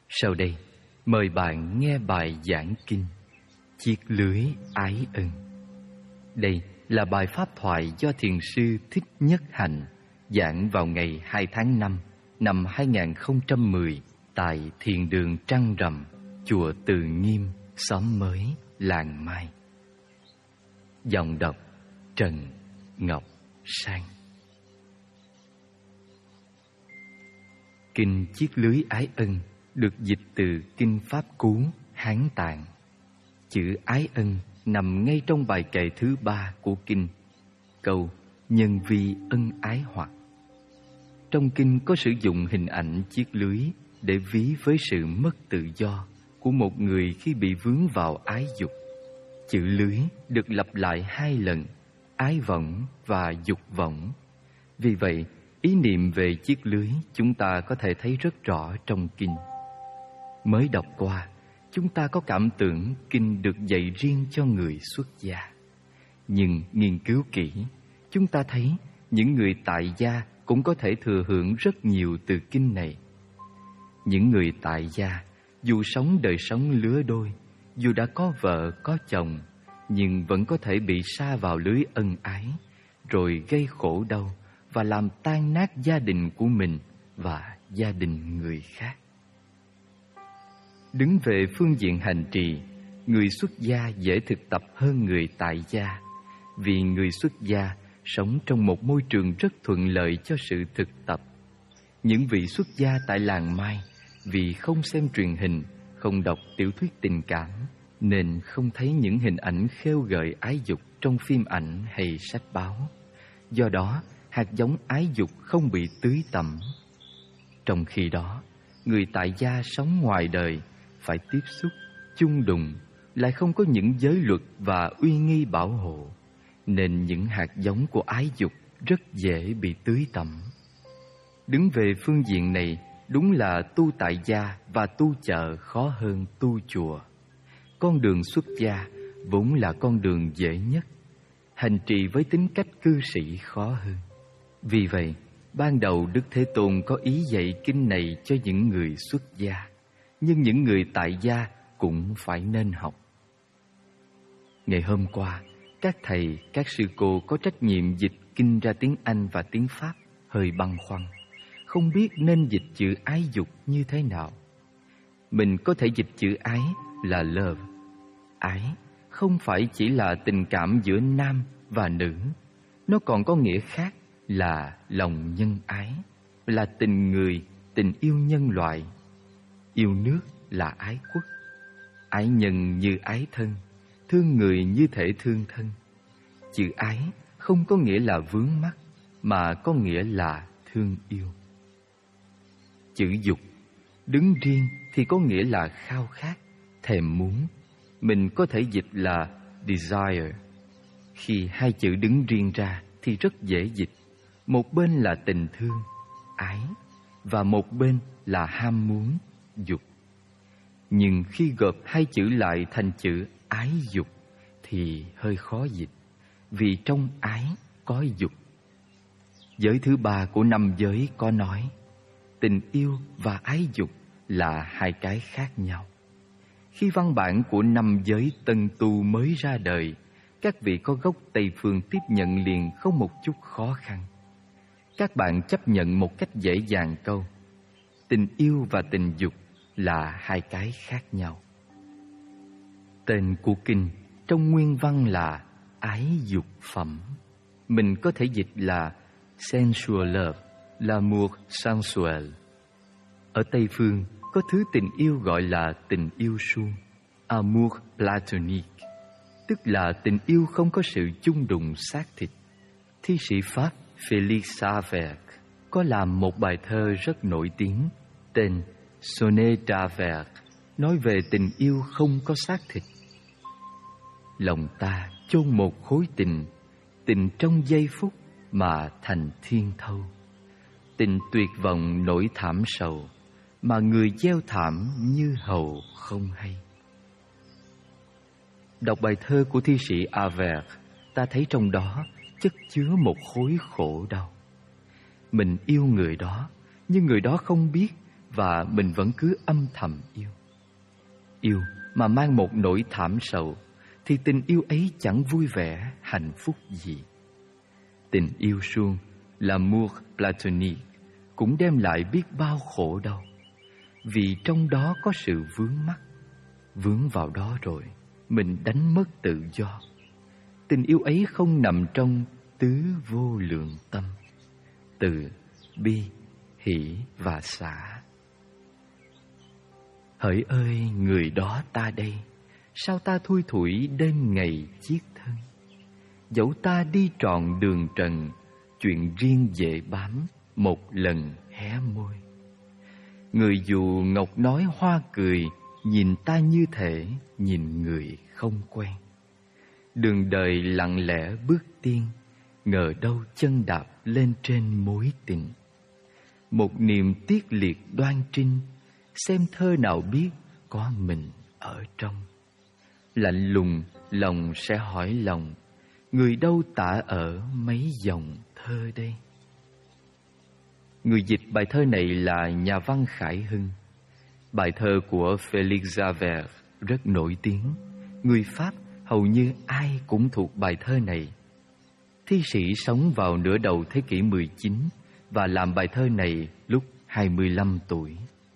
Sau đây, mời bạn nghe bài giảng kinh Chiếc lưới ái ân. Đây là bài pháp thoại do Thiền sư Thích Nhất Hạnh giảng vào ngày 2 tháng 5 năm 2010 tại Thiền đường Trăng Rằm, chùa Từ Nghiêm, xóm mới, Làng Mai. Giọng đọc Trần Ngọc Sang. Kinh Chiếc lưới ái ân được dịch từ Kinh Pháp Cú Hán Tạng. Chữ ái ân nằm ngay trong bài kệ thứ 3 của kinh, câu nhân vi ân ái hoặc. Trong kinh có sử dụng hình ảnh chiếc lưới để ví với sự mất tự do của một người khi bị vướng vào ái dục. Chữ lưới được lặp lại 2 lần, ái võng và dục võng. Vì vậy, ý niệm về chiếc lưới chúng ta có thể thấy rất rõ trong kinh. Mới đọc qua, chúng ta có cảm tưởng kinh được dạy riêng cho người xuất gia. Nhưng nghiên cứu kỹ, chúng ta thấy những người tại gia cũng có thể thừa hưởng rất nhiều từ kinh này. Những người tại gia, dù sống đời sống lứa đôi, dù đã có vợ, có chồng, nhưng vẫn có thể bị sa vào lưới ân ái, rồi gây khổ đau và làm tan nát gia đình của mình và gia đình người khác. Đứng về phương diện hành trì, người xuất gia dễ thực tập hơn người tại gia, vì người xuất gia sống trong một môi trường rất thuận lợi cho sự thực tập. Những vị xuất gia tại Làng Mai vì không xem truyền hình, không đọc tiểu thuyết tình cảm, nên không thấy những hình ảnh khêu gợi ái dục trong phim ảnh hay sách báo. Do đó, hạt giống ái dục không bị tưới tẩm. Trong khi đó, người tại gia sống ngoài đời, phải tiếp xúc, chung đụng, lại không có những giới luật và uy nghi bảo hộ, nên những hạt giống của ái dục rất dễ bị tưới tẩm. Đứng về phương diện này, đúng là tu tại gia và tu chợ khó hơn tu chùa. Con đường xuất gia vốn là con đường dễ nhất, hành trì với tính cách cư sĩ khó hơn. Vì vậy, ban đầu Đức Thế Tôn có ý dạy kinh này cho những người xuất gia, nhưng những người tại gia cũng phải nên học. Ngày hôm qua, các thầy, các sư cô có trách nhiệm dịch kinh ra tiếng Anh và tiếng Pháp hơi băn khoăn, không biết nên dịch chữ ái dục như thế nào. Mình có thể dịch chữ ái là love. Ái không phải chỉ là tình cảm giữa nam và nữ, nó còn có nghĩa khác là lòng nhân ái, là tình người, tình yêu nhân loại. Yêu nước là ái quốc, ái nhân như ái thân, thương người như thể thương thân. Chữ ái không có nghĩa là vướng mắc, mà có nghĩa là thương yêu. Chữ dục đứng riêng thì có nghĩa là khao khát, thèm muốn. Mình có thể dịch là desire. Khi hai chữ đứng riêng ra thì rất dễ dịch. Một bên là tình thương, ái, và một bên là ham muốn, dục. Nhưng khi gộp hai chữ lại thành chữ ái dục thì hơi khó dịch, vì trong ái có dục. Giới thứ 3 của 5 giới có nói tình yêu và ái dục là hai cái khác nhau. Khi văn bản của 5 giới tân tu mới ra đời, các vị có gốc Tây phương tiếp nhận liền không một chút khó khăn. Các bạn chấp nhận một cách dễ dàng câu tình yêu và tình dục là hai cái khác nhau. Tên của kinh trong nguyên văn là ái dục phẩm. Mình có thể dịch là sensual love, l'amour sensuel. Ở Tây phương có thứ tình yêu gọi là tình yêu suông, amour platonique, tức là tình yêu không có sự chung đụng xác thịt. Thi sĩ Pháp Félix Savert có làm một bài thơ rất nổi tiếng tên Sonnet d'Avert, nói về tình yêu không có xác thịt. Lòng ta chôn một khối tình, tình trong giây phút mà thành thiên thâu. Tình tuyệt vọng nỗi thảm sầu, mà người gieo thảm như hầu không hay. Đọc bài thơ của thi sĩ Avert, ta thấy trong đó chất chứa một khối khổ đau. Mình yêu người đó, nhưng người đó không biết, và mình vẫn cứ âm thầm yêu. Yêu mà mang một nỗi thảm sầu thì tình yêu ấy chẳng vui vẻ, hạnh phúc gì. Tình yêu suông, l'amour platonique, cũng đem lại biết bao khổ đau, vì trong đó có sự vướng mắc. Vướng vào đó rồi, mình đánh mất tự do. Tình yêu ấy không nằm trong tứ vô lượng tâm, từ, bi, hỷ và xả. Hỡi ơi người đó ta đây, sao ta thui thủi đêm ngày chiết thân. Dẫu ta đi trọn đường trần, chuyện riêng dễ bám, một lần hé môi. Người dù ngọc nói hoa cười, nhìn ta như thể nhìn người không quen. Đường đời lặng lẽ bước tiên, ngờ đâu chân đạp lên trên mối tình. Một niềm tiếc liệt đoan trinh, xem thơ nào biết có mình ở trong. Lạnh lùng lòng sẽ hỏi lòng, người đâu tả ở mấy dòng thơ đây. Người dịch bài thơ này là nhà văn Khải Hưng. Bài thơ của Félix Javert rất nổi tiếng. Người Pháp hầu như ai cũng thuộc bài thơ này. Thi sĩ sống vào nửa đầu thế kỷ 19 và làm bài thơ này lúc 25 tuổi.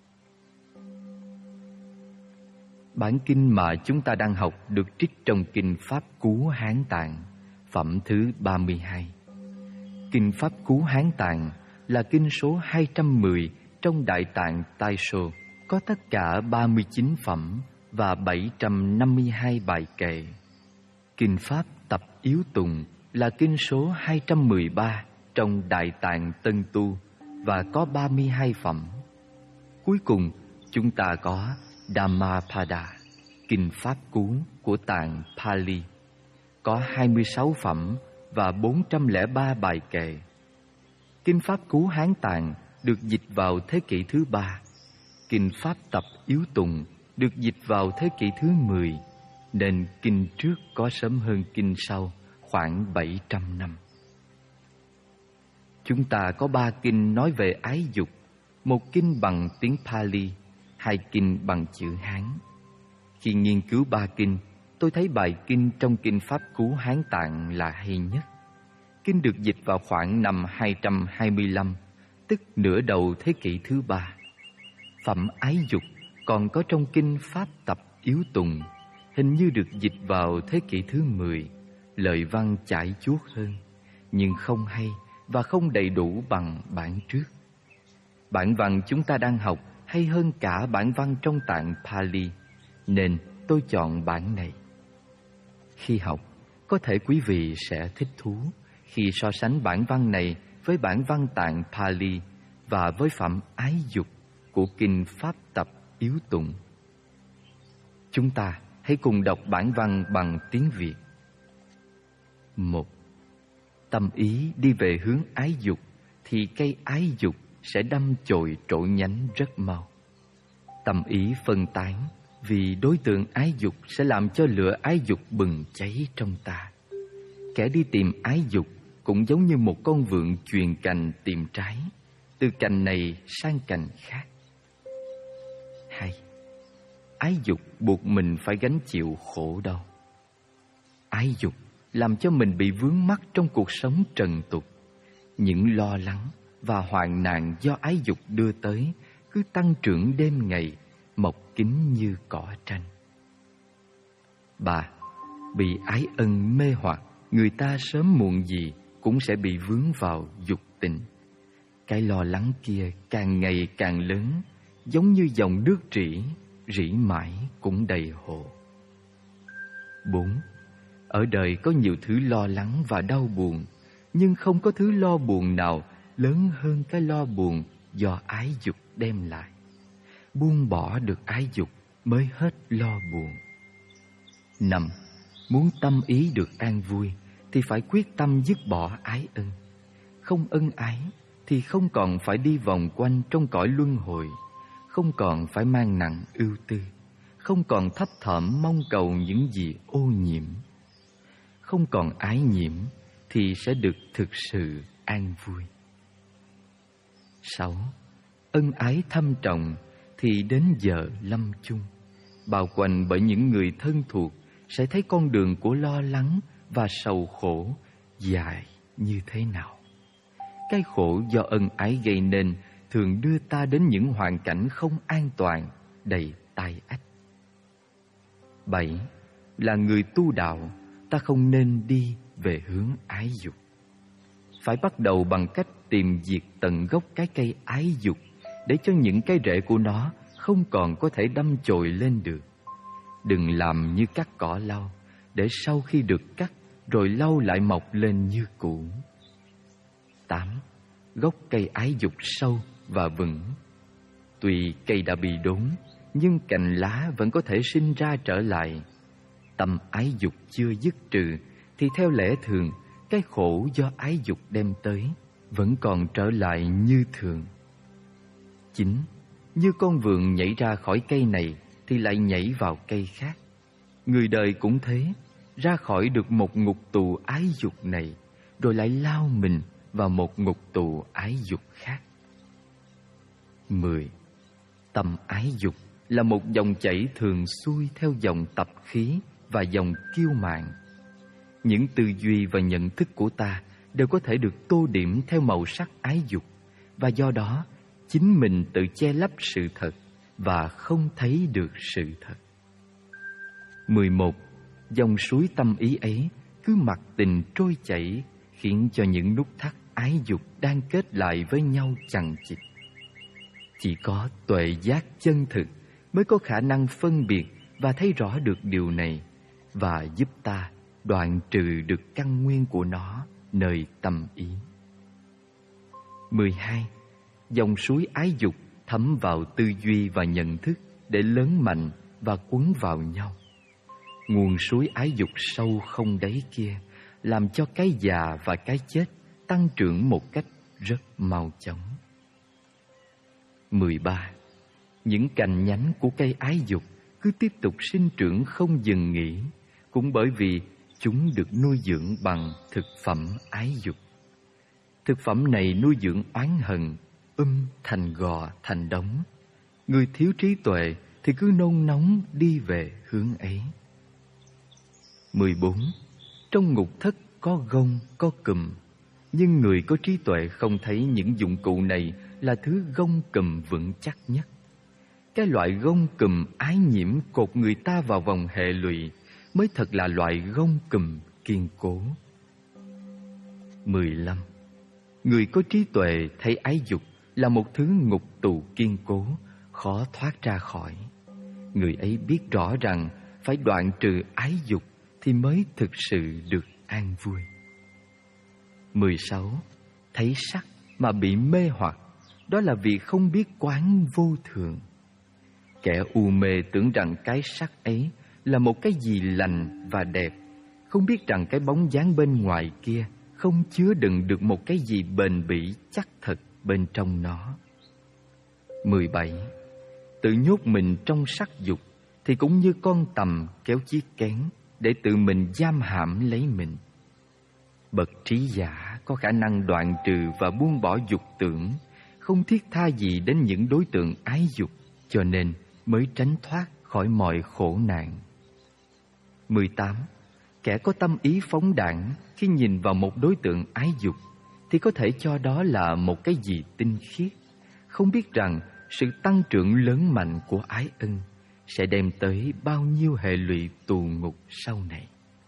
Bản kinh mà chúng ta đang học được trích trong Kinh Pháp Cú Hán Tạng, phẩm thứ 32. Kinh Pháp Cú Hán Tạng là kinh số 210 trong Đại Tạng Tai Sô, có tất cả 39 phẩm và 752 bài kệ. Kinh Pháp Tập Yếu Tùng là kinh số 213 trong Đại Tạng Tân Tu và có 32 phẩm. Cuối cùng, chúng ta có Dhammapada, kinh Pháp Cú của tạng Pali, có 26 phẩm và 403 bài kệ. Kinh Pháp Cú Hán Tạng được dịch vào thế kỷ thứ 3. Kinh Pháp Tập Yếu Tùng được dịch vào thế kỷ thứ 10, nên kinh trước có sớm hơn kinh sau khoảng 700 năm. Chúng ta có 3 kinh nói về ái dục, một kinh bằng tiếng Pali, 2 kinh bằng chữ Hán. Khi nghiên cứu 3 kinh, tôi thấy bài kinh trong Kinh Pháp Cú Hán Tạng là hay nhất. Kinh được dịch vào khoảng năm 225, tức nửa đầu thế kỷ thứ 3. Phẩm ái dục còn có trong Kinh Pháp Tập Yếu Tùng, hình như được dịch vào thế kỷ thứ 10, lời văn chải chuốt hơn, nhưng không hay và không đầy đủ bằng bản trước. Bản văn chúng ta đang học hay hơn cả bản văn trong tạng Pali, nên tôi chọn bản này. Khi học, có thể quý vị sẽ thích thú khi so sánh bản văn này với bản văn tạng Pali và với phẩm ái dục của Kinh Pháp Tập Yếu Tùng. Chúng ta hãy cùng đọc bản văn bằng tiếng Việt. 1. Tâm ý đi về hướng ái dục thì cây ái dục sẽ đâm chồi trổ nhánh rất mau. Tâm ý phân tán vì đối tượng ái dục sẽ làm cho lửa ái dục bừng cháy trong ta. Kẻ đi tìm ái dục cũng giống như một con vượn chuyền cành tìm trái, từ cành này sang cành khác. 2. Ái dục buộc mình phải gánh chịu khổ đau. Ái dục làm cho mình bị vướng mắc trong cuộc sống trần tục. Những lo lắng và hoạn nạn do ái dục đưa tới cứ tăng trưởng đêm ngày, mọc kín như cỏ tranh. 3. Bị ái ân mê hoặc, người ta sớm muộn gì cũng sẽ bị vướng vào dục tình. Cái lo lắng kia càng ngày càng lớn, giống như dòng nước rỉ mãi cũng đầy hồ. 4. Ở đời có nhiều thứ lo lắng và đau buồn, nhưng không có thứ lo buồn nào lớn hơn cái lo buồn do ái dục đem lại. Buông bỏ được ái dục mới hết lo buồn. 5. Muốn tâm ý được an vui thì phải quyết tâm dứt bỏ ái ân. Không ân ái thì không còn phải đi vòng quanh trong cõi luân hồi, không còn phải mang nặng ưu tư, không còn thấp thỏm mong cầu những gì ô nhiễm. Không còn ái nhiễm thì sẽ được thực sự an vui. 6. ân ái thâm trọng thì đến giờ lâm chung, bao quanh bởi những người thân thuộc, sẽ thấy con đường của lo lắng và sầu khổ dài như thế nào. Cái khổ do ân ái gây nên thường đưa ta đến những hoàn cảnh không an toàn, đầy tai ách. 7. Là người tu đạo, ta không nên đi về hướng ái dục. Phải bắt đầu bằng cách tìm diệt tận gốc cái cây ái dục, để cho những cái rễ của nó không còn có thể đâm chồi lên được. Đừng làm như cắt cỏ lau, để sau khi được cắt rồi lau lại mọc lên như cũ. 8. Gốc cây ái dục sâu và vững. Tuy cây đã bị đốn, nhưng cành lá vẫn có thể sinh ra trở lại. Tâm ái dục chưa dứt trừ, thì theo lẽ thường, cái khổ do ái dục đem tới vẫn còn trở lại như thường. 9. Như con vượn nhảy ra khỏi cây này thì lại nhảy vào cây khác. Người đời cũng thế, ra khỏi được một ngục tù ái dục này, rồi lại lao mình vào một ngục tù ái dục khác. 10. Tâm ái dục là một dòng chảy thường xuôi theo dòng tập khí và dòng kiêu mạn. Những tư duy và nhận thức của ta đều có thể được tô điểm theo màu sắc ái dục, và do đó chính mình tự che lấp sự thật và không thấy được sự thật. 11. Dòng suối tâm ý ấy cứ mặc tình trôi chảy, khiến cho những nút thắt ái dục đang kết lại với nhau chằng chịt. Chỉ có tuệ giác chân thực mới có khả năng phân biệt và thấy rõ được điều này, và giúp ta đoạn trừ được căn nguyên của nó nơi tâm ý. 12. Dòng suối ái dục thấm vào tư duy và nhận thức để lớn mạnh và quấn vào nhau. Nguồn suối ái dục sâu không đáy kia làm cho cái già và cái chết tăng trưởng một cách rất mau chóng. 13. Những cành nhánh của cây ái dục cứ tiếp tục sinh trưởng không dừng nghỉ, cũng bởi vì chúng được nuôi dưỡng bằng thực phẩm ái dục. Thực phẩm này nuôi dưỡng oán hận, thành gò thành đống. Người thiếu trí tuệ thì cứ nôn nóng đi về hướng ấy. 14. Trong ngục thất có gông, có cùm, nhưng người có trí tuệ không thấy những dụng cụ này là thứ gông cùm vững chắc nhất. Cái loại gông cùm ái nhiễm cột người ta vào vòng hệ lụy mới thật là loại gông cùm kiên cố. 15. Người có trí tuệ thấy ái dục là một thứ ngục tù kiên cố, khó thoát ra khỏi. Người ấy biết rõ rằng phải đoạn trừ ái dục thì mới thực sự được an vui. 16. Thấy sắc mà bị mê hoặc, đó là vì không biết quán vô thường. Kẻ u mê tưởng rằng cái sắc ấy là một cái gì lành và đẹp, không biết rằng cái bóng dáng bên ngoài kia không chứa đựng được một cái gì bền bỉ chắc thật bên trong nó. 17. Tự nhốt mình trong sắc dục thì cũng như con tằm kéo chiếc kén để tự mình giam hãm lấy mình. Bậc trí giả có khả năng đoạn trừ và buông bỏ dục tưởng, không thiết tha gì đến những đối tượng ái dục, cho nên mới tránh thoát khỏi mọi khổ nạn. 18. Kẻ có tâm ý phóng đãng khi nhìn vào một đối tượng ái dục thì có thể cho đó là một cái gì tinh khiết, không biết rằng sự tăng trưởng lớn mạnh của ái ân sẽ đem tới bao nhiêu hệ lụy tù ngục sau này.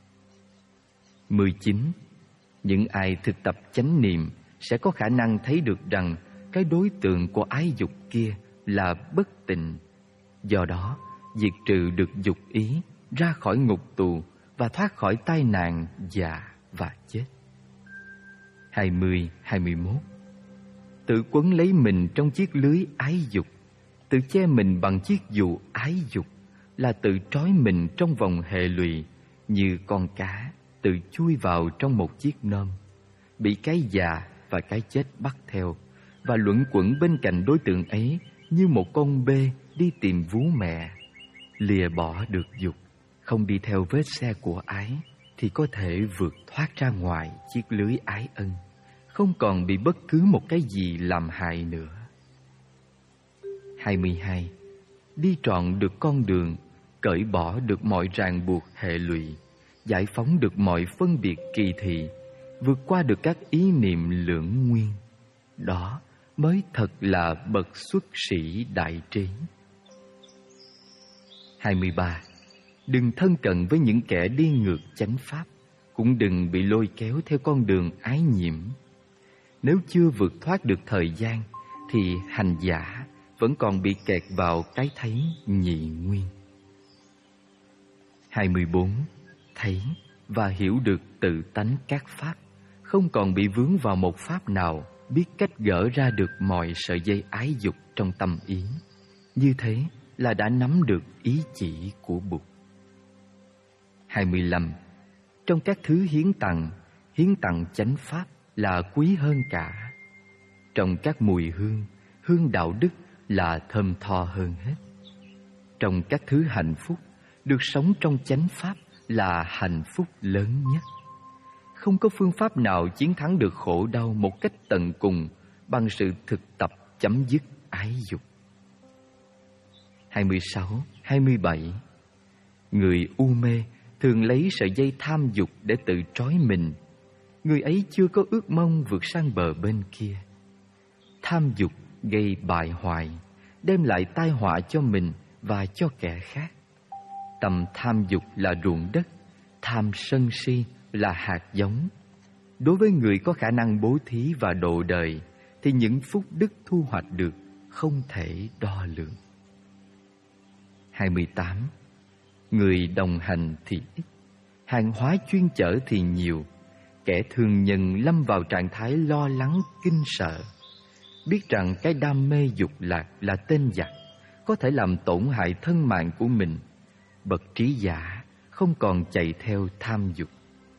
19. Những ai thực tập chánh niệm sẽ có khả năng thấy được rằng cái đối tượng của ái dục kia là bất tịnh. Do đó, diệt trừ được dục ý, ra khỏi ngục tù và thoát khỏi tai nạn, già và chết. 20-21. Tự quấn lấy mình trong chiếc lưới ái dục, tự che mình bằng chiếc dù ái dục, là tự trói mình trong vòng hệ lụy, như con cá tự chui vào trong một chiếc nôm, bị cái già và cái chết bắt theo, và luẩn quẩn bên cạnh đối tượng ấy như một con bê đi tìm vú mẹ. Lìa bỏ được dục, không đi theo vết xe của ái, thì có thể vượt thoát ra ngoài chiếc lưới ái ân, không còn bị bất cứ một cái gì làm hại nữa. 22. Đi trọn được con đường, cởi bỏ được mọi ràng buộc hệ lụy, giải phóng được mọi phân biệt kỳ thị, vượt qua được các ý niệm lưỡng nguyên. Đó mới thật là bậc xuất sĩ đại trí. 23. Đừng thân cận với những kẻ đi ngược chánh pháp, cũng đừng bị lôi kéo theo con đường ái nhiễm. Nếu chưa vượt thoát được thời gian, thì hành giả vẫn còn bị kẹt vào cái thấy nhị nguyên. 24. Thấy và hiểu được tự tánh các pháp, không còn bị vướng vào một pháp nào, biết cách gỡ ra được mọi sợi dây ái dục trong tâm ý. Như thế là đã nắm được ý chỉ của Bụt. 25. Trong các thứ hiến tặng chánh pháp là quý hơn cả. Trong các mùi hương đạo đức là thơm tho hơn hết. Trong các thứ hạnh phúc, được sống trong chánh pháp là hạnh phúc lớn nhất. Không có phương pháp nào chiến thắng được khổ đau một cách tận cùng bằng sự thực tập chấm dứt ái dục. 26, 27. Người u mê thường lấy sợi dây tham dục để tự trói mình. Người ấy chưa có ước mong vượt sang bờ bên kia. Tham dục gây bại hoại, đem lại tai họa cho mình và cho kẻ khác. Tầm tham dục là ruộng đất, tham sân si là hạt giống. Đối với người có khả năng bố thí và độ đời, thì những phúc đức thu hoạch được không thể đo lường. 28. Người đồng hành thì ít, hàng hóa chuyên chở thì nhiều. Kẻ thương nhân lâm vào trạng thái lo lắng kinh sợ, biết rằng cái đam mê dục lạc là tên giặc, có thể làm tổn hại thân mạng của mình. Bậc trí giả không còn chạy theo tham dục.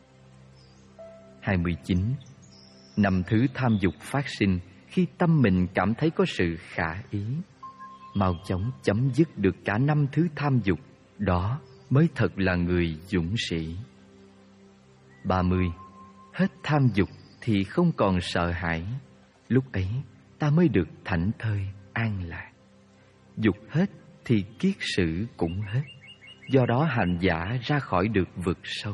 29. 5 thứ tham dục phát sinh khi tâm mình cảm thấy có sự khả ý. Mau chóng chấm dứt được cả 5 thứ tham dục, đó mới thật là người dũng sĩ. 30. Hết tham dục thì không còn sợ hãi. Lúc ấy ta mới được thảnh thơi an lạc. Dục hết thì kiết sử cũng hết. Do đó hành giả ra khỏi được vực sâu.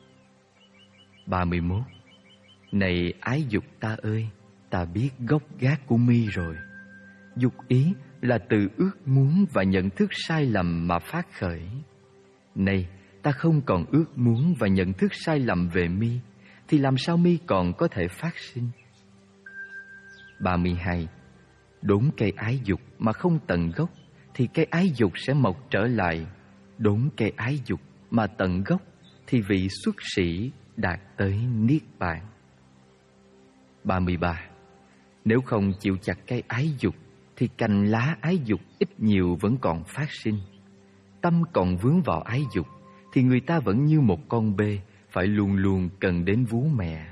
31. Này ái dục ta ơi, ta biết gốc gác của mi rồi. Dục ý là từ ước muốn và nhận thức sai lầm mà phát khởi. Này, ta không còn ước muốn và nhận thức sai lầm về mi, thì làm sao mi còn có thể phát sinh? 32. Đốn cây ái dục mà không tận gốc, thì cây ái dục sẽ mọc trở lại. Đốn cây ái dục mà tận gốc, thì vị xuất sĩ đạt tới niết bàn. 33. Nếu không chịu chặt cây ái dục, thì cành lá ái dục ít nhiều vẫn còn phát sinh. Tâm còn vướng vào ái dục, thì người ta vẫn như một con bê, phải luôn luôn cần đến vú mẹ.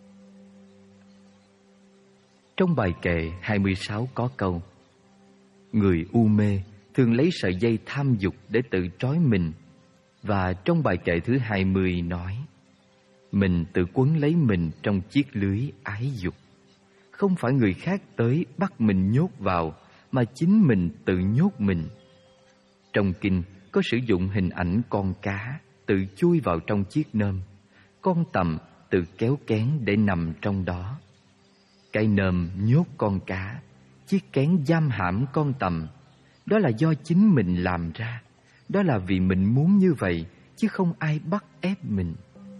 Trong bài kệ 26 có câu: Người u mê thường lấy sợi dây tham dục để tự trói mình. Và trong bài kệ thứ 20 nói: Mình tự quấn lấy mình trong chiếc lưới ái dục. Không phải người khác tới bắt mình nhốt vào, mà chính mình tự nhốt mình. Trong kinh có sử dụng hình ảnh con cá tự chui vào trong chiếc nơm, con tầm tự kéo kén để nằm trong đó. Cái nơm nhốt con cá, chiếc kén giam hãm con tầm. Đó là do chính mình làm ra. Đó là vì mình muốn như vậy, chứ không ai bắt ép mình.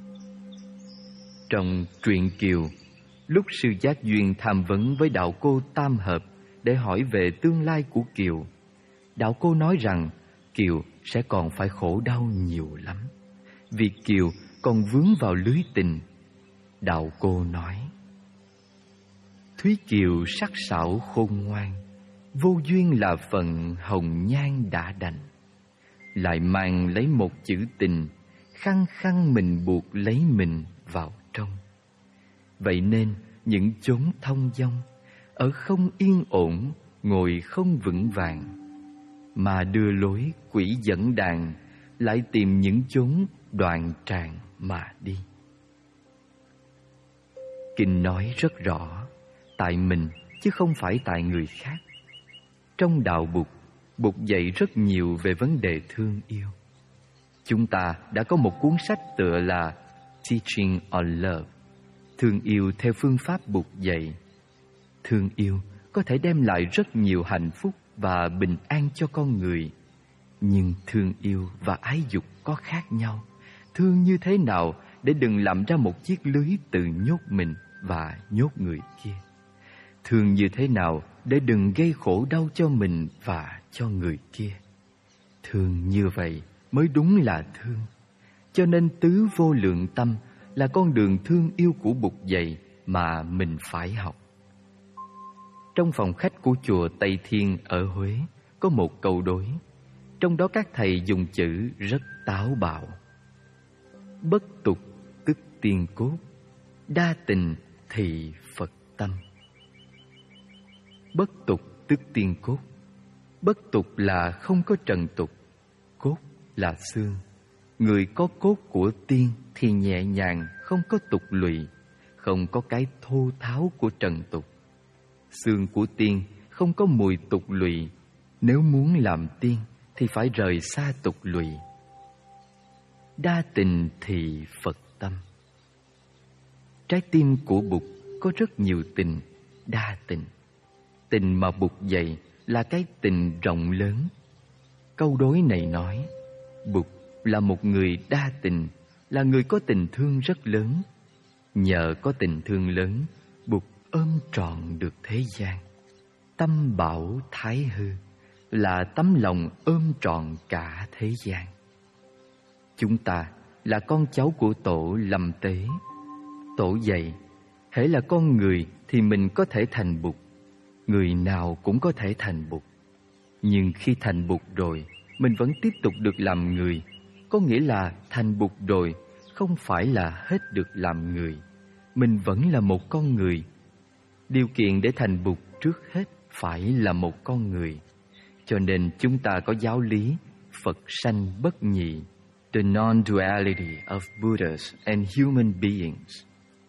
Trong truyện Kiều, lúc sư Giác Duyên tham vấn với đạo cô Tam Hợp để hỏi về tương lai của Kiều, đạo cô nói rằng Kiều sẽ còn phải khổ đau nhiều lắm, vì Kiều còn vướng vào lưới tình. Đạo cô nói: Thúy Kiều sắc sảo khôn ngoan, vô duyên là phận hồng nhan đã đành. Lại mang lấy một chữ tình, khăng khăng mình buộc lấy mình vào trong. Vậy nên những chốn thông dong, ở không yên ổn, ngồi không vững vàng, mà đưa lối quỷ dẫn đàn, lại tìm những chốn đoạn tràng mà đi. Kinh nói rất rõ, tại mình chứ không phải tại người khác. Trong đạo Bụt, Bụt dạy rất nhiều về vấn đề thương yêu. Chúng ta đã có một cuốn sách tựa là Teaching on Love, thương yêu theo phương pháp Bụt dạy. Thương yêu có thể đem lại rất nhiều hạnh phúc và bình an cho con người. Nhưng thương yêu và ái dục có khác nhau. Thương như thế nào để đừng làm ra một chiếc lưới tự nhốt mình và nhốt người kia? Thương như thế nào để đừng gây khổ đau cho mình và cho người kia? Thương như vậy mới đúng là thương. Cho nên tứ vô lượng tâm là con đường thương yêu của Bụt dạy mà mình phải học. Trong phòng khách của chùa Tây Thiên ở Huế có một câu đối. Trong đó các thầy dùng chữ rất táo bạo. Bất tục tức tiên cốt, đa tình thì Phật tâm. Bất tục tức tiên cốt. Bất tục là không có trần tục, cốt là xương. Người có cốt của tiên thì nhẹ nhàng, không có tục lụy, không có cái thô tháo của trần tục. Xương của tiên không có mùi tục lụy. Nếu muốn làm tiên thì phải rời xa tục lụy. Đa tình thì Phật tâm. Trái tim của Bụt có rất nhiều tình, đa tình. Tình mà Bụt dạy là cái tình rộng lớn. Câu đối này nói, Bụt là một người đa tình, là người có tình thương rất lớn. Nhờ có tình thương lớn, Bụt ôm trọn được thế gian. Tâm bảo thái hư là tấm lòng ôm trọn cả thế gian. Chúng ta là con cháu của Tổ Lâm Tế. Tổ dạy, hễ là con người thì mình có thể thành Bụt. Người nào cũng có thể thành Bụt. Nhưng khi thành Bụt rồi, mình vẫn tiếp tục được làm người. Có nghĩa là thành Bụt rồi không phải là hết được làm người. Mình vẫn là một con người. Điều kiện để thành Bụt trước hết phải là một con người. Cho nên chúng ta có giáo lý Phật sanh bất nhị, the non-duality of Buddhas and human beings.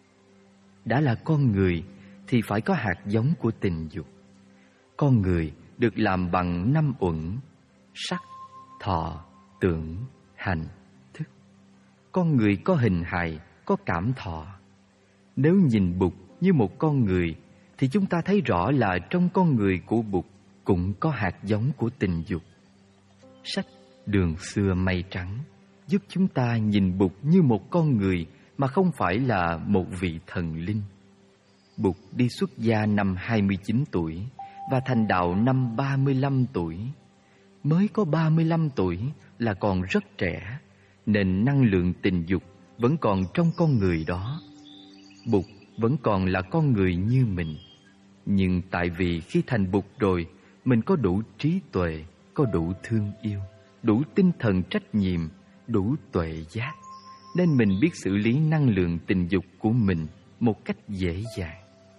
Đã là con người thì phải có hạt giống của tình dục. Con người được làm bằng 5 uẩn: sắc, thọ, tưởng, hành, thức. Con người có hình hài, có cảm thọ. Nếu nhìn Bụt như một con người thì chúng ta thấy rõ là trong con người của Bụt cũng có hạt giống của tình dục. Sách Đường Xưa Mây Trắng giúp chúng ta nhìn Bụt như một con người mà không phải là một vị thần linh. Bụt đi xuất gia năm 29 tuổi và thành đạo năm 35 tuổi. Mới có 35 tuổi là còn rất trẻ, nên năng lượng tình dục vẫn còn trong con người đó. Bụt vẫn còn là con người như mình. Nhưng tại vì khi thành Bụt rồi, mình có đủ trí tuệ, có đủ thương yêu, đủ tinh thần trách nhiệm, đủ tuệ giác, nên mình biết xử lý năng lượng tình dục của mình một cách dễ dàng.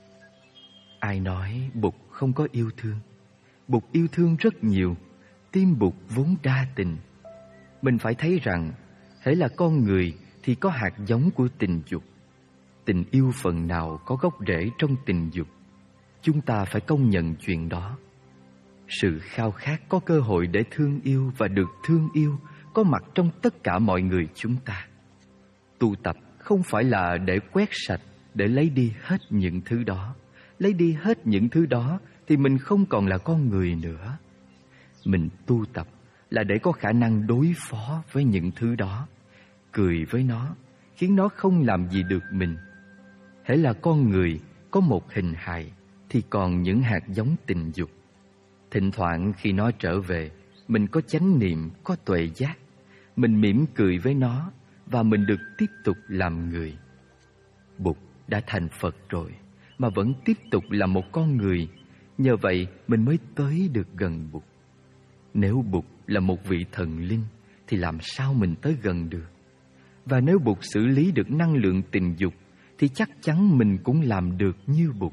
Ai nói Bụt không có yêu thương? Bụt yêu thương rất nhiều. Tim Bụt vốn đa tình. Mình phải thấy rằng hễ là con người thì có hạt giống của tình dục. Tình yêu phần nào có gốc rễ trong tình dục. Chúng ta phải công nhận chuyện đó. Sự khao khát có cơ hội để thương yêu và được thương yêu có mặt trong tất cả mọi người chúng ta. Tu tập không phải là để quét sạch, để lấy đi hết những thứ đó. Lấy đi hết những thứ đó thì mình không còn là con người nữa. Mình tu tập là để có khả năng đối phó với những thứ đó, cười với nó, khiến nó không làm gì được mình. Hễ là con người có một hình hài thì còn những hạt giống tình dục. Thỉnh thoảng khi nó trở về, mình có chánh niệm, có tuệ giác. Mình mỉm cười với nó và mình được tiếp tục làm người. Bụt đã thành Phật rồi mà vẫn tiếp tục là một con người. Nhờ vậy mình mới tới được gần Bụt. Nếu Bụt là một vị thần linh thì làm sao mình tới gần được? Và nếu Bụt xử lý được năng lượng tình dục thì chắc chắn mình cũng làm được như Bụt.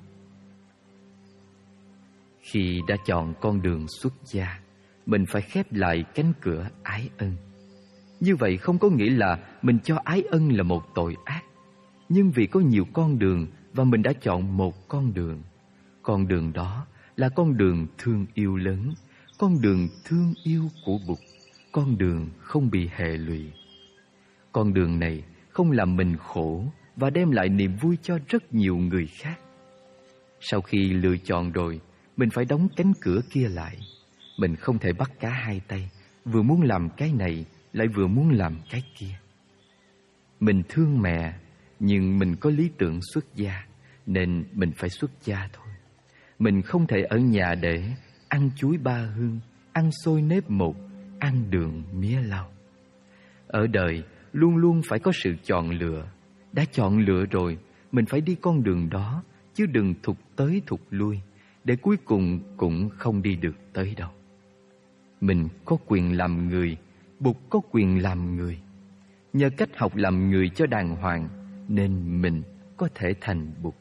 Khi đã chọn con đường xuất gia, mình phải khép lại cánh cửa ái ân. Như vậy không có nghĩa là mình cho ái ân là một tội ác. Nhưng vì có nhiều con đường và mình đã chọn một con đường. Con đường đó là con đường thương yêu lớn, con đường thương yêu của Bụt, con đường không bị hệ lụy. Con đường này không làm mình khổ và đem lại niềm vui cho rất nhiều người khác. Sau khi lựa chọn rồi, mình phải đóng cánh cửa kia lại. Mình không thể bắt cả hai tay, vừa muốn làm cái này lại vừa muốn làm cái kia. Mình thương mẹ, nhưng mình có lý tưởng xuất gia, nên mình phải xuất gia thôi. Mình không thể ở nhà để ăn chuối ba hương, ăn xôi nếp một, ăn đường mía lau. Ở đời luôn luôn phải có sự chọn lựa. Đã chọn lựa rồi, mình phải đi con đường đó, chứ đừng thụt tới thụt lui, để cuối cùng cũng không đi được tới đâu. Mình có quyền làm người, Bụt có quyền làm người. Nhờ cách học làm người cho đàng hoàng, nên mình có thể thành Bụt.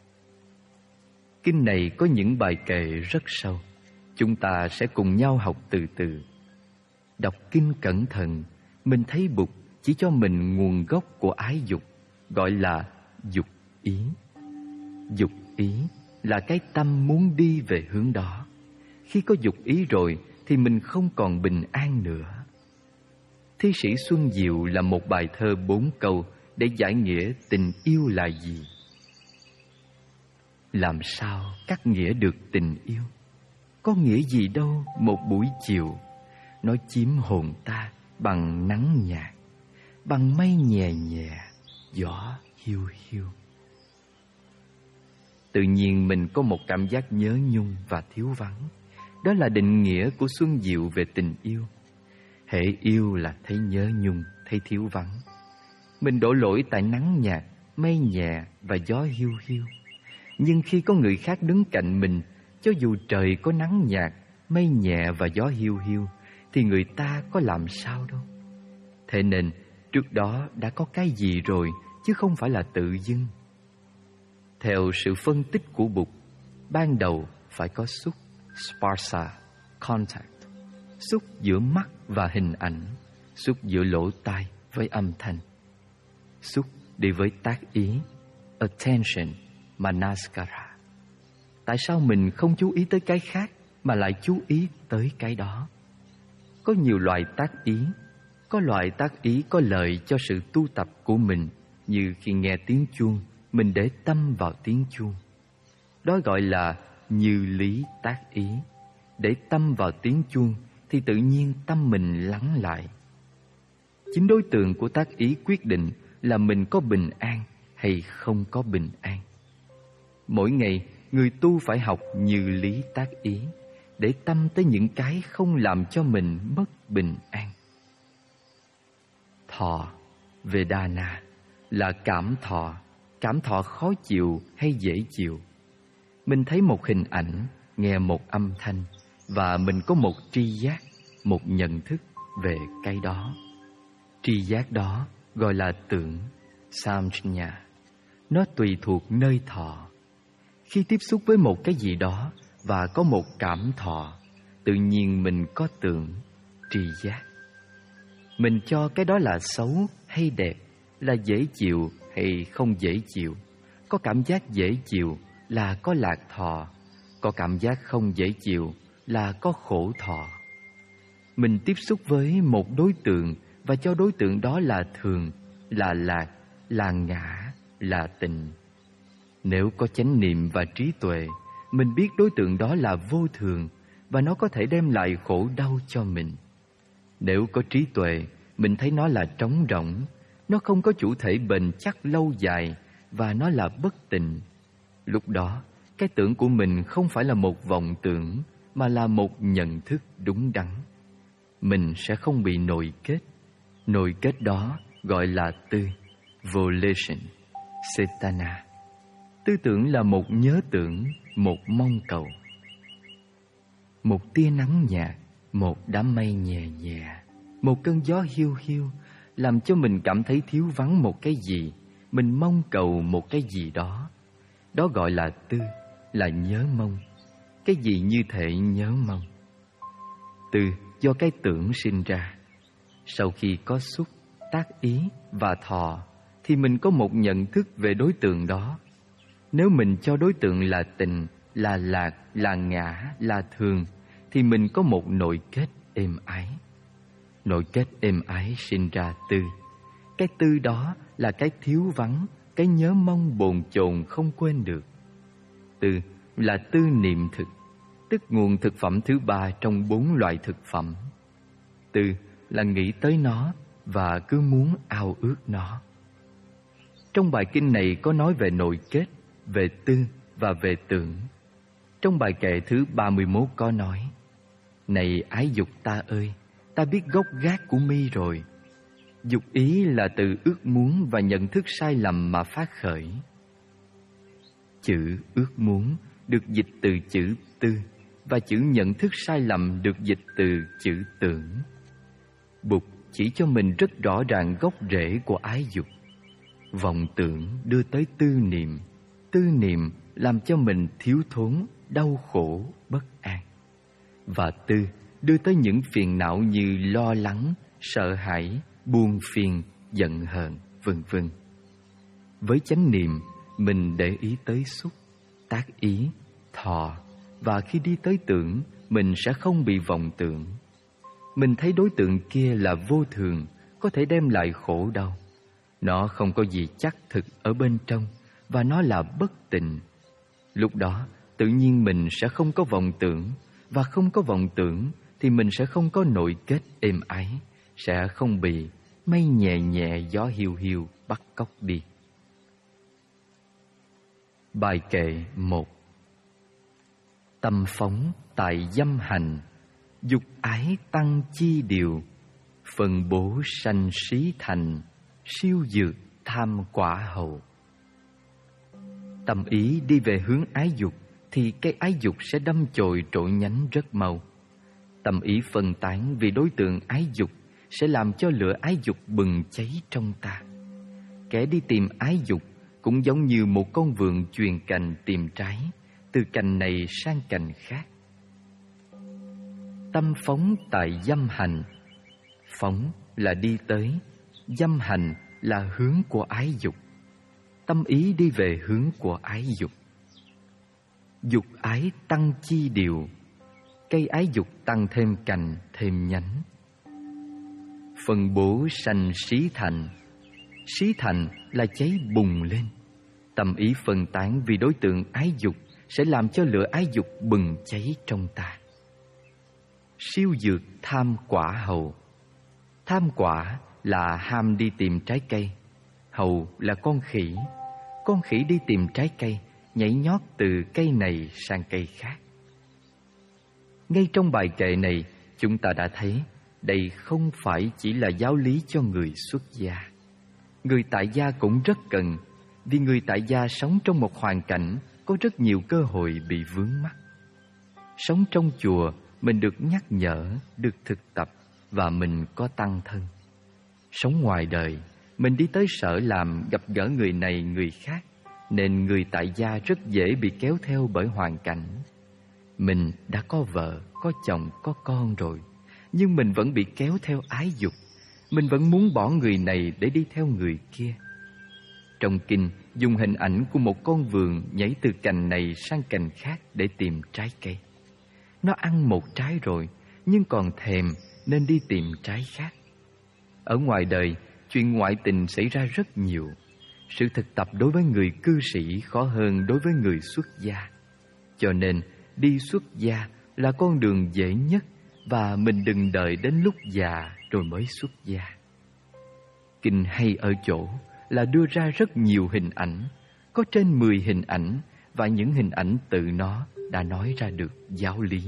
Kinh này có những bài kệ rất sâu. Chúng ta sẽ cùng nhau học từ từ. Đọc kinh cẩn thận, mình thấy Bụt chỉ cho mình nguồn gốc của ái dục, gọi là dục ý. Dục ý là cái tâm muốn đi về hướng đó. Khi có dục ý rồi thì mình không còn bình an nữa. Thi sĩ Xuân Diệu là một bài thơ 4 câu để giải nghĩa tình yêu là gì. Làm sao cắt nghĩa được tình yêu? Có nghĩa gì đâu một buổi chiều, nó chiếm hồn ta bằng nắng nhạt, bằng mây nhẹ nhẹ, gió hiu hiu. Tự nhiên mình có một cảm giác nhớ nhung và thiếu vắng. Đó là định nghĩa của Xuân Diệu về tình yêu. Hễ yêu là thấy nhớ nhung, thấy thiếu vắng. Mình đổ lỗi tại nắng nhạt, mây nhẹ và gió hiu hiu. Nhưng khi có người khác đứng cạnh mình, cho dù trời có nắng nhạt, mây nhẹ và gió hiu hiu, thì người ta có làm sao đâu. Thế nên trước đó đã có cái gì rồi, chứ không phải là tự dưng. Theo sự phân tích của Bụt, ban đầu phải có xúc, sparsa, contact. Xúc giữa mắt và hình ảnh, xúc giữa lỗ tai với âm thanh. Xúc đi với tác ý, attention, manaskara. Tại sao mình không chú ý tới cái khác mà lại chú ý tới cái đó? Có nhiều loại tác ý. Có loại tác ý có lợi cho sự tu tập của mình, như khi nghe tiếng chuông, mình để tâm vào tiếng chuông. Đó gọi là như lý tác ý. Để tâm vào tiếng chuông thì tự nhiên tâm mình lắng lại. Chính đối tượng của tác ý quyết định là mình có bình an hay không có bình an. Mỗi ngày, người tu phải học như lý tác ý, để tâm tới những cái không làm cho mình mất bình an. Thọ, Vedana, là cảm thọ khó chịu hay dễ chịu. Mình thấy một hình ảnh, nghe một âm thanh, và mình có một tri giác, một nhận thức về cái đó. Tri giác đó gọi là tưởng, samjñā. Nó tùy thuộc nơi thọ. Khi tiếp xúc với một cái gì đó và có một cảm thọ, tự nhiên mình có tưởng, tri giác. Mình cho cái đó là xấu hay đẹp, là dễ chịu hay không dễ chịu. Có cảm giác dễ chịu là có lạc thọ, có cảm giác không dễ chịu là có khổ thọ. Mình tiếp xúc với một đối tượng và cho đối tượng đó là thường, là lạc, là ngã, là tịnh. Nếu có chánh niệm và trí tuệ, mình biết đối tượng đó là vô thường và nó có thể đem lại khổ đau cho mình. Nếu có trí tuệ, mình thấy nó là trống rỗng, nó không có chủ thể bền chắc lâu dài và nó là bất tịnh. Lúc đó, cái tưởng của mình không phải là một vọng tưởng mà là một nhận thức đúng đắn. Mình sẽ không bị nội kết. Nội kết đó gọi là tư, volition, cetana. Tư tưởng là một nhớ tưởng, một mong cầu. Một tia nắng nhạt, một đám mây nhẹ nhẹ, một cơn gió hiu hiu làm cho mình cảm thấy thiếu vắng một cái gì. Mình mong cầu một cái gì đó. Đó gọi là tư, là nhớ mong. Cái gì như thể nhớ mong. Tư do cái tưởng sinh ra. Sau khi có xúc, tác ý và thọ thì mình có một nhận thức về đối tượng đó. Nếu mình cho đối tượng là tình là lạc, là ngã, là thường, thì mình có một nội kết êm ái. Nội kết êm ái sinh ra tư. Cái tư đó là cái thiếu vắng, cái nhớ mong bồn chồn không quên được. Tư là tư niệm thực, tức nguồn thực phẩm thứ ba trong 4 loại thực phẩm. Tư là nghĩ tới nó và cứ muốn ao ước nó. Trong bài kinh này có nói về nội kết, về tư và về tưởng. Trong bài kệ thứ 31 có nói: Này ái dục ta ơi, ta biết gốc gác của mi rồi. Dục ý là từ ước muốn và nhận thức sai lầm mà phát khởi. Chữ ước muốn được dịch từ chữ tư, và chữ nhận thức sai lầm được dịch từ chữ tưởng. Bụt chỉ cho mình rất rõ ràng gốc rễ của ái dục. Vọng tưởng đưa tới tư niệm làm cho mình thiếu thốn, đau khổ, bất an. Và tư đưa tới những phiền não như lo lắng, sợ hãi, buồn phiền, giận hờn, vân vân. Với chánh niệm, mình để ý tới xúc, tác ý, thọ, và khi đi tới tưởng, mình sẽ không bị vọng tưởng. Mình thấy đối tượng kia là vô thường, có thể đem lại khổ đau. Nó không có gì chắc thực ở bên trong, và nó là bất tịnh. Lúc đó, tự nhiên mình sẽ không có vọng tưởng, và không có vọng tưởng thì mình sẽ không có nội kết êm ái, sẽ không bị mây nhẹ nhẹ gió hiu hiu bắt cóc đi. Bài kệ 1. Tâm phóng tại dâm hành, dục ái tăng chi điều, phân bố sanh trí thành, siêu dược tham quả hậu. Tâm ý đi về hướng ái dục thì cây ái dục sẽ đâm chồi trổ nhánh rất mau. Tâm ý phân tán vì đối tượng ái dục sẽ làm cho lửa ái dục bừng cháy trong ta. Kẻ đi tìm ái dục cũng giống như một con vượn chuyền cành tìm trái, từ cành này sang cành khác. Tâm phóng tại dâm hành. Phóng là đi tới, dâm hành là hướng của ái dục. Tâm ý đi về hướng của ái dục. Dục ái tăng chi điều, cây ái dục tăng thêm cành, thêm nhánh. Phân bố sanh xí thành. Xí thành là cháy bùng lên. Tâm ý phân tán vì đối tượng ái dục sẽ làm cho lửa ái dục bừng cháy trong ta. Siêu dược tham quả hậu. Tham quả là ham đi tìm trái cây. Hậu là con khỉ. Con khỉ đi tìm trái cây, nhảy nhót từ cây này sang cây khác. Ngay trong bài kệ này, chúng ta đã thấy đây không phải chỉ là giáo lý cho người xuất gia. Người tại gia cũng rất cần, vì người tại gia sống trong một hoàn cảnh có rất nhiều cơ hội bị vướng mắc. Sống trong chùa, mình được nhắc nhở, được thực tập và mình có tăng thân. Sống ngoài đời, mình đi tới sở làm gặp gỡ người này người khác, nên người tại gia rất dễ bị kéo theo bởi hoàn cảnh. Mình đã có vợ, có chồng, có con rồi, nhưng mình vẫn bị kéo theo ái dục. Mình vẫn muốn bỏ người này để đi theo người kia. Trong kinh dùng hình ảnh của một con vượn nhảy từ cành này sang cành khác để tìm trái cây. Nó ăn một trái rồi, nhưng còn thèm nên đi tìm trái khác. Ở ngoài đời, chuyện ngoại tình xảy ra rất nhiều. Sự thực tập đối với người cư sĩ khó hơn đối với người xuất gia. Cho nên đi xuất gia là con đường dễ nhất, và mình đừng đợi đến lúc già rồi mới xuất gia. Kinh hay ở chỗ là đưa ra rất nhiều hình ảnh, có trên 10 hình ảnh, và những hình ảnh tự nó đã nói ra được giáo lý.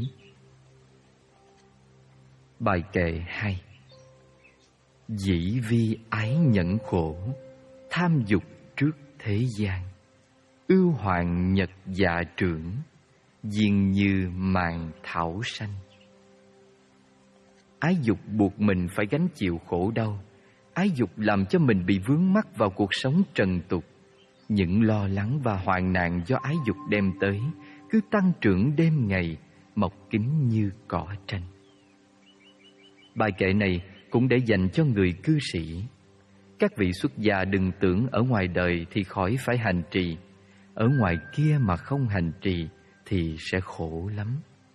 Bài kệ 2. Dĩ vi ái nhẫn khổ, tham dục trước thế gian, ưu hoàng nhật dạ trưởng, diên như màn thảo xanh. Ái dục buộc mình phải gánh chịu khổ đau. Ái dục làm cho mình bị vướng mắc vào cuộc sống trần tục. Những lo lắng và hoạn nạn do ái dục đem tới cứ tăng trưởng đêm ngày, mọc kín như cỏ tranh. Bài kệ này cũng để dành cho người cư sĩ. Các vị xuất gia đừng tưởng ở ngoài đời thì khỏi phải hành trì, ở ngoài kia mà không hành trì thì sẽ khổ lắm.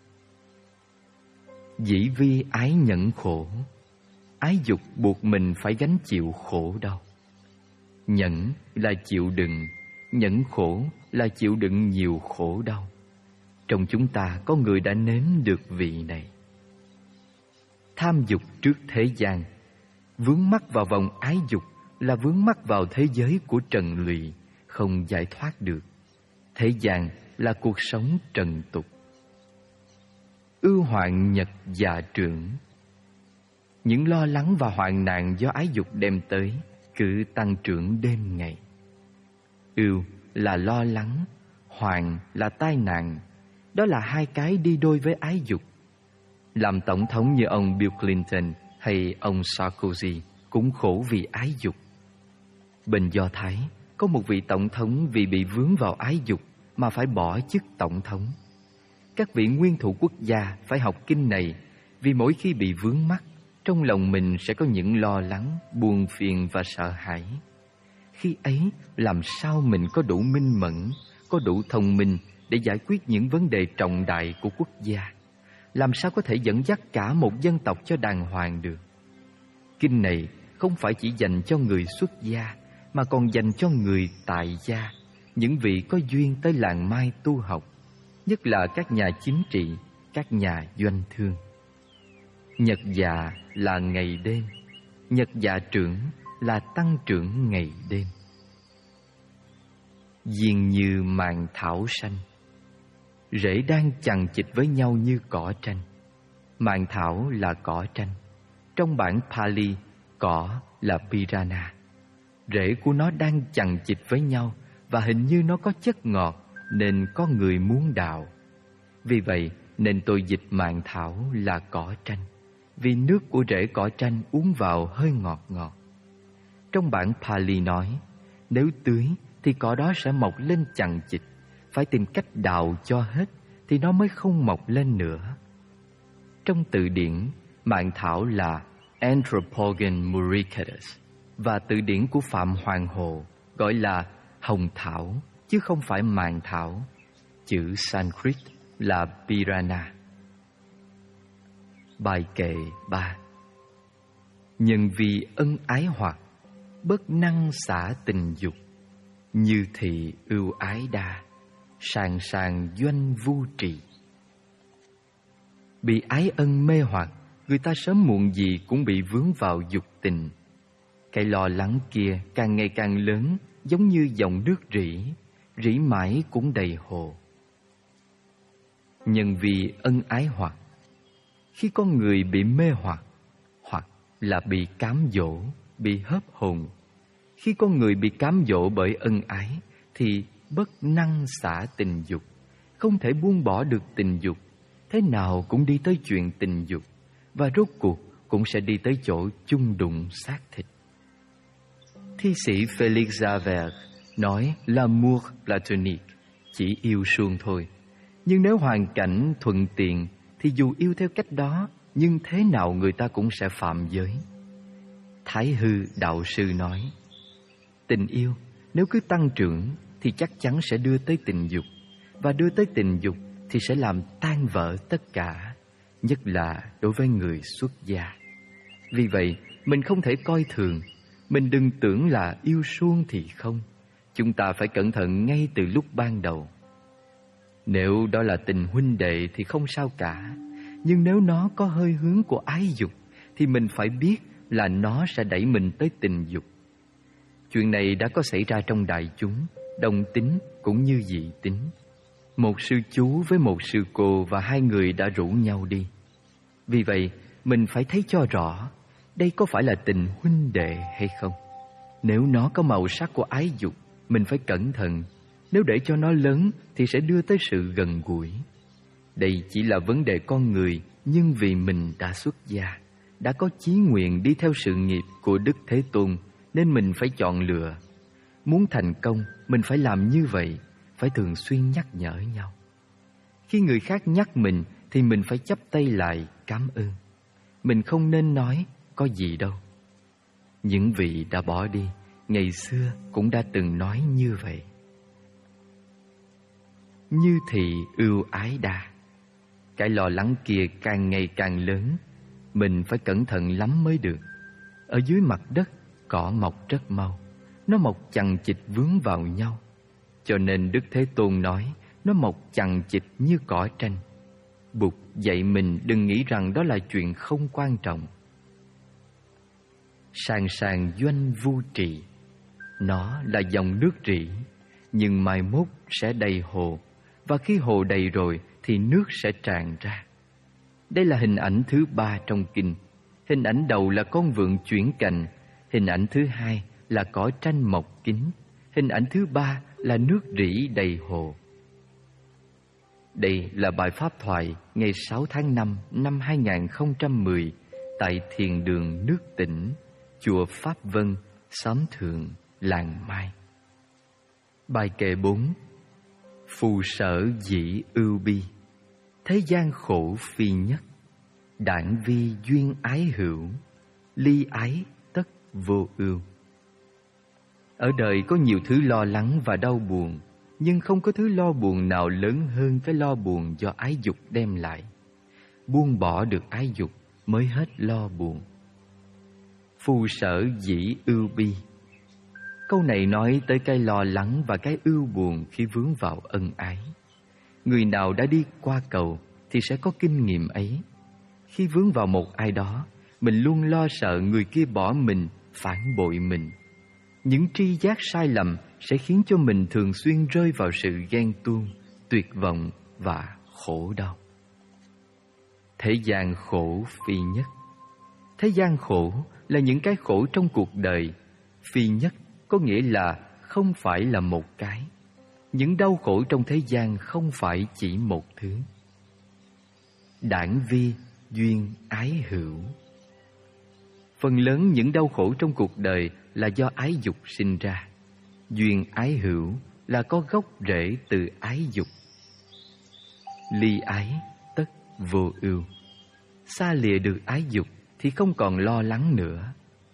Dĩ vi ái nhẫn khổ, ái dục buộc mình phải gánh chịu khổ đau. Nhẫn là chịu đựng, nhẫn khổ là chịu đựng nhiều khổ đau. Trong chúng ta có người đã nếm được vị này. Tham dục trước thế gian, vướng mắc vào vòng ái dục là vướng mắc vào thế giới của trần lụy, không giải thoát được. Thế gian là cuộc sống trần tục. Ưu hoạn nhật già trưởng, những lo lắng và hoạn nạn do ái dục đem tới cứ tăng trưởng đêm ngày. Ưu là lo lắng, hoạn là tai nạn. Đó là hai cái đi đôi với ái dục. Làm tổng thống như ông Bill Clinton hay ông Sarkozy cũng khổ vì ái dục. Bên Do Thái có một vị tổng thống vì bị vướng vào ái dục mà phải bỏ chức tổng thống. Các vị nguyên thủ quốc gia phải học kinh này, vì mỗi khi bị vướng mắc, trong lòng mình sẽ có những lo lắng, buồn phiền và sợ hãi. Khi ấy, làm sao mình có đủ minh mẫn, có đủ thông minh để giải quyết những vấn đề trọng đại của quốc gia? Làm sao có thể dẫn dắt cả một dân tộc cho đàng hoàng được? Kinh này không phải chỉ dành cho người xuất gia, mà còn dành cho người tại gia, những vị có duyên tới làng Mai tu học, nhất là các nhà chính trị, các nhà doanh thương. Nhật già là ngày đêm, nhật già trưởng là tăng trưởng ngày đêm. Diền như màng thảo xanh, rễ đang chằng chịt với nhau như cỏ tranh. Màng thảo là cỏ tranh. Trong bản Pali, cỏ là Pirana. Rễ của nó đang chằng chịt với nhau và hình như nó có chất ngọt nên có người muốn đào. Vì vậy nên tôi dịch màng thảo là cỏ tranh, vì nước của rễ cỏ tranh uống vào hơi ngọt ngọt. Trong bản Pali nói, nếu tưới thì cỏ đó sẽ mọc lên chằng chịt, phải tìm cách đào cho hết thì nó mới không mọc lên nữa. Trong từ điển, màng thảo là Anthropogon muricatus, và từ điển của Phạm Hoàng Hồ gọi là hồng thảo chứ không phải màng thảo. Chữ Sanskrit là Pirana. Bài kệ 3. Nhân vì ân ái hoặc, bất năng xả tình dục, như thị ưu ái đa, sàng sàng doanh vu trì. Bị ái ân mê hoặc, người ta sớm muộn gì cũng bị vướng vào dục tình. Cái lo lắng kia càng ngày càng lớn, giống như dòng nước rỉ, rỉ mãi cũng đầy hồ. Nhân vì ân ái hoặc, khi con người bị mê hoặc là bị cám dỗ, bị hớp hồn. Khi con người bị cám dỗ bởi ân ái thì bất năng xả tình dục, không thể buông bỏ được tình dục, thế nào cũng đi tới chuyện tình dục, và rốt cuộc cũng sẽ đi tới chỗ chung đụng xác thịt. Thi sĩ Félix Javert nói l'amour platonique, chỉ yêu suông thôi. Nhưng nếu hoàn cảnh thuận tiện thì dù yêu theo cách đó, nhưng thế nào người ta cũng sẽ phạm giới. Thái Hư đạo sư nói, tình yêu nếu cứ tăng trưởng thì chắc chắn sẽ đưa tới tình dục, và đưa tới tình dục thì sẽ làm tan vỡ tất cả, nhất là đối với người xuất gia. Vì vậy, mình không thể coi thường, mình đừng tưởng là yêu suông thì không. Chúng ta phải cẩn thận ngay từ lúc ban đầu. Nếu đó là tình huynh đệ thì không sao cả, nhưng nếu nó có hơi hướng của ái dục thì mình phải biết là nó sẽ đẩy mình tới tình dục. Chuyện này đã có xảy ra trong đại chúng, đồng tính cũng như dị tính. Một sư chú với một sư cô và hai người đã rủ nhau đi. Vì vậy, mình phải thấy cho rõ đây có phải là tình huynh đệ hay không. Nếu nó có màu sắc của ái dục, mình phải cẩn thận. Nếu để cho nó lớn thì sẽ đưa tới sự gần gũi. Đây chỉ là vấn đề con người, nhưng vì mình đã xuất gia, đã có chí nguyện đi theo sự nghiệp của Đức Thế Tôn, nên mình phải chọn lựa. Muốn thành công, mình phải làm như vậy, phải thường xuyên nhắc nhở nhau. Khi người khác nhắc mình thì mình phải chắp tay lại cảm ơn. Mình không nên nói có gì đâu. Những vị đã bỏ đi ngày xưa cũng đã từng nói như vậy. như thị ưu ái đa. Cái lo lắng kia càng ngày càng lớn, mình phải cẩn thận lắm mới được. Ở dưới mặt đất, cỏ mọc rất mau, nó mọc chằng chịt vướng vào nhau. Cho nên Đức Thế Tôn nói nó mọc chằng chịt như cỏ tranh. Bụt dạy mình đừng nghĩ rằng đó là chuyện không quan trọng. Sàn sàn doanh vu trì, nó là dòng nước rỉ, nhưng mai mốt sẽ đầy hồ, và khi hồ đầy rồi thì nước sẽ tràn ra. Đây là hình ảnh thứ 3 trong kinh. Hình ảnh đầu là con vượn chuyển cành, hình ảnh thứ 2 là cỏ tranh mọc kín, hình ảnh thứ 3 là nước rỉ đầy hồ. Đây là bài pháp thoại ngày 6 tháng 5 năm 2010 tại Thiền đường Nước Tĩnh, chùa Pháp Vân, xóm Thượng, làng Mai. Bài kệ 4. Phù sở dĩ ưu bi, thế gian khổ phi nhất. Đản vi duyên ái hữu, ly ái tất vô ưu. Ở đời có nhiều thứ lo lắng và đau buồn, nhưng không có thứ lo buồn nào lớn hơn cái lo buồn do ái dục đem lại. Buông bỏ được ái dục mới hết lo buồn. Phù sở dĩ ưu bi. Câu này nói tới cái lo lắng và cái ưu buồn khi vướng vào ân ái. Người nào đã đi qua cầu thì sẽ có kinh nghiệm ấy. Khi vướng vào một ai đó, mình luôn lo sợ người kia bỏ mình, phản bội mình. Những tri giác sai lầm sẽ khiến cho mình thường xuyên rơi vào sự ghen tuông, tuyệt vọng và khổ đau. Thế gian khổ phi nhất. Thế gian khổ là những cái khổ trong cuộc đời. Phi nhất có nghĩa là không phải là một cái. Những đau khổ trong thế gian không phải chỉ một thứ. Đản vi duyên ái hữu. Phần lớn những đau khổ trong cuộc đời là do ái dục sinh ra. Duyên ái hữu là có gốc rễ từ ái dục. Ly ái tất vô ưu. Xa lìa được ái dục thì không còn lo lắng nữa.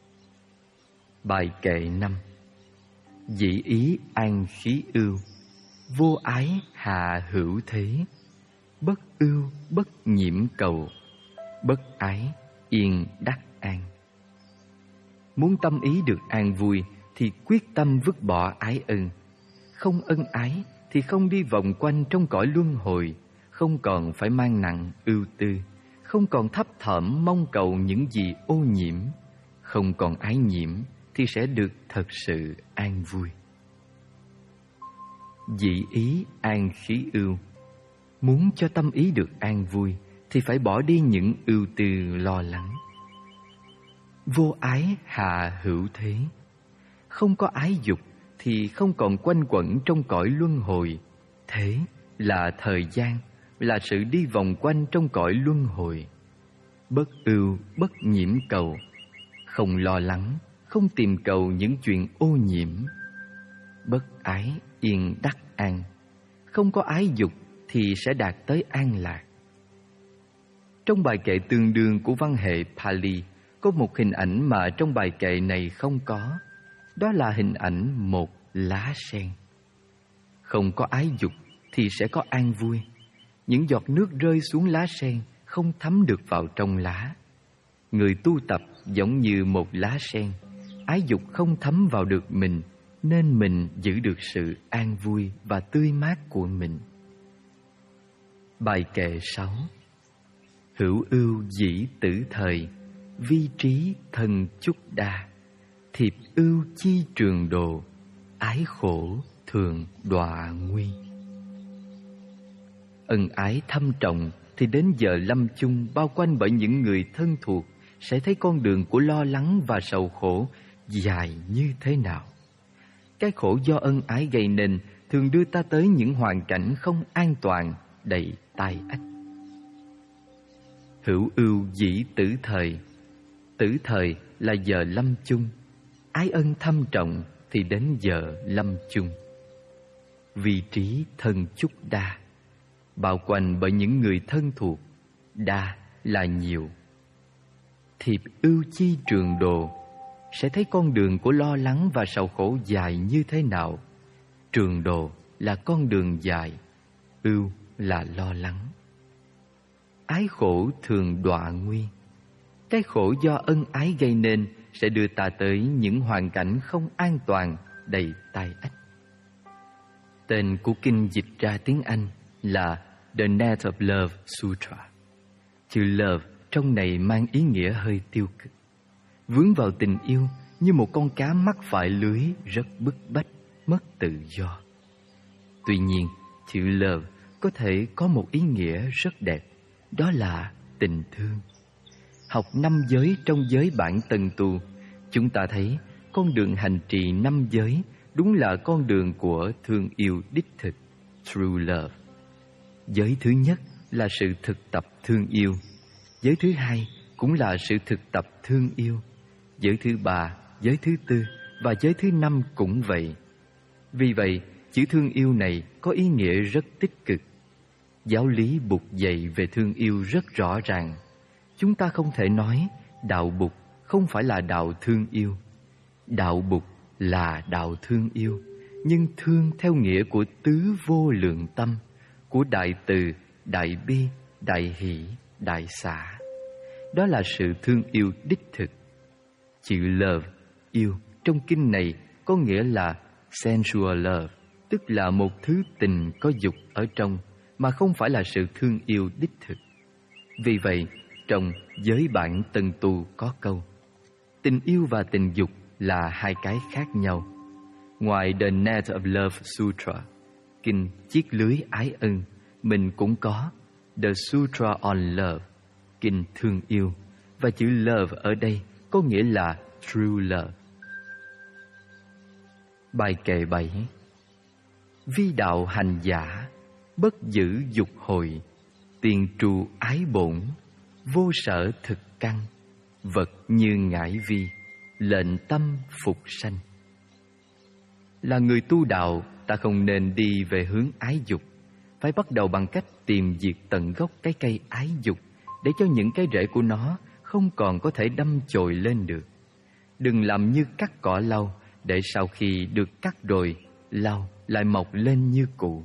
Bài kệ 5. Dĩ ý an khí ưu, vô ái hạ hữu thế. Bất ưu bất nhiễm cầu, bất ái yên đắc an. Muốn tâm ý được an vui thì quyết tâm vứt bỏ ái ân. Không ân ái thì không đi vòng quanh trong cõi luân hồi, không còn phải mang nặng ưu tư, không còn thấp thỏm mong cầu những gì ô nhiễm, không còn ái nhiễm thì sẽ được thật sự an vui. Dị ý an khí ưu. Muốn cho tâm ý được an vui thì phải bỏ đi những ưu tư lo lắng. Vô ái hạ hữu thế. Không có ái dục thì không còn quanh quẩn trong cõi luân hồi. Thế là thời gian, là sự đi vòng quanh trong cõi luân hồi. Bất ưu bất nhiễm cầu. Không lo lắng, không tìm cầu những chuyện ô nhiễm. Bất ái yên đắc an. Không có ái dục thì sẽ đạt tới an lạc. Trong bài kệ tương đương của văn hệ Pali có một hình ảnh mà trong bài kệ này không có. Đó là hình ảnh một lá sen. Không có ái dục thì sẽ có an vui. Những giọt nước rơi xuống lá sen không thấm được vào trong lá. Người tu tập giống như một lá sen. Ái dục không thấm vào được mình, nên mình giữ được sự an vui và tươi mát của mình. Bài kệ 6. Hữu ưu dĩ tử thời, vi trí thân chúc đa. Thiệp ưu chi trường đồ, ái khổ thường đọa nguy. Ân ái thâm trọng thì đến giờ lâm chung bao quanh bởi những người thân thuộc sẽ thấy con đường của lo lắng và sầu khổ dài như thế nào. Cái khổ do ân ái gây nên thường đưa ta tới những hoàn cảnh không an toàn, đầy tai ách. Hữu ưu dĩ tử thời. Tử thời là giờ lâm chung. Ái ân thâm trọng thì đến giờ lâm chung. Vị trí thân chúc đa. Bao quanh bởi những người thân thuộc. Đa là nhiều. Thiệp ưu chi trường đồ. Sẽ thấy con đường của lo lắng và sầu khổ dài như thế nào. Trường đồ là con đường dài. ưu là lo lắng. Ái khổ thường đọa nguy. Cái khổ do ân ái gây nên sẽ đưa ta tới những hoàn cảnh không an toàn, đầy tai ách. Tên của kinh dịch ra tiếng Anh là The Net of Love Sutra. Chữ love trong này mang ý nghĩa hơi tiêu cực. Vướng vào tình yêu như một con cá mắc phải lưới, rất bức bách, mất tự do. Tuy nhiên, chữ love có thể có một ý nghĩa rất đẹp, đó là tình thương. Học 5 giới trong giới bản Tân Tu, chúng ta thấy con đường hành trì 5 giới đúng là con đường của thương yêu đích thực, true love. Giới thứ nhất là sự thực tập thương yêu. Giới thứ hai cũng là sự thực tập thương yêu. Giới thứ ba, giới thứ tư và giới thứ 5 cũng vậy. Vì vậy, chữ thương yêu này có ý nghĩa rất tích cực. Giáo lý Bụt dạy về thương yêu rất rõ ràng. Chúng ta không thể nói đạo Bụt không phải là đạo thương yêu. Đạo Bụt là đạo thương yêu, nhưng thương theo nghĩa của tứ vô lượng tâm, của đại từ, đại bi, đại hỷ, đại xả. Đó là sự thương yêu đích thực. Chữ love, yêu, trong kinh này có nghĩa là sensual love, tức là một thứ tình có dục ở trong, mà không phải là sự thương yêu đích thực. Vì vậy, trong giới bản Tân Tu có câu: tình yêu và tình dục là hai cái khác nhau. Ngoài The Net of Love Sutra, kinh chiếc lưới ái ân, mình cũng có The Sutra on Love, kinh thương yêu, và chữ love ở đây có nghĩa là true love. Bài kệ 7. Vi đạo hành giả, bất giữ dục hồi, tiền trụ ái bổn, vô sở thực căn, vật như ngải vi, lệnh tâm phục sanh. Là người tu đạo, ta không nên đi về hướng ái dục, phải bắt đầu bằng cách tìm diệt tận gốc cái cây ái dục, để cho những cái rễ của nó không còn có thể đâm chồi lên được. Đừng làm như cắt cỏ lau, để sau khi được cắt rồi, lau lại mọc lên như cũ.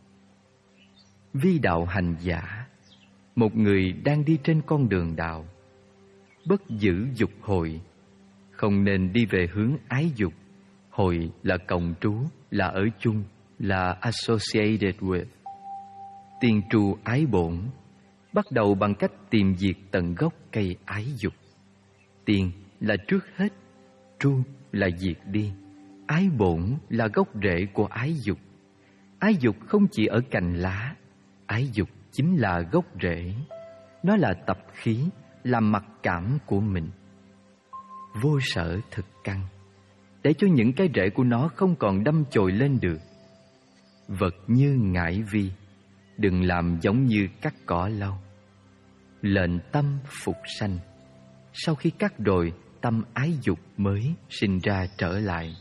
Vi đạo hành giả, một người đang đi trên con đường đạo. Bất giữ dục hồi, không nên đi về hướng ái dục. Hồi là cộng trú, là ở chung, là associated with. Tiền trụ ái bổn, bắt đầu bằng cách tìm diệt tận gốc cây ái dục. Tiền là trước hết, tru là diệt đi, ái bổn là gốc rễ của ái dục. Ái dục không chỉ ở cành lá, ái dục chính là gốc rễ. Nó là tập khí, là mặc cảm của mình. Vô sở thực căn, để cho những cái rễ của nó không còn đâm chồi lên được. Vật như ngải vi, đừng làm giống như cắt cỏ lau. Lệnh tâm phục sanh, sau khi cắt rồi, tâm ái dục mới sinh ra trở lại.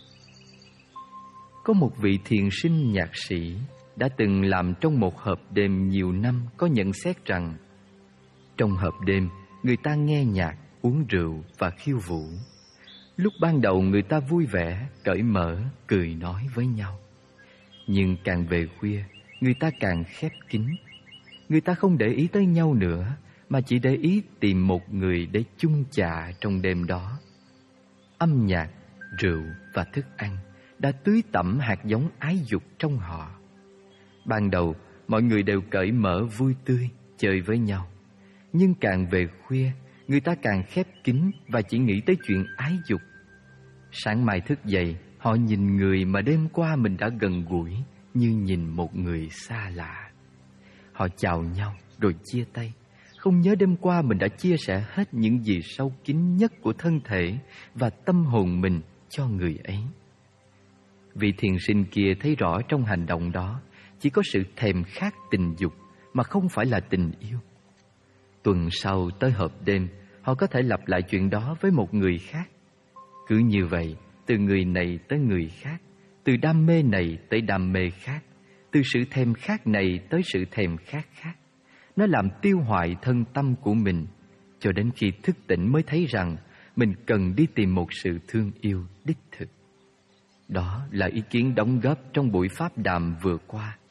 Có một vị thiền sinh nhạc sĩ đã từng làm trong một hộp đêm nhiều năm, có nhận xét rằng trong hộp đêm, người ta nghe nhạc, uống rượu và khiêu vũ. Lúc ban đầu người ta vui vẻ, cởi mở, cười nói với nhau. Nhưng càng về khuya, người ta càng khép kín. Người ta không để ý tới nhau nữa, mà chỉ để ý tìm một người để chung chạ trong đêm đó. Âm nhạc, rượu và thức ăn đã tưới tẩm hạt giống ái dục trong họ. Ban đầu, mọi người đều cởi mở vui tươi, chơi với nhau. Nhưng càng về khuya, người ta càng khép kín và chỉ nghĩ tới chuyện ái dục. Sáng mai thức dậy, họ nhìn người mà đêm qua mình đã gần gũi như nhìn một người xa lạ. Họ chào nhau rồi chia tay, không nhớ đêm qua mình đã chia sẻ hết những gì sâu kín nhất của thân thể và tâm hồn mình cho người ấy. Vị thiền sinh kia thấy rõ trong hành động đó chỉ có sự thèm khát tình dục mà không phải là tình yêu. Tuần sau tới hộp đêm, họ có thể lặp lại chuyện đó với một người khác. Cứ như vậy, từ người này tới người khác, từ đam mê này tới đam mê khác, từ sự thèm khát này tới sự thèm khát khác. Nó làm tiêu hoại thân tâm của mình, cho đến khi thức tỉnh mới thấy rằng mình cần đi tìm một sự thương yêu đích thực. Đó là ý kiến đóng góp trong buổi pháp đàm vừa qua.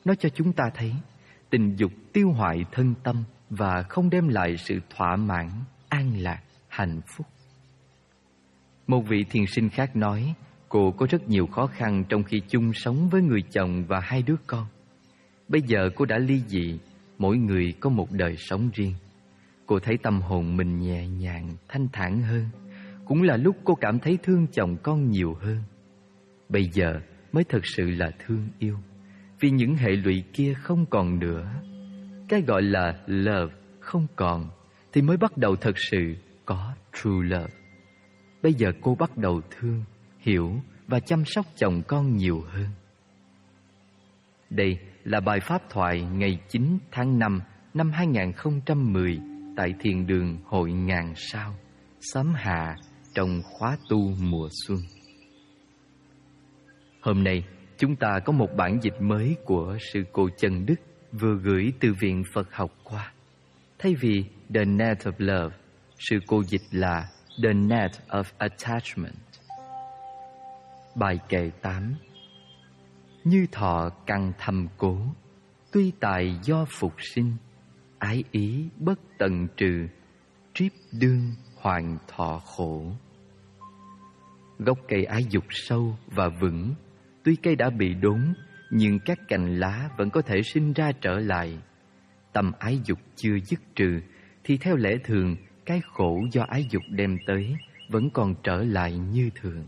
Nó cho chúng ta thấy tình dục tiêu hoại thân tâm và không đem lại sự thỏa mãn, an lạc, hạnh phúc. Một vị thiền sinh khác nói, cô có rất nhiều khó khăn trong khi chung sống với người chồng và 2 đứa con. Bây giờ cô đã ly dị, mỗi người có một đời sống riêng. Cô thấy tâm hồn mình nhẹ nhàng, thanh thản hơn. Cũng là lúc cô cảm thấy thương chồng con nhiều hơn. Bây giờ mới thật sự là thương yêu, vì những hệ lụy kia không còn nữa. Cái gọi là love không còn thì mới bắt đầu thật sự có true love. Bây giờ cô bắt đầu thương, hiểu và chăm sóc chồng con nhiều hơn. Đây là bài pháp thoại ngày 9 tháng 5 năm 2010 tại Thiền đường Hội Ngàn Sao, Xóm Hạ, trong khóa tu mùa xuân. Hôm nay chúng ta có một bản dịch mới của sư cô Trần Đức vừa gửi từ Viện Phật học qua. Thay vì The Net of Love, sư cô dịch là The Net of Attachment. Bài kệ 8. Như thọ căn thầm cố, tuy tài do phục sinh, ái ý bất tận trừ, triếp đương hoàng thọ khổ. Gốc cây ái dục sâu và vững, tuy cây đã bị đốn, nhưng các cành lá vẫn có thể sinh ra trở lại. Tâm ái dục chưa dứt trừ, thì theo lẽ thường, cái khổ do ái dục đem tới vẫn còn trở lại như thường.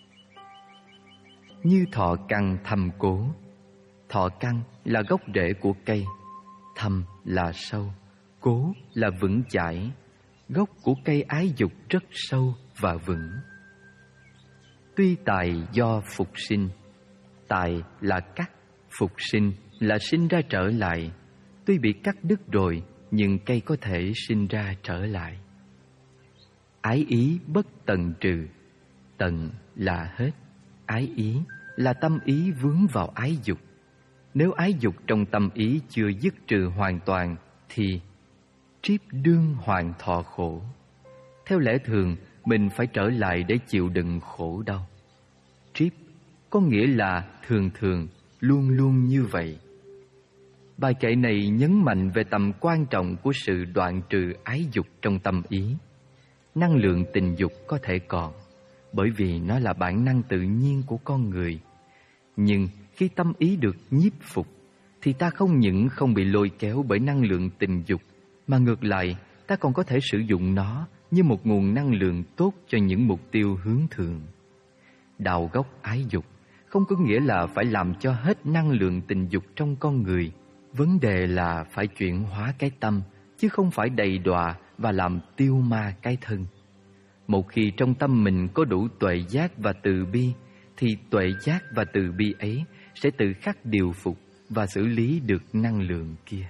Như thọ căn thâm cố. Thọ căn là gốc rễ của cây, thâm là sâu, cố là vững chãi. Gốc của cây ái dục rất sâu và vững. Tuy tài do phục sinh. Tài là cắt, phục sinh là sinh ra trở lại. Tuy bị cắt đứt rồi, nhưng cây có thể sinh ra trở lại. Ái ý bất tận trừ. Tận là hết, ái ý là tâm ý vướng vào ái dục. Nếu ái dục trong tâm ý chưa dứt trừ hoàn toàn thì triếp đương hoàng thọ khổ. Theo lẽ thường, mình phải trở lại để chịu đựng khổ đau. Triếp có nghĩa là thường thường, luôn luôn như vậy. Bài kệ này nhấn mạnh về tầm quan trọng của sự đoạn trừ ái dục trong tâm ý. Năng lượng tình dục có thể còn, bởi vì nó là bản năng tự nhiên của con người. Nhưng khi tâm ý được nhiếp phục, thì ta không những không bị lôi kéo bởi năng lượng tình dục, mà ngược lại, ta còn có thể sử dụng nó như một nguồn năng lượng tốt cho những mục tiêu hướng thượng. Đào gốc ái dục không có nghĩa là phải làm cho hết năng lượng tình dục trong con người. Vấn đề là phải chuyển hóa cái tâm, chứ không phải đầy đọa và làm tiêu ma cái thân. Một khi trong tâm mình có đủ tuệ giác và từ bi, thì tuệ giác và từ bi ấy sẽ tự khắc điều phục và xử lý được năng lượng kia.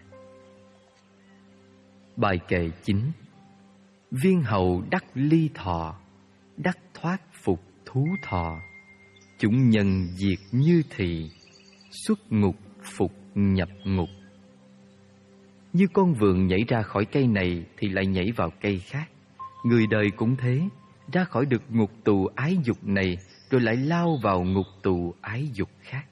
Bài kệ 9. Viên hầu đắc ly thọ, đắc thoát phục thú thọ. Chúng nhân diệt như thị, xuất ngục phục nhập ngục. Như con vượn nhảy ra khỏi cây này thì lại nhảy vào cây khác. Người đời cũng thế, ra khỏi được ngục tù ái dục này rồi lại lao vào ngục tù ái dục khác.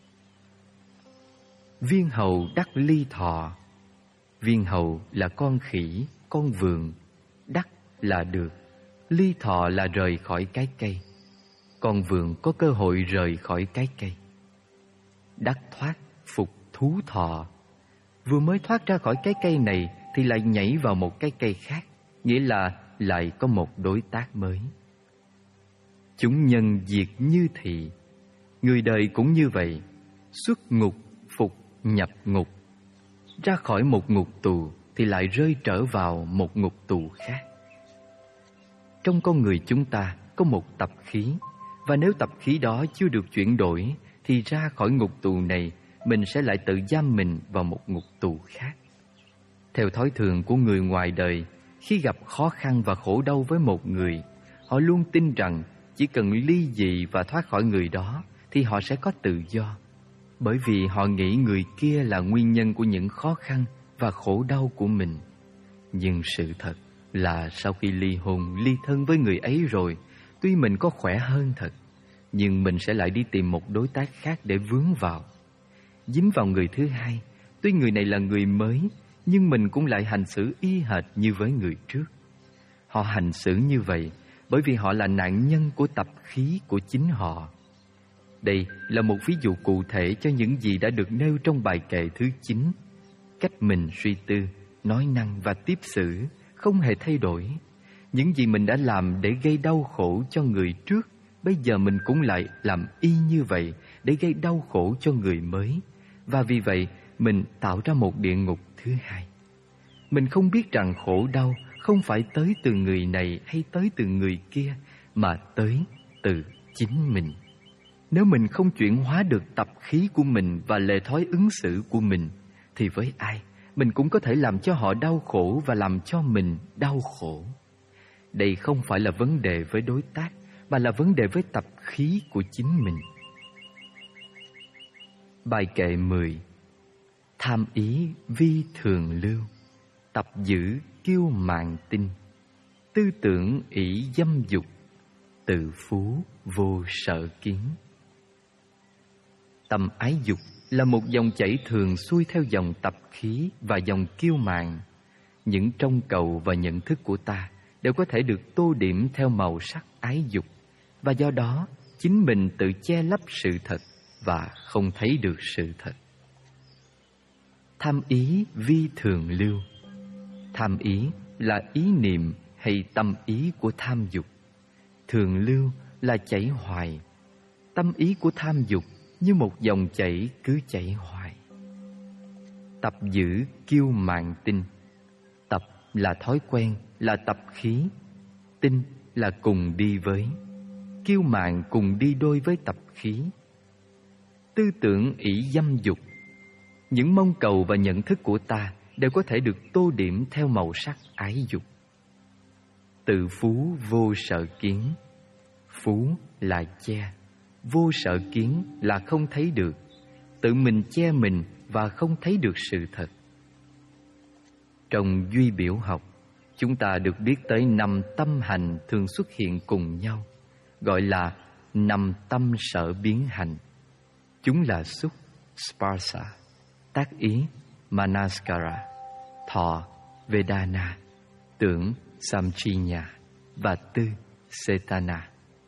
Viên hầu đắc ly thọ. Viên hầu là con khỉ, con vượn. Đắc là được, ly thọ là rời khỏi cái cây. Con vượn có cơ hội rời khỏi cái cây. Đắc thoát phục thú thọ. Vừa mới thoát ra khỏi cái cây này thì lại nhảy vào một cái cây khác, nghĩa là lại có một đối tác mới. Chúng nhân diệt như thị. Người đời cũng như vậy, xuất ngục phục nhập ngục. Ra khỏi một ngục tù thì lại rơi trở vào một ngục tù khác. Trong con người chúng ta có một tập khí, và nếu tập khí đó chưa được chuyển đổi thì ra khỏi ngục tù này mình sẽ lại tự giam mình vào một ngục tù khác. Theo thói thường của người ngoài đời, khi gặp khó khăn và khổ đau với một người, họ luôn tin rằng chỉ cần ly dị và thoát khỏi người đó thì họ sẽ có tự do. Bởi vì họ nghĩ người kia là nguyên nhân của những khó khăn và khổ đau của mình. Nhưng sự thật là sau khi ly hôn, ly thân với người ấy rồi, tuy mình có khỏe hơn thật, nhưng mình sẽ lại đi tìm một đối tác khác để vướng vào. dính vào người thứ hai. Tuy người này là người mới, nhưng mình cũng lại hành xử y hệt như với người trước. Họ hành xử như vậy bởi vì họ là nạn nhân của tập khí của chính họ. Đây là một ví dụ cụ thể cho những gì đã được nêu trong bài kệ thứ 9. Cách mình suy tư, nói năng và tiếp xử không hề thay đổi. Những gì mình đã làm để gây đau khổ cho người trước, bây giờ mình cũng lại làm y như vậy để gây đau khổ cho người mới. Và vì vậy, mình tạo ra một địa ngục thứ hai. Mình không biết rằng khổ đau không phải tới từ người này hay tới từ người kia, mà tới từ chính mình. Nếu mình không chuyển hóa được tập khí của mình và lề thói ứng xử của mình, thì với ai, mình cũng có thể làm cho họ đau khổ và làm cho mình đau khổ. Đây không phải là vấn đề với đối tác, mà là vấn đề với tập khí của chính mình. Bài kệ 10. Tham ý vi thường lưu, tập giữ kiêu mạn tinh, tư tưởng ỷ dâm dục, tự phú vô sợ kiến. Tâm ái dục là một dòng chảy thường xuôi theo dòng tập khí và dòng kiêu mạn. Những trông cầu và nhận thức của ta đều có thể được tô điểm theo màu sắc ái dục, và do đó chính mình tự che lấp sự thật và không thấy được sự thật. Tham ý vi thường lưu. Tham ý là ý niệm hay tâm ý của tham dục. Thường lưu là chảy hoài. Tâm ý của tham dục như một dòng chảy cứ chảy hoài. Tập giữ kiêu mạn tinh. Tập là thói quen, là tập khí. Tinh là cùng đi với. Kiêu mạn cùng đi đôi với tập khí. Tư tưởng ỷ dâm dục. Những mong cầu và nhận thức của ta đều có thể được tô điểm theo màu sắc ái dục. Tự phú vô sợ kiến. Phú là che, vô sợ kiến là không thấy được. Tự mình che mình và không thấy được sự thật. Trong duy biểu học, chúng ta được biết tới 5 tâm hành thường xuất hiện cùng nhau, gọi là 5 tâm sở biến hành. Chúng là xúc, sparsa, tác ý, manaskara, thọ, vedana, tưởng, samchinya và tư, cetana.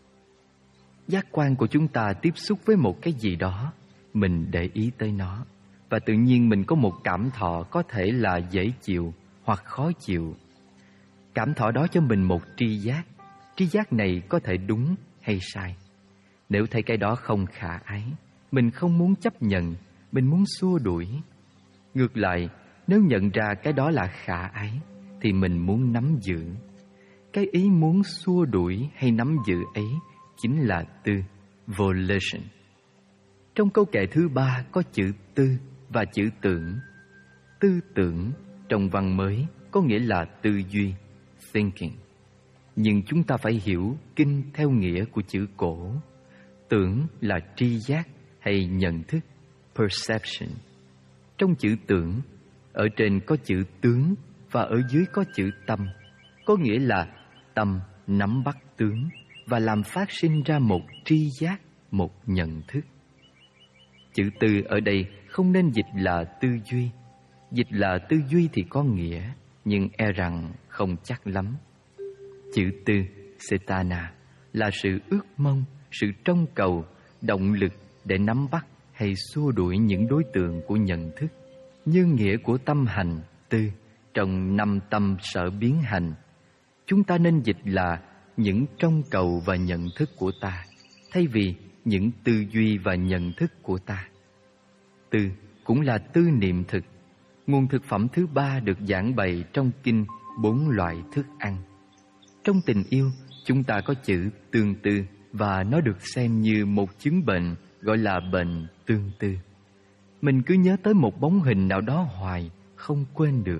Giác quan của chúng ta tiếp xúc với một cái gì đó, mình để ý tới nó, và tự nhiên mình có một cảm thọ có thể là dễ chịu hoặc khó chịu. Cảm thọ đó cho mình một tri giác. Tri giác này có thể đúng hay sai. Nếu thấy cái đó không khả ái, mình không muốn chấp nhận, mình muốn xua đuổi. Ngược lại, nếu nhận ra cái đó là khả ái, thì mình muốn nắm giữ. Cái ý muốn xua đuổi hay nắm giữ ấy chính là tư, volition. Trong câu kệ thứ 3 có chữ tư và chữ tưởng. Tư tưởng trong văn mới có nghĩa là tư duy, thinking. Nhưng chúng ta phải hiểu kinh theo nghĩa của chữ cổ. Tưởng là tri giác hay nhận thức, perception. Trong chữ tưởng, ở trên có chữ tướng và ở dưới có chữ tâm, có nghĩa là tâm nắm bắt tướng và làm phát sinh ra một tri giác, một nhận thức. Chữ tư ở đây không nên dịch là tư duy. Dịch là tư duy thì có nghĩa, nhưng e rằng không chắc lắm. Chữ tư, cetana, là sự ước mong, sự trông cầu, động lực để nắm bắt hay xua đuổi những đối tượng của nhận thức. Như nghĩa của tâm hành, tư, trong 5 tâm sở biến hành, chúng ta nên dịch là những trông cầu và nhận thức của ta, thay vì những tư duy và nhận thức của ta. Tư cũng là tư niệm thực, nguồn thực phẩm thứ 3 được giảng bày trong kinh 4 loại thức ăn. Trong tình yêu, chúng ta có chữ tương tư và nó được xem như một chứng bệnh gọi là bệnh tương tư. Mình cứ nhớ tới một bóng hình nào đó hoài, không quên được.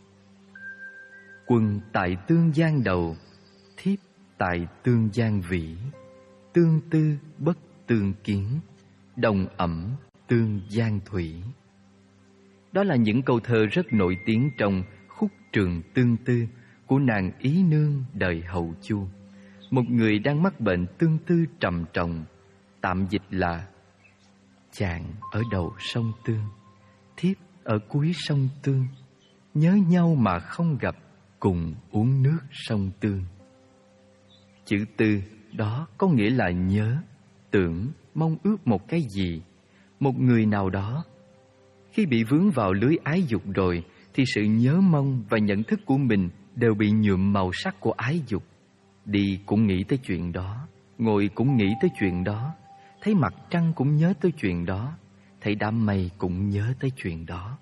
Quần tại tương gian đầu, thiếp tại tương gian vĩ, tương tư bất tương kiến, đồng ẩm tương gian thủy. Đó là những câu thơ rất nổi tiếng trong khúc Trường Tương Tư của nàng Ý Nương đời Hậu Chu, một người đang mắc bệnh tương tư trầm trọng, tạm dịch là chàng ở đầu sông Tương, thiếp ở cuối sông Tương, nhớ nhau mà không gặp, cùng uống nước sông Tương. Chữ tư đó có nghĩa là nhớ, tưởng, mong ước một cái gì, một người nào đó. Khi bị vướng vào lưới ái dục rồi thì sự nhớ mong và nhận thức của mình đều bị nhuộm màu sắc của ái dục. Đi cũng nghĩ tới chuyện đó, ngồi cũng nghĩ tới chuyện đó, thấy mặt trăng cũng nhớ tới chuyện đó, thấy đám mây cũng nhớ tới chuyện đó.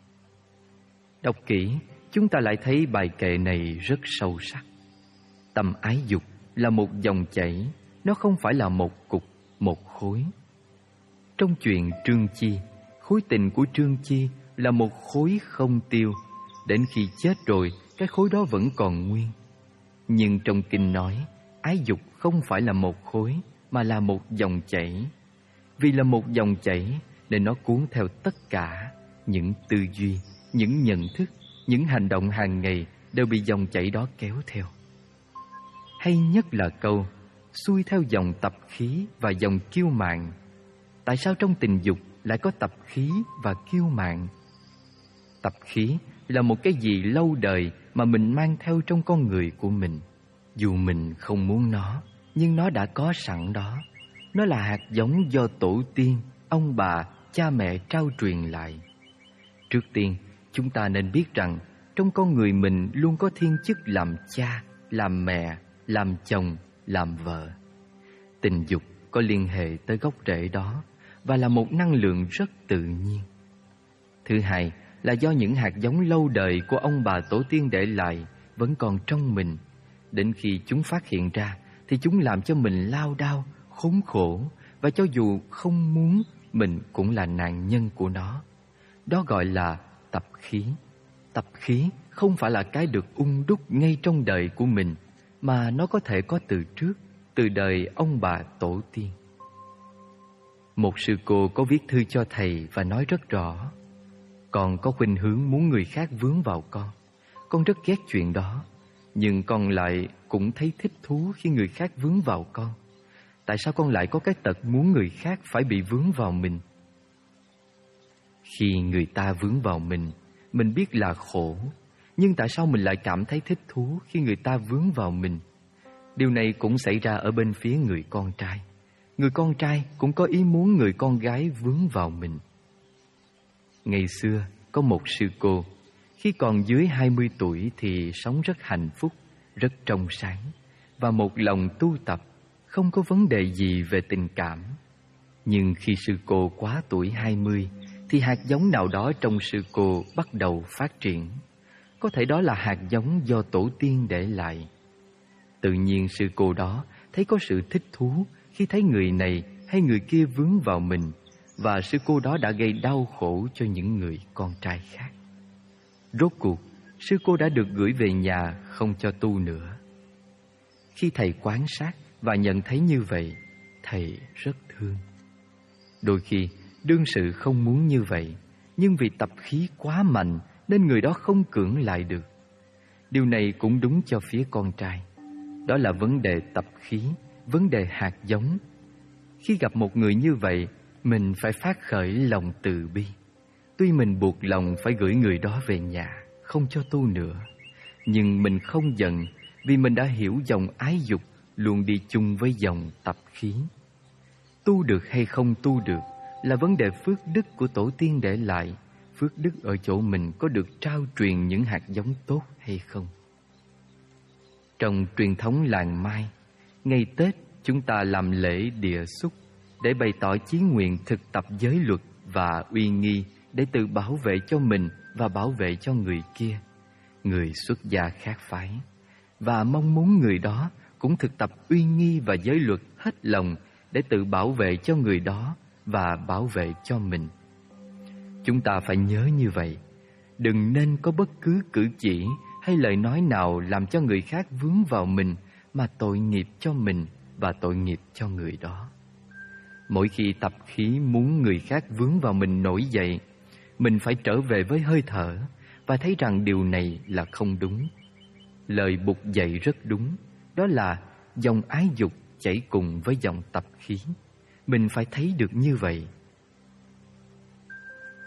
Đọc kỹ, chúng ta lại thấy bài kệ này rất sâu sắc. Tâm ái dục là một dòng chảy, nó không phải là một cục, một khối. Trong chuyện Trương Chi, khối tình của Trương Chi là một khối không tiêu, đến khi chết rồi cái khối đó vẫn còn nguyên. Nhưng trong kinh nói, ái dục không phải là một khối mà là một dòng chảy. Vì là một dòng chảy nên nó cuốn theo tất cả, những tư duy, những nhận thức, những hành động hàng ngày đều bị dòng chảy đó kéo theo. Hay nhất là câu xuôi theo dòng tập khí và dòng kiêu mạn. Tại sao trong tình dục lại có tập khí và kiêu mạn? Tập khí là một cái gì lâu đời mà mình mang theo trong con người của mình. Dù mình không muốn nó, nhưng nó đã có sẵn đó. Nó là hạt giống do tổ tiên, ông bà, cha mẹ trao truyền lại. Trước tiên, chúng ta nên biết rằng trong con người mình luôn có thiên chức làm cha, làm mẹ, làm chồng, làm vợ. Tình dục có liên hệ tới gốc rễ đó và là một năng lượng rất tự nhiên. Thứ hai là do những hạt giống lâu đời của ông bà tổ tiên để lại vẫn còn trong mình. Đến khi chúng phát hiện ra thì chúng làm cho mình lao đao, khốn khổ, và cho dù không muốn, mình cũng là nạn nhân của nó. Đó gọi là tập khí. Tập khí không phải là cái được ung đúc ngay trong đời của mình, mà nó có thể có từ trước, từ đời ông bà tổ tiên. Một sư cô có viết thư cho thầy và nói rất rõ: con có khuynh hướng muốn người khác vướng vào con rất ghét chuyện đó, nhưng con lại cũng thấy thích thú khi người khác vướng vào con. Tại sao con lại có cái tật muốn người khác phải bị vướng vào mình? Khi người ta vướng vào mình biết là khổ, nhưng tại sao mình lại cảm thấy thích thú khi người ta vướng vào mình? Điều này cũng xảy ra ở bên phía người con trai. Người con trai cũng có ý muốn người con gái vướng vào mình. Ngày xưa có một sư cô, khi còn dưới 20 tuổi thì sống rất hạnh phúc, rất trong sáng và một lòng tu tập, không có vấn đề gì về tình cảm. Nhưng khi sư cô quá tuổi 20 thì hạt giống nào đó trong sư cô bắt đầu phát triển. Có thể đó là hạt giống do tổ tiên để lại. Tự nhiên sư cô đó thấy có sự thích thú khi thấy người này hay người kia vướng vào mình, và sư cô đó đã gây đau khổ cho những người con trai khác. Rốt cuộc, sư cô đã được gửi về nhà không cho tu nữa. Khi thầy quan sát và nhận thấy như vậy, thầy rất thương. Đôi khi, đương sự không muốn như vậy, nhưng vì tập khí quá mạnh nên người đó không cưỡng lại được. Điều này cũng đúng cho phía con trai. Đó là vấn đề tập khí, vấn đề hạt giống. Khi gặp một người như vậy, mình phải phát khởi lòng từ bi. Tuy mình buộc lòng phải gửi người đó về nhà, không cho tu nữa, nhưng mình không giận, vì mình đã hiểu dòng ái dục luôn đi chung với dòng tập khí. Tu được hay không tu được là vấn đề phước đức của tổ tiên để lại. Phước đức ở chỗ mình có được trao truyền những hạt giống tốt hay không. Trong truyền thống làng Mai, ngày Tết chúng ta làm lễ địa xúc để bày tỏ chí nguyện thực tập giới luật và uy nghi để tự bảo vệ cho mình và bảo vệ cho người kia, người xuất gia khác phái, và mong muốn người đó cũng thực tập uy nghi và giới luật hết lòng để tự bảo vệ cho người đó và bảo vệ cho mình. Chúng ta phải nhớ như vậy, đừng nên có bất cứ cử chỉ hay lời nói nào làm cho người khác vướng vào mình mà tội nghiệp cho mình và tội nghiệp cho người đó. Mỗi khi tập khí muốn người khác vướng vào mình nổi dậy, mình phải trở về với hơi thở và thấy rằng điều này là không đúng. Lời Bụt dạy rất đúng, đó là dòng ái dục chảy cùng với dòng tập khí. Mình phải thấy được như vậy.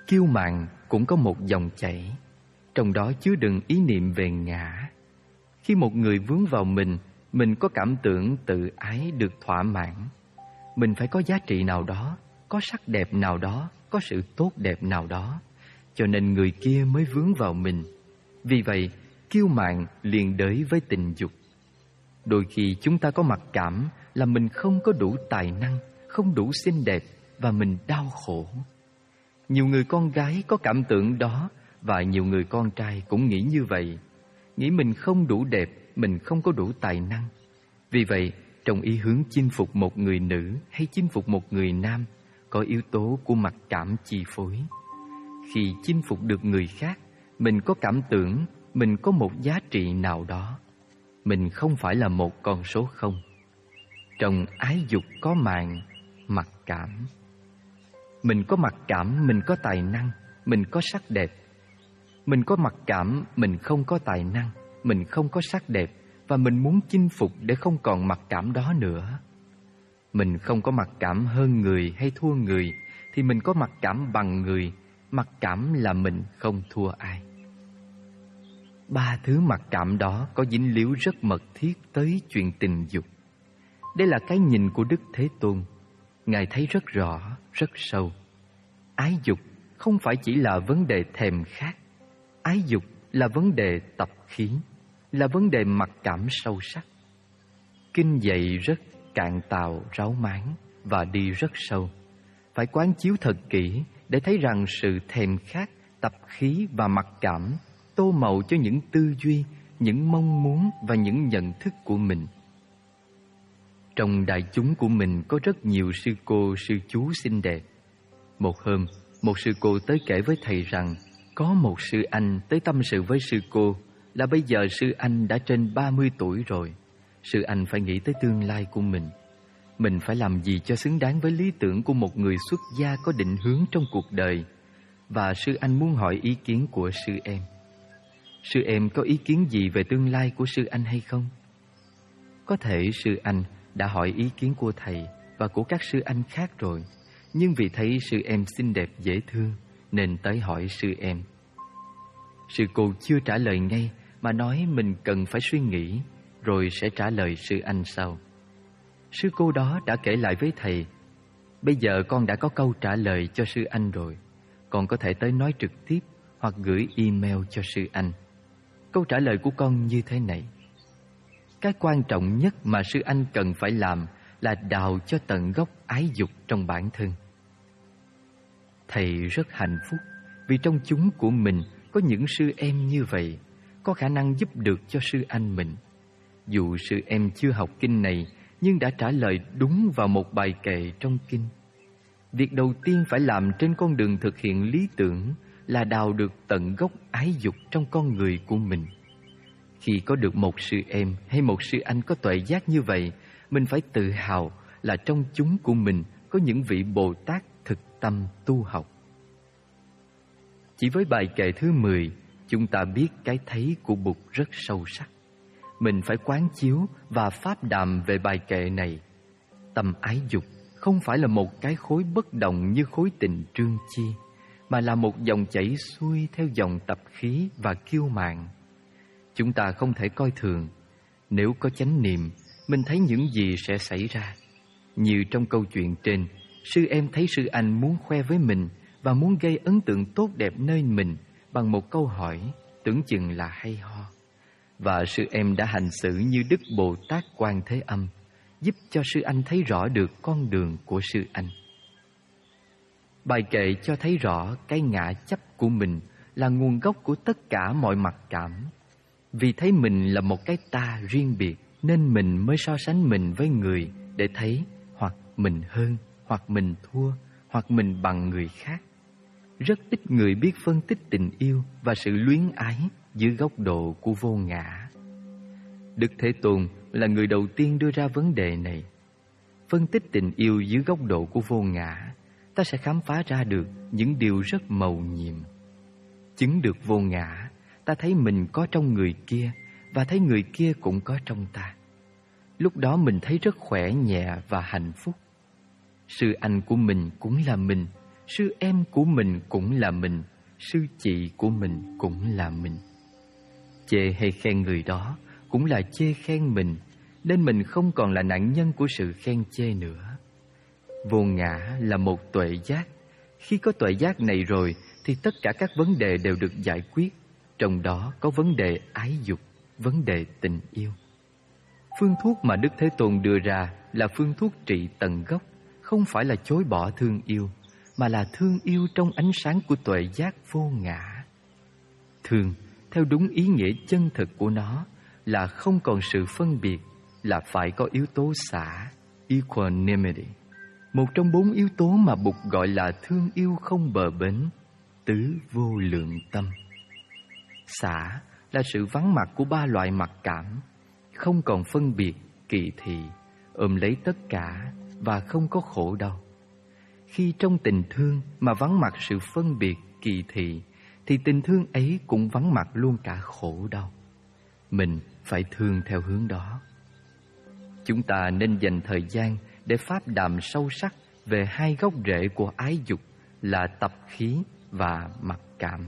Kiêu mạn cũng có một dòng chảy, trong đó chứa đựng ý niệm về ngã. Khi một người vướng vào mình có cảm tưởng tự ái được thỏa mãn. Mình phải có giá trị nào đó, có sắc đẹp nào đó, có sự tốt đẹp nào đó, cho nên người kia mới vướng vào mình. Vì vậy, kiêu mạn liền đới với tình dục. Đôi khi chúng ta có mặc cảm là mình không có đủ tài năng, không đủ xinh đẹp và mình đau khổ. Nhiều người con gái có cảm tưởng đó và nhiều người con trai cũng nghĩ như vậy. Nghĩ mình không đủ đẹp, mình không có đủ tài năng. Vì vậy, trong ý hướng chinh phục một người nữ hay chinh phục một người nam, có yếu tố của mặc cảm chi phối. Khi chinh phục được người khác, mình có cảm tưởng mình có một giá trị nào đó. Mình không phải là một con số không. Trong ái dục có mạn, mặc cảm. Mình có mặc cảm, mình có tài năng, mình có sắc đẹp. Mình có mặc cảm, mình không có tài năng, mình không có sắc đẹp, và mình muốn chinh phục để không còn mặc cảm đó nữa. Mình không có mặc cảm hơn người hay thua người, thì mình có mặc cảm bằng người. Mặc cảm là mình không thua ai. Ba thứ mặc cảm đó có dính líu rất mật thiết tới chuyện tình dục. Đây là cái nhìn của Đức Thế Tôn. Ngài thấy rất rõ, rất sâu. Ái dục không phải chỉ là vấn đề thèm khát. Ái dục là vấn đề tập khí, là vấn đề mặc cảm sâu sắc. Kinh dạy rất cạn tào, ráo máng và đi rất sâu. Phải quán chiếu thật kỹ để thấy rằng sự thèm khát, tập khí và mặc cảm tô màu cho những tư duy, những mong muốn và những nhận thức của mình. Trong đại chúng của mình có rất nhiều sư cô, sư chú xinh đẹp. Một hôm, một sư cô tới kể với thầy rằng có một sư anh tới tâm sự với sư cô là bây giờ sư anh đã trên 30 tuổi rồi. Sư anh phải nghĩ tới tương lai của mình. Mình phải làm gì cho xứng đáng với lý tưởng của một người xuất gia có định hướng trong cuộc đời. Và sư anh muốn hỏi ý kiến của sư em. Sư em có ý kiến gì về tương lai của sư anh hay không? Có thể sư anh đã hỏi ý kiến của thầy và của các sư anh khác rồi, nhưng vì thấy sư em xinh đẹp dễ thương nên tới hỏi sư em. Sư cô chưa trả lời ngay mà nói mình cần phải suy nghĩ rồi sẽ trả lời sư anh sau. Sư cô đó đã kể lại với thầy: bây giờ con đã có câu trả lời cho sư anh rồi. Con có thể tới nói trực tiếp hoặc gửi email cho sư anh. Câu trả lời của con như thế này: cái quan trọng nhất mà sư anh cần phải làm là đào cho tận gốc ái dục trong bản thân. Thầy rất hạnh phúc vì trong chúng của mình có những sư em như vậy, có khả năng giúp được cho sư anh mình. Dù sư em chưa học kinh này, nhưng đã trả lời đúng vào một bài kệ trong kinh. Việc đầu tiên phải làm trên con đường thực hiện lý tưởng là đào được tận gốc ái dục trong con người của mình. Khi có được một sư em hay một sư anh có tuệ giác như vậy, mình phải tự hào là trong chúng của mình có những vị Bồ Tát thực tâm tu học. Chỉ với bài kệ thứ 10, chúng ta biết cái thấy của Bụt rất sâu sắc. Mình phải quán chiếu và pháp đàm về bài kệ này. Tâm ái dục không phải là một cái khối bất động như khối tình trương chi, mà là một dòng chảy xuôi theo dòng tập khí và kiêu mạn. Chúng ta không thể coi thường. Nếu có chánh niệm, mình thấy những gì sẽ xảy ra. Như trong câu chuyện trên, sư em thấy sư anh muốn khoe với mình và muốn gây ấn tượng tốt đẹp nơi mình bằng một câu hỏi tưởng chừng là hay ho. Và sư em đã hành xử như Đức Bồ Tát Quan Thế Âm, giúp cho sư anh thấy rõ được con đường của sư anh. Bài kệ cho thấy rõ cái ngã chấp của mình là nguồn gốc của tất cả mọi mặc cảm. Vì thấy mình là một cái ta riêng biệt nên mình mới so sánh mình với người để thấy hoặc mình hơn, hoặc mình thua, hoặc mình bằng người khác. Rất ít người biết phân tích tình yêu và sự luyến ái dưới góc độ của vô ngã. Đức Thế Tôn là người đầu tiên đưa ra vấn đề này. Phân tích tình yêu dưới góc độ của vô ngã, ta sẽ khám phá ra được những điều rất mầu nhiệm. Chứng được vô ngã, ta thấy mình có trong người kia và thấy người kia cũng có trong ta. Lúc đó mình thấy rất khỏe nhẹ và hạnh phúc. Sư anh của mình cũng là mình, sư em của mình cũng là mình, sư chị của mình cũng là mình. Chê hay khen người đó cũng là chê khen mình, nên mình không còn là nạn nhân của sự khen chê nữa. Vô ngã là một tuệ giác. Khi có tuệ giác này rồi thì tất cả các vấn đề đều được giải quyết. Trong đó có vấn đề ái dục, vấn đề tình yêu. Phương thuốc mà Đức Thế Tôn đưa ra là phương thuốc trị tận gốc, không phải là chối bỏ thương yêu, mà là thương yêu trong ánh sáng của tuệ giác vô ngã. Thương, theo đúng ý nghĩa chân thực của nó, là không còn sự phân biệt, là phải có yếu tố xả, equanimity. Một trong 4 yếu tố mà Bụt gọi là thương yêu không bờ bến, tứ vô lượng tâm. Xả là sự vắng mặt của 3 loại mặc cảm, không còn phân biệt, kỳ thị, ôm lấy tất cả và không có khổ đau. Khi trong tình thương mà vắng mặt sự phân biệt, kỳ thị, thì tình thương ấy cũng vắng mặt luôn cả khổ đau. Mình phải thương theo hướng đó. Chúng ta nên dành thời gian để pháp đàm sâu sắc về 2 gốc rễ của ái dục là tập khí và mặc cảm.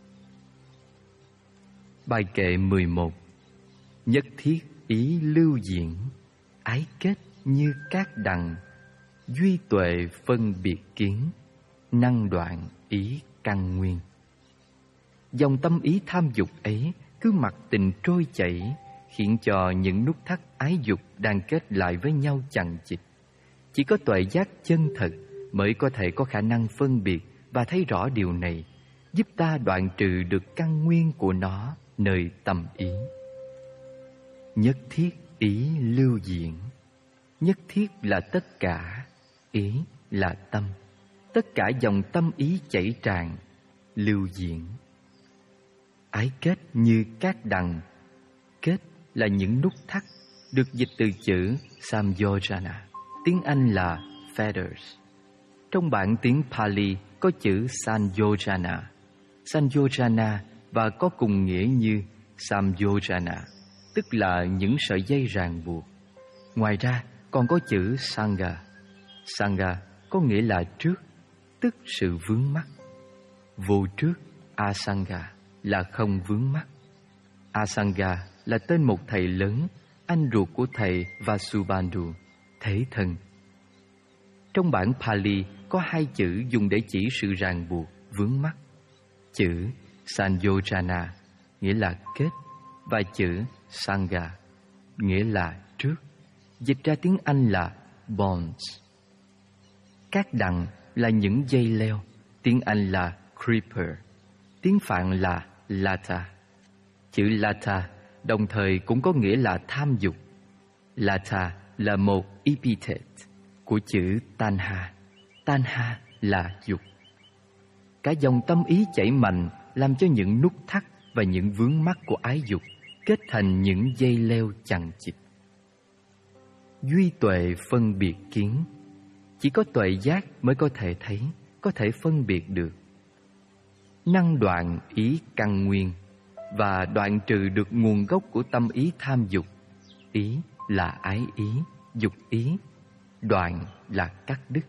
Bài kệ 11. Nhất thiết ý lưu diễn, ái kết như cát đằng, duy tuệ phân biệt kiến, năng đoạn ý căn nguyên. Dòng tâm ý tham dục ấy cứ mặc tình trôi chảy, khiến cho những nút thắt ái dục đang kết lại với nhau chằng chịt. Chỉ có tuệ giác chân thật mới có thể có khả năng phân biệt và thấy rõ điều này, giúp ta đoạn trừ được căn nguyên của nó nơi tâm ý. Nhất thiết ý lưu diễn. Nhất thiết là tất cả, ý là tâm. Tất cả dòng tâm ý chảy tràn, lưu diễn. Ái kết như cát đằng. Kết là những nút thắt, được dịch từ chữ samyojana, tiếng Anh là fetters. Trong bản tiếng Pali có chữ sanyojana, sanyojana và có cùng nghĩa như samyojana, tức là những sợi dây ràng buộc. Ngoài ra còn có chữ sangha. Sangha có nghĩa là trước, tức sự vướng mắc. Vô trước, asanga, là không vướng mắc. Asanga là tên một thầy lớn, anh ruột của thầy Vasubandhu, thế thân. Trong bản Pali có 2 chữ dùng để chỉ sự ràng buộc, vướng mắc. Chữ Sanyojana nghĩa là kết, và chữ Sangha nghĩa là trước. Dịch ra tiếng Anh là bonds. Cát đằng là những dây leo, tiếng Anh là creeper, tiếng Phạn là lata. Chữ lata đồng thời cũng có nghĩa là tham dục. Lata là một epithet của chữ tanha. Tanha là dục. Cả dòng tâm ý chảy mạnh làm cho những nút thắt và những vướng mắc của ái dục kết thành những dây leo chằng chịt. Duy tuệ phân biệt kiến. Chỉ có tuệ giác mới có thể thấy, có thể phân biệt được. Năng đoạn ý căn nguyên, và đoạn trừ được nguồn gốc của tâm ý tham dục. Ý là ái ý, dục ý. Đoạn là cắt đứt.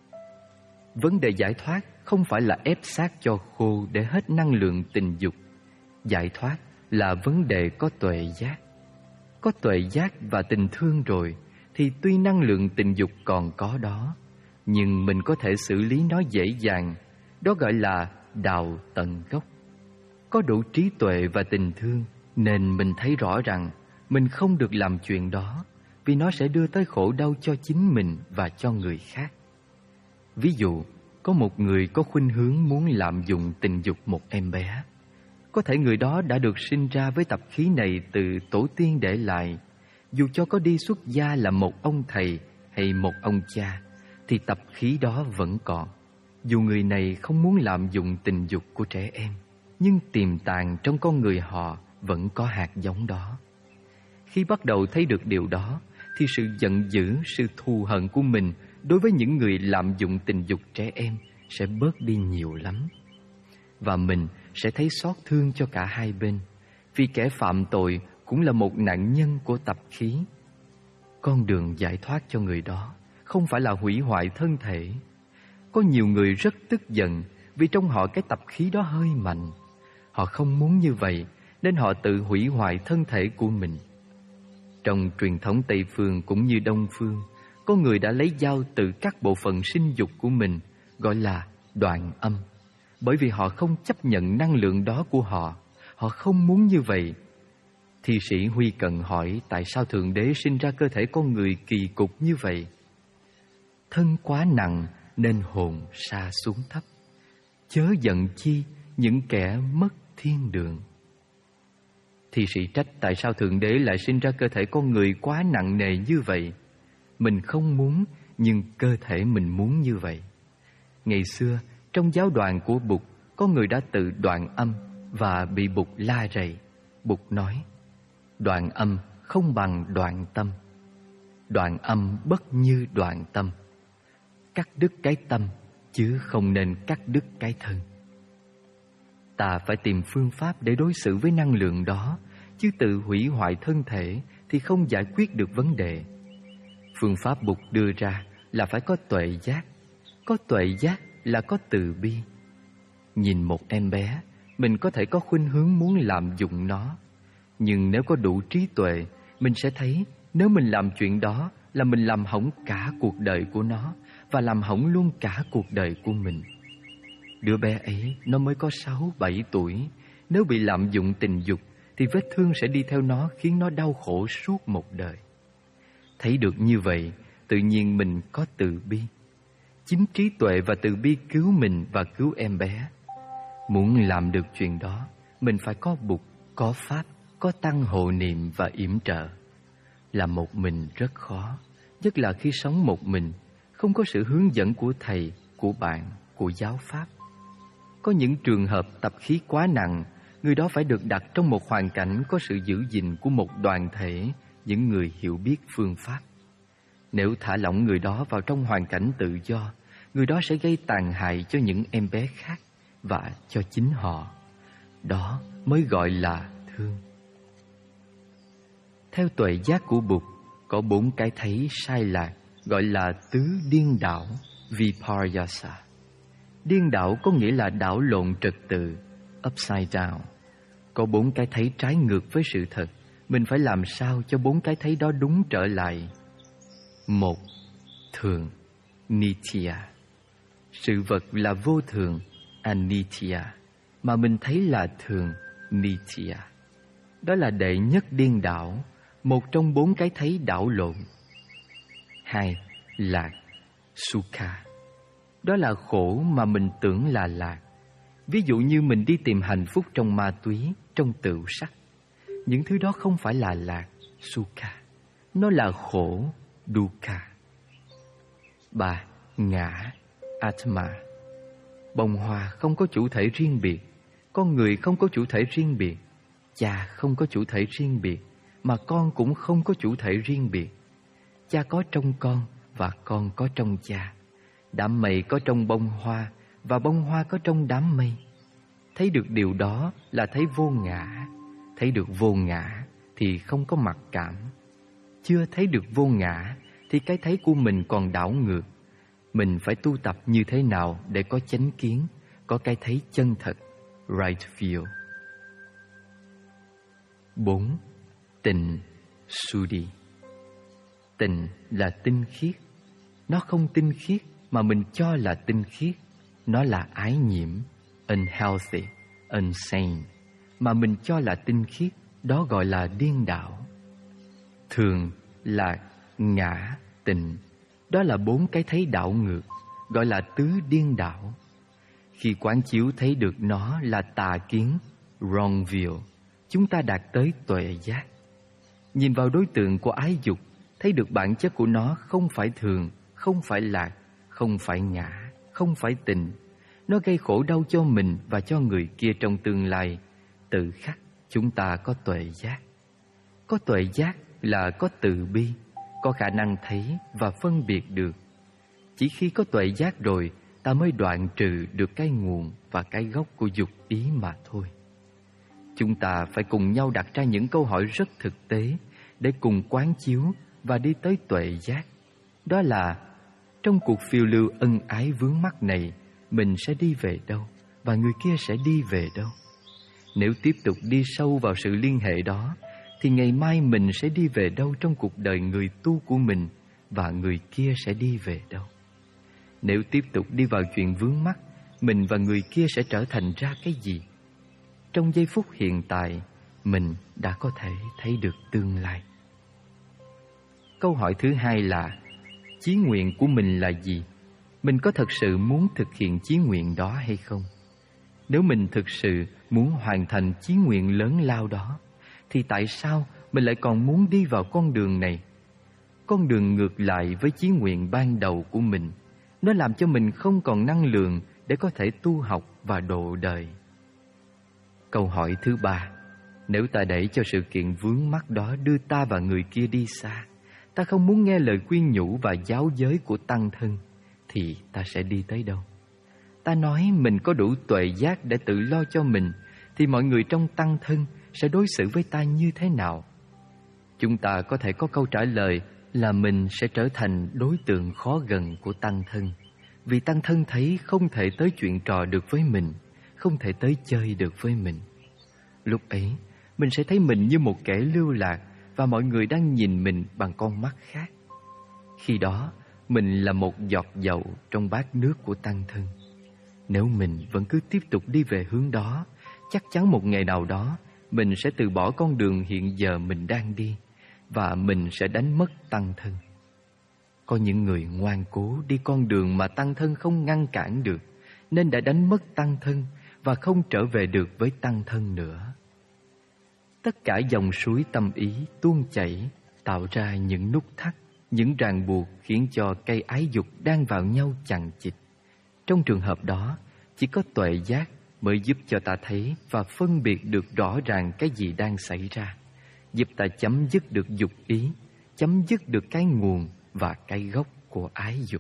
Vấn đề giải thoát không phải là ép xác cho khô để hết năng lượng tình dục. Giải thoát là vấn đề có tuệ giác. Có tuệ giác và tình thương rồi thì tuy năng lượng tình dục còn có đó, nhưng mình có thể xử lý nó dễ dàng. Đó gọi là đào tận gốc. Có đủ trí tuệ và tình thương nên mình thấy rõ rằng mình không được làm chuyện đó, vì nó sẽ đưa tới khổ đau cho chính mình và cho người khác. Ví dụ, có một người có khuynh hướng muốn lạm dụng tình dục một em bé. Có thể người đó đã được sinh ra với tập khí này từ tổ tiên để lại. Dù cho có đi xuất gia là một ông thầy hay một ông cha, thì tập khí đó vẫn còn. Dù người này không muốn lạm dụng tình dục của trẻ em, nhưng tiềm tàng trong con người họ vẫn có hạt giống đó. Khi bắt đầu thấy được điều đó, thì sự giận dữ, sự thù hận của mình đối với những người lạm dụng tình dục trẻ em sẽ bớt đi nhiều lắm. Và mình sẽ thấy xót thương cho cả hai bên, vì kẻ phạm tội cũng là một nạn nhân của tập khí. Con đường giải thoát cho người đó không phải là hủy hoại thân thể. Có nhiều người rất tức giận vì trong họ cái tập khí đó hơi mạnh. Họ không muốn như vậy nên họ tự hủy hoại thân thể của mình. Trong truyền thống Tây phương cũng như Đông phương, có người đã lấy dao tự cắt bộ phận sinh dục của mình, gọi là đoạn âm. Bởi vì họ không chấp nhận năng lượng đó của họ. Họ không muốn như vậy. Thi sĩ Huy Cận hỏi tại sao Thượng Đế sinh ra cơ thể con người kỳ cục như vậy? Thân quá nặng nên hồn sa xuống thấp. Chớ giận chi những kẻ mất thiên đường. Thi sĩ trách tại sao Thượng Đế lại sinh ra cơ thể con người quá nặng nề như vậy. Mình không muốn, nhưng cơ thể mình muốn như vậy. Ngày xưa, trong giáo đoàn của Bụt, có người đã tự đoạn âm và bị Bụt la rầy. Bụt nói, đoạn âm không bằng đoạn tâm. Đoạn âm bất như đoạn tâm. Cắt đứt cái tâm, chứ không nên cắt đứt cái thân. Ta phải tìm phương pháp để đối xử với năng lượng đó, chứ tự hủy hoại thân thể thì không giải quyết được vấn đề. Phương pháp Bụt đưa ra là phải có tuệ giác. Có tuệ giác là có từ bi. Nhìn một em bé, mình có thể có khuynh hướng muốn lạm dụng nó. Nhưng nếu có đủ trí tuệ, mình sẽ thấy nếu mình làm chuyện đó là mình làm hỏng cả cuộc đời của nó và làm hỏng luôn cả cuộc đời của mình. Đứa bé ấy nó mới có 6-7 tuổi. Nếu bị lạm dụng tình dục thì vết thương sẽ đi theo nó, khiến nó đau khổ suốt một đời. Thấy được như vậy, tự nhiên mình có từ bi. Chính trí tuệ và từ bi cứu mình và cứu em bé. Muốn làm được chuyện đó, mình phải có Bụt, có Pháp, có tăng hộ niệm và yểm trợ. Làm một mình rất khó, nhất là khi sống một mình, không có sự hướng dẫn của thầy, của bạn, của giáo pháp. Có những trường hợp tập khí quá nặng, người đó phải được đặt trong một hoàn cảnh có sự giữ gìn của một đoàn thể, những người hiểu biết phương pháp. Nếu thả lỏng người đó vào trong hoàn cảnh tự do, người đó sẽ gây tàn hại cho những em bé khác và cho chính họ. Đó mới gọi là thương. Theo tuệ giác của Bụt, có 4 cái thấy sai lạc, gọi là tứ điên đảo, Viparyasa. Điên đảo có nghĩa là đảo lộn trật tự, upside down. Có 4 cái thấy trái ngược với sự thật. Mình phải làm sao cho 4 cái thấy đó đúng trở lại. 1. Thường, Nitya. Sự vật là vô thường, Anitya, mà mình thấy là thường, Nitya. Đó là đệ nhất điên đảo, một trong 4 cái thấy đảo lộn. 2. Lạc, Sukha. Đó là khổ mà mình tưởng là lạc. Ví dụ như mình đi tìm hạnh phúc trong ma túy, trong tựu sắc. Những thứ đó không phải là lạc, Sukha. Nó là khổ, Dukkha. 3. Ngã, Atma. Bông hoa không có chủ thể riêng biệt. Con người không có chủ thể riêng biệt. Cha không có chủ thể riêng biệt, mà con cũng không có chủ thể riêng biệt. Cha có trong con và con có trong cha. Đám mây có trong bông hoa và bông hoa có trong đám mây. Thấy được điều đó là thấy vô ngã. Thấy được vô ngã thì không có mặc cảm. Chưa thấy được vô ngã thì cái thấy của mình còn đảo ngược. Mình phải tu tập như thế nào để có chánh kiến, có cái thấy chân thật, right view. 4. Tịnh, Suddhi. Tịnh là tinh khiết. Nó không tinh khiết mà mình cho là tinh khiết. Nó là ái nhiễm, unhealthy, insane, mà mình cho là tinh khiết. Đó gọi là điên đảo. Thường, lạc, ngã, tịnh. Đó là 4 cái thấy đảo ngược, gọi là tứ điên đảo. Khi quán chiếu thấy được nó là tà kiến, wrong view, chúng ta đạt tới tuệ giác. Nhìn vào đối tượng của ái dục, thấy được bản chất của nó không phải thường, không phải lạc, không phải ngã, không phải tịnh. Nó gây khổ đau cho mình và cho người kia trong tương lai. Tự khắc chúng ta có tuệ giác. Có tuệ giác là có từ bi, có khả năng thấy và phân biệt được. Chỉ khi có tuệ giác rồi, ta mới đoạn trừ được cái nguồn và cái gốc của dục ý mà thôi. Chúng ta phải cùng nhau đặt ra những câu hỏi rất thực tế để cùng quán chiếu và đi tới tuệ giác. Đó là: Trong cuộc phiêu lưu ân ái vướng mắc này, mình sẽ đi về đâu và người kia sẽ đi về đâu? Nếu tiếp tục đi sâu vào sự liên hệ đó, thì ngày mai mình sẽ đi về đâu trong cuộc đời người tu của mình, và người kia sẽ đi về đâu? Nếu tiếp tục đi vào chuyện vướng mắc, mình và người kia sẽ trở thành ra cái gì? Trong giây phút hiện tại, mình đã có thể thấy được tương lai. Câu hỏi thứ hai là: chí nguyện của mình là gì? Mình có thật sự muốn thực hiện chí nguyện đó hay không? Nếu mình thực sự muốn hoàn thành chí nguyện lớn lao đó, thì tại sao mình lại còn muốn đi vào con đường này? Con đường ngược lại với chí nguyện ban đầu của mình. Nó làm cho mình không còn năng lượng để có thể tu học và độ đời. Câu hỏi thứ ba: nếu ta để cho sự kiện vướng mắc đó đưa ta và người kia đi xa, ta không muốn nghe lời khuyên nhủ và giáo giới của tăng thân, thì ta sẽ đi tới đâu? Ta nói mình có đủ tuệ giác để tự lo cho mình, thì mọi người trong tăng thân sẽ đối xử với ta như thế nào? Chúng ta có thể có câu trả lời là mình sẽ trở thành đối tượng khó gần của tăng thân, vì tăng thân thấy không thể tới chuyện trò được với mình, không thể tới chơi được với mình. Lúc ấy, mình sẽ thấy mình như một kẻ lưu lạc, và mọi người đang nhìn mình bằng con mắt khác. Khi đó, mình là một giọt dầu trong bát nước của tăng thân. Nếu mình vẫn cứ tiếp tục đi về hướng đó, chắc chắn một ngày nào đó mình sẽ từ bỏ con đường hiện giờ mình đang đi, và mình sẽ đánh mất tăng thân. Có những người ngoan cố đi con đường mà tăng thân không ngăn cản được, nên đã đánh mất tăng thân và không trở về được với tăng thân nữa. Tất cả dòng suối tâm ý tuôn chảy, tạo ra những nút thắt, những ràng buộc khiến cho cây ái dục đang vào nhau chằng chịt. Trong trường hợp đó, chỉ có tuệ giác mới giúp cho ta thấy và phân biệt được rõ ràng cái gì đang xảy ra, giúp ta chấm dứt được dục ý, chấm dứt được cái nguồn và cái gốc của ái dục.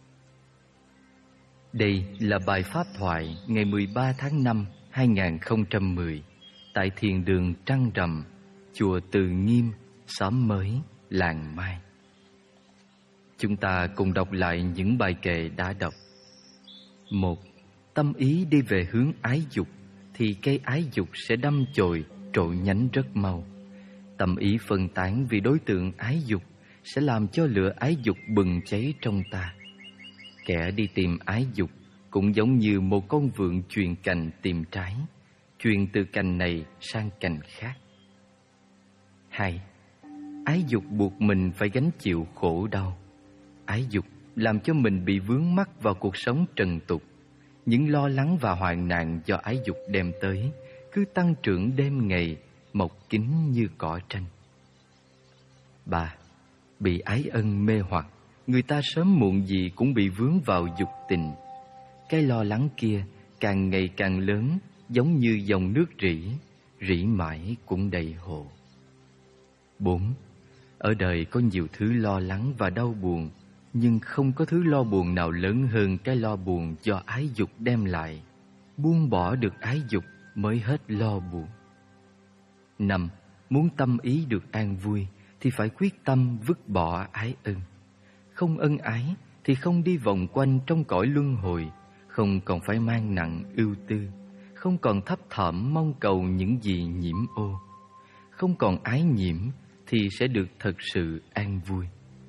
Đây là bài pháp thoại ngày 13 tháng 5, 2010 tại Thiền đường Trăng Rằm, chùa Từ Nghiêm, xóm Mới, Làng Mai. Chúng ta cùng đọc lại những bài kệ đã đọc. 1. Tâm ý đi về hướng ái dục, thì cây ái dục sẽ đâm chồi, trội nhánh rất mau. Tâm ý phân tán vì đối tượng ái dục sẽ làm cho lửa ái dục bừng cháy trong ta. Kẻ đi tìm ái dục cũng giống như một con vượn chuyền cành tìm trái, chuyền từ cành này sang cành khác. 2. Ái dục buộc mình phải gánh chịu khổ đau. Ái dục làm cho mình bị vướng mắc vào cuộc sống trần tục. Những lo lắng và hoạn nạn do ái dục đem tới cứ tăng trưởng đêm ngày, mọc kín như cỏ tranh. 3. Bị ái ân mê hoặc, người ta sớm muộn gì cũng bị vướng vào dục tình. Cái lo lắng kia càng ngày càng lớn, giống như dòng nước rỉ, rỉ mãi cũng đầy hồ. 4. Ở đời có nhiều thứ lo lắng và đau buồn, nhưng không có thứ lo buồn nào lớn hơn cái lo buồn do ái dục đem lại. Buông bỏ được ái dục mới hết lo buồn. 5. Muốn tâm ý được an vui thì phải quyết tâm vứt bỏ ái ân. Không ân ái thì không đi vòng quanh trong cõi luân hồi, không còn phải mang nặng ưu tư, không còn thấp thỏm mong cầu những gì nhiễm ô. Không còn ái nhiễm thì sẽ được thật sự an vui.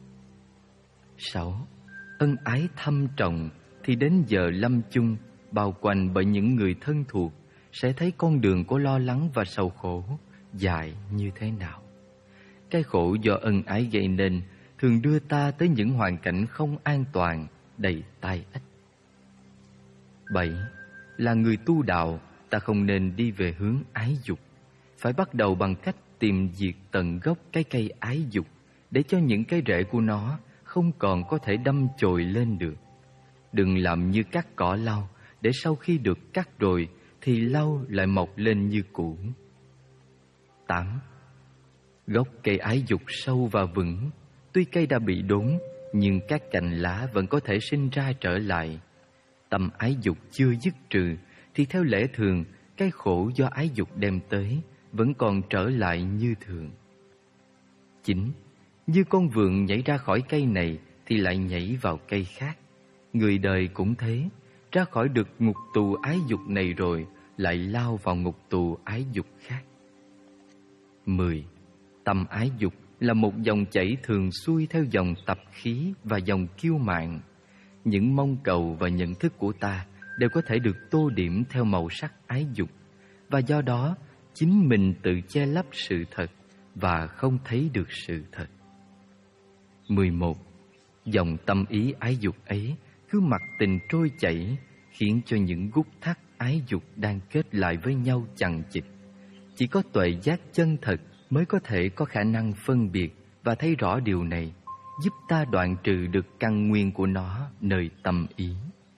6. Ân ái thâm trọng thì đến giờ lâm chung, bao quanh bởi những người thân thuộc, sẽ thấy con đường của lo lắng và sầu khổ dài như thế nào. Cái khổ do ân ái gây nên thường đưa ta tới những hoàn cảnh không an toàn, đầy tai ách. 7. Là người tu đạo, ta không nên đi về hướng ái dục. Phải bắt đầu bằng cách tìm diệt tận gốc cái cây ái dục, để cho những cái rễ của nó không còn có thể đâm chồi lên được. Đừng làm như cắt cỏ lau, để sau khi được cắt rồi thì lau lại mọc lên như cũ. 8. Gốc cây ái dục sâu và vững, tuy cây đã bị đốn, nhưng các cành lá vẫn có thể sinh ra trở lại. Tâm ái dục chưa dứt trừ, thì theo lẽ thường, cái khổ do ái dục đem tới vẫn còn trở lại như thường. 9. Như con vượn nhảy ra khỏi cây này thì lại nhảy vào cây khác. Người đời cũng thế, ra khỏi được ngục tù ái dục này rồi lại lao vào ngục tù ái dục khác. 10. Tâm ái dục là một dòng chảy thường xuôi theo dòng tập khí và dòng kiêu mạn. Những mong cầu và nhận thức của ta đều có thể được tô điểm theo màu sắc ái dục, và do đó chính mình tự che lấp sự thật và không thấy được sự thật. 11. Dòng tâm ý ái dục ấy cứ mặc tình trôi chảy, khiến cho những gút thắt ái dục đang kết lại với nhau chằng chịt. Chỉ có tuệ giác chân thật mới có thể có khả năng phân biệt và thấy rõ điều này, giúp ta đoạn trừ được căn nguyên của nó nơi tâm ý.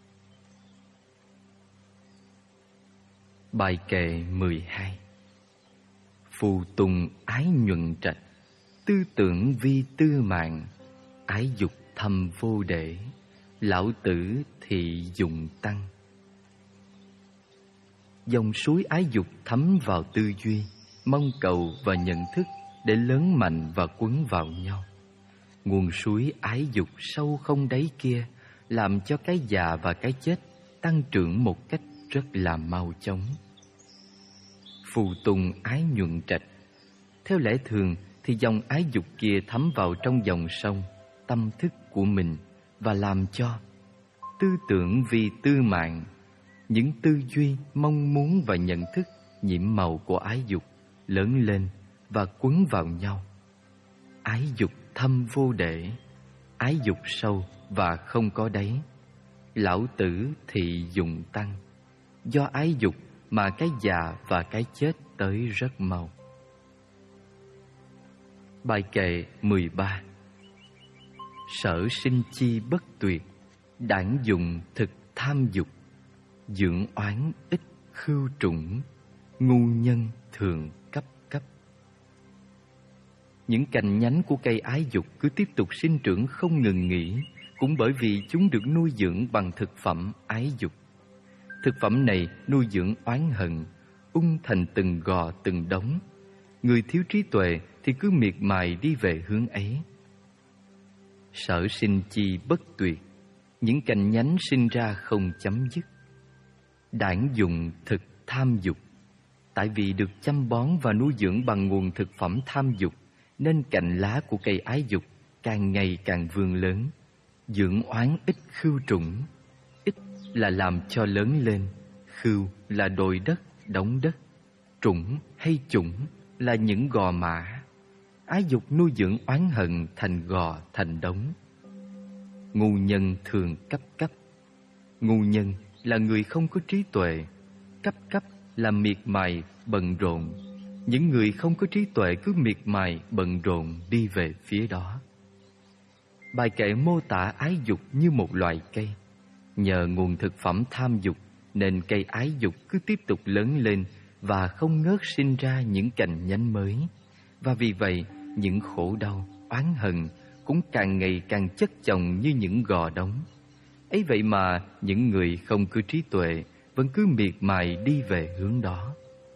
Bài kệ 12. Phù tùng ái nhuận trạch, tư tưởng vi tư mạng, ái dục thâm vô để, lão tử thị dụng tăng. Dòng suối ái dục thấm vào tư duy, mong cầu và nhận thức để lớn mạnh và quấn vào nhau. Nguồn suối ái dục sâu không đáy kia làm cho cái già và cái chết tăng trưởng một cách rất là mau chóng. Phù tùng ái nhuận trạch. Theo lẽ thường thì dòng ái dục kia thấm vào trong dòng sông tâm thức của mình và làm cho tư tưởng vì tư mạng, những tư duy, mong muốn và nhận thức nhiễm màu của ái dục lớn lên và quấn vào nhau. Ái dục thâm vô để, ái dục sâu và không có đáy. Lão tử thị dụng tăng. Do ái dục mà cái già và cái chết tới rất mau. Bài kệ 13. Sở sinh chi bất tuyệt, đảng dùng thực tham dục, dưỡng oán ít khưu trùng, ngu nhân thường cấp cấp. Những cành nhánh của cây ái dục cứ tiếp tục sinh trưởng không ngừng nghỉ, cũng bởi vì chúng được nuôi dưỡng bằng thực phẩm ái dục. Thực phẩm này nuôi dưỡng oán hận, thành từng gò từng đống. Người thiếu trí tuệ thì cứ miệt mài đi về hướng ấy. Sở sinh chi bất tuyệt, những cành nhánh sinh ra không chấm dứt. Đảng dùng thực tham dục, tại vì được chăm bón và nuôi dưỡng bằng nguồn thực phẩm tham dục, nên cành lá của cây ái dục càng ngày càng vươn lớn. Dưỡng oán ít khưu trũng, ít là làm cho lớn lên, khưu là đồi đất, đống đất, trũng hay chủng là những gò mã. Ái dục nuôi dưỡng oán hận thành gò thành đống. Ngu nhân thường cấp cấp. Ngu nhân là người không có trí tuệ, cấp cấp là miệt mài bận rộn. Những người không có trí tuệ cứ miệt mài bận rộn đi về phía đó. Bài kệ mô tả ái dục như một loài cây. Nhờ nguồn thực phẩm tham dục nên cây ái dục cứ tiếp tục lớn lên và không ngớt sinh ra những cành nhánh mới. Và vì vậy, những khổ đau, oán hận cũng càng ngày càng chất chồng như những gò đống. Ấy vậy mà những người không có trí tuệ vẫn cứ miệt mài đi về hướng đó.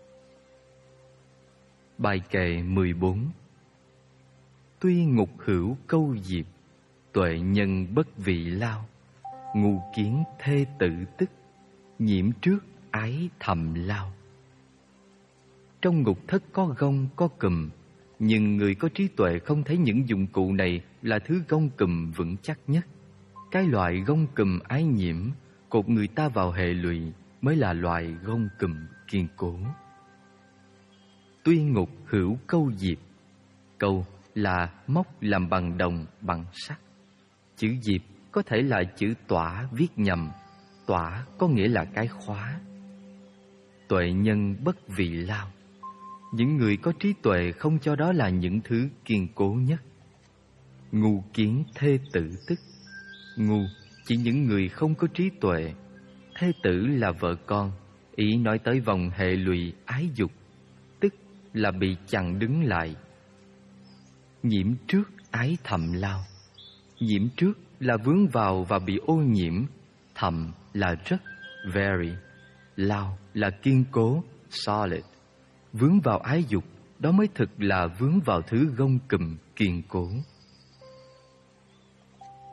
Bài kệ 14. Tuy ngục hữu câu diệp, tuệ nhân bất vị lao, ngu kiến thê tự tức, nhiễm trước ái thầm lao. Trong ngục thất có gông có cùm, nhưng người có trí tuệ không thấy những dụng cụ này là thứ gông cùm vững chắc nhất. Cái loại gông cùm ái nhiễm cột người ta vào hệ lụy mới là loại gông cùm kiên cố. Tuy ngục hữu câu diệp, câu là móc làm bằng đồng bằng sắt. Chữ diệp có thể là chữ tỏa viết nhầm, tỏa có nghĩa là cái khóa. Tuệ nhân bất vị lao, những người có trí tuệ không cho đó là những thứ kiên cố nhất. Ngu kiến thê tử tức, ngu chỉ những người không có trí tuệ. Thê tử là vợ con, ý nói tới vòng hệ lụy ái dục. Tức là bị chặn đứng lại. Nhiễm trước ái thầm lao, nhiễm trước là vướng vào và bị ô nhiễm. Thầm là rất, very. Lao là kiên cố, solid. Vướng vào ái dục, đó mới thực là vướng vào thứ gông cùm kiên cố.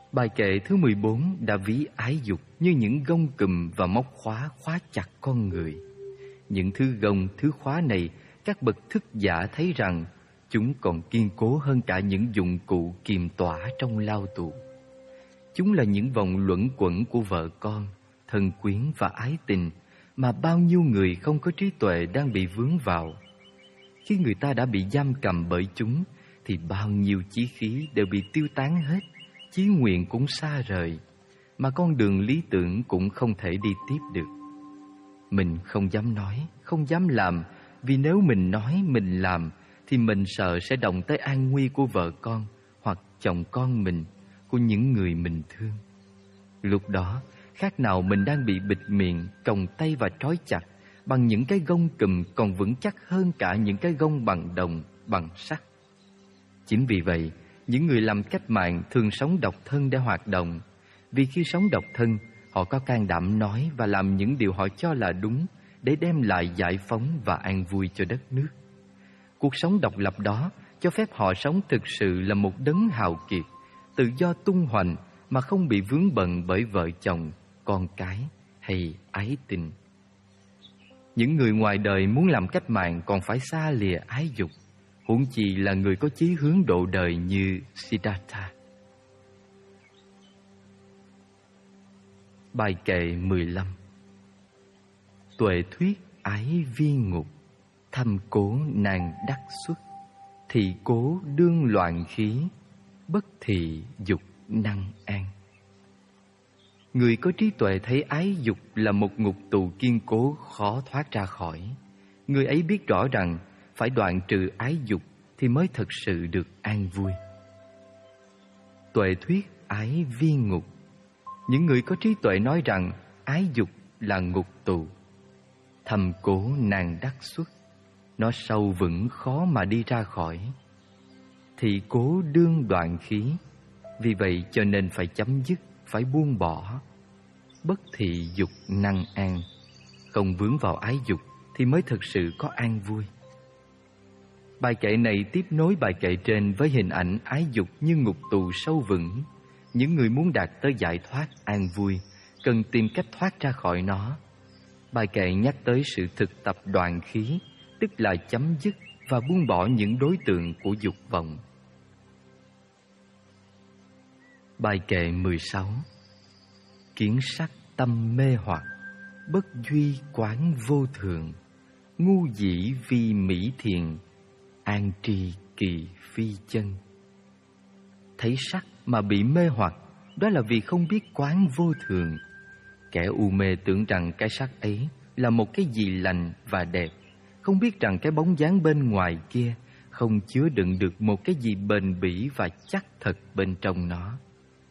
Bài kệ thứ 14 đã ví ái dục như những gông cùm và móc khóa khóa chặt con người. Những thứ gông, thứ khóa này, các bậc thức giả thấy rằng chúng còn kiên cố hơn cả những dụng cụ kiềm tỏa trong lao tù. Chúng là những vòng luẩn quẩn của vợ con, thân quyến và ái tình mà bao nhiêu người không có trí tuệ đang bị vướng vào. Khi người ta đã bị giam cầm bởi chúng thì bao nhiêu chí khí đều bị tiêu tán hết, chí nguyện cũng xa rời, mà con đường lý tưởng cũng không thể đi tiếp được. Mình không dám nói, không dám làm, vì nếu mình nói, mình làm thì mình sợ sẽ động tới an nguy của vợ con hoặc chồng con mình, của những người mình thương. Lúc đó, khác nào mình đang bị bịt miệng, còng tay và trói chặt bằng những cái gông cùm còn vững chắc hơn cả những cái gông bằng đồng, bằng sắt. Chính vì vậy, những người làm cách mạng thường sống độc thân để hoạt động, vì khi sống độc thân, họ có can đảm nói và làm những điều họ cho là đúng để đem lại giải phóng và an vui cho đất nước. Cuộc sống độc lập đó cho phép họ sống thực sự là một đấng hào kiệt, tự do tung hoành mà không bị vướng bận bởi vợ chồng, con cái hay ái tình. Những người ngoài đời muốn làm cách mạng còn phải xa lìa ái dục, huống chi là người có chí hướng độ đời như Siddhartha. Bài kệ 15. Tuệ thuyết ái vi ngục, thâm cố nàng đắc xuất, thị cố đương loạn khí, bất thị dục năng an. Người có trí tuệ thấy ái dục là một ngục tù kiên cố khó thoát ra khỏi. Người ấy biết rõ rằng phải đoạn trừ ái dục thì mới thực sự được an vui. Tuệ thuyết ái vi ngục. Những người có trí tuệ nói rằng ái dục là ngục tù. Thầm cố nàng đắc xuất, nó sâu vững khó mà đi ra khỏi. Thị cố đương đoạn khí, vì vậy cho nên phải chấm dứt, phải buông bỏ. Bất thị dục năng an, không vướng vào ái dục thì mới thực sự có an vui. Bài kệ này tiếp nối bài kệ trên với hình ảnh ái dục như ngục tù sâu vững. Những người muốn đạt tới giải thoát an vui cần tìm cách thoát ra khỏi nó. Bài kệ nhắc tới sự thực tập đoạn khí, tức là chấm dứt và buông bỏ những đối tượng của dục vọng. Bài kệ 16. Kiến sắc tâm mê hoặc, bất duy quán vô thường, ngu dĩ vi mỹ thiền, an tri kỳ phi chân. Thấy sắc mà bị mê hoặc, đó là vì không biết quán vô thường. Kẻ u mê tưởng rằng cái sắc ấy là một cái gì lành và đẹp, không biết rằng cái bóng dáng bên ngoài kia không chứa đựng được một cái gì bền bỉ và chắc thật bên trong nó.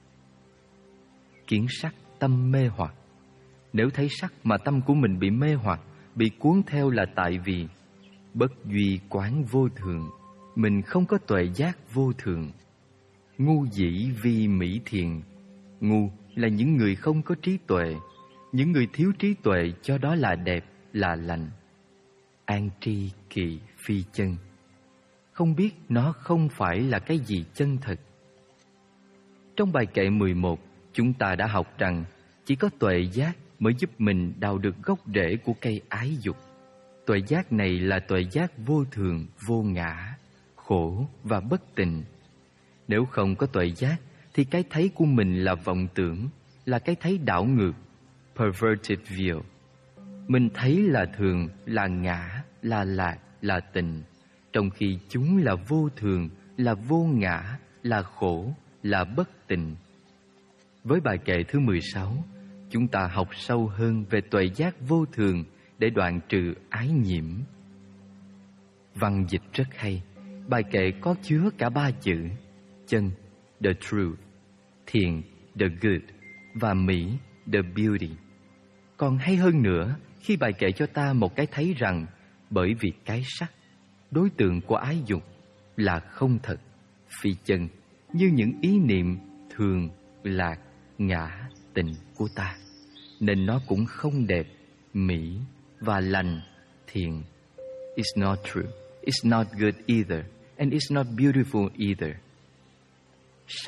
Kiến sắc tâm mê hoặc. Nếu thấy sắc mà tâm của mình bị mê hoặc, bị cuốn theo là tại vì bất duy quán vô thường, mình không có tuệ giác vô thường. Ngu dĩ vi mỹ thiền. Ngu là những người không có trí tuệ, những người thiếu trí tuệ cho đó là đẹp, là lành. An tri kỳ phi chân, không biết nó không phải là cái gì chân thật. Trong bài kệ 11, chúng ta đã học rằng chỉ có tuệ giác mới giúp mình đào được gốc rễ của cây ái dục. Tuệ giác này là tuệ giác vô thường, vô ngã, khổ và bất tịnh. Nếu không có tuệ giác thì cái thấy của mình là vọng tưởng, là cái thấy đảo ngược, perverted view. Mình thấy là thường, là ngã, là lạc, là tịnh, trong khi chúng là vô thường, là vô ngã, là khổ, là bất tịnh. Với bài kệ thứ 16, chúng ta học sâu hơn về tuệ giác vô thường để đoạn trừ ái nhiễm. Văn dịch rất hay. Bài kệ có chứa cả 3 chữ: chân, the truth, thiện, the good, và mỹ, the beauty. Còn hay hơn nữa khi bài kệ cho ta một cái thấy rằng bởi vì cái sắc, đối tượng của ái dục, là không thật, phi chân, như những ý niệm thường, lạc, ngã, tịnh của ta, nên nó cũng không đẹp, mỹ và lành, thiện. It's not true, it's not good either, and it's not beautiful either. Sắc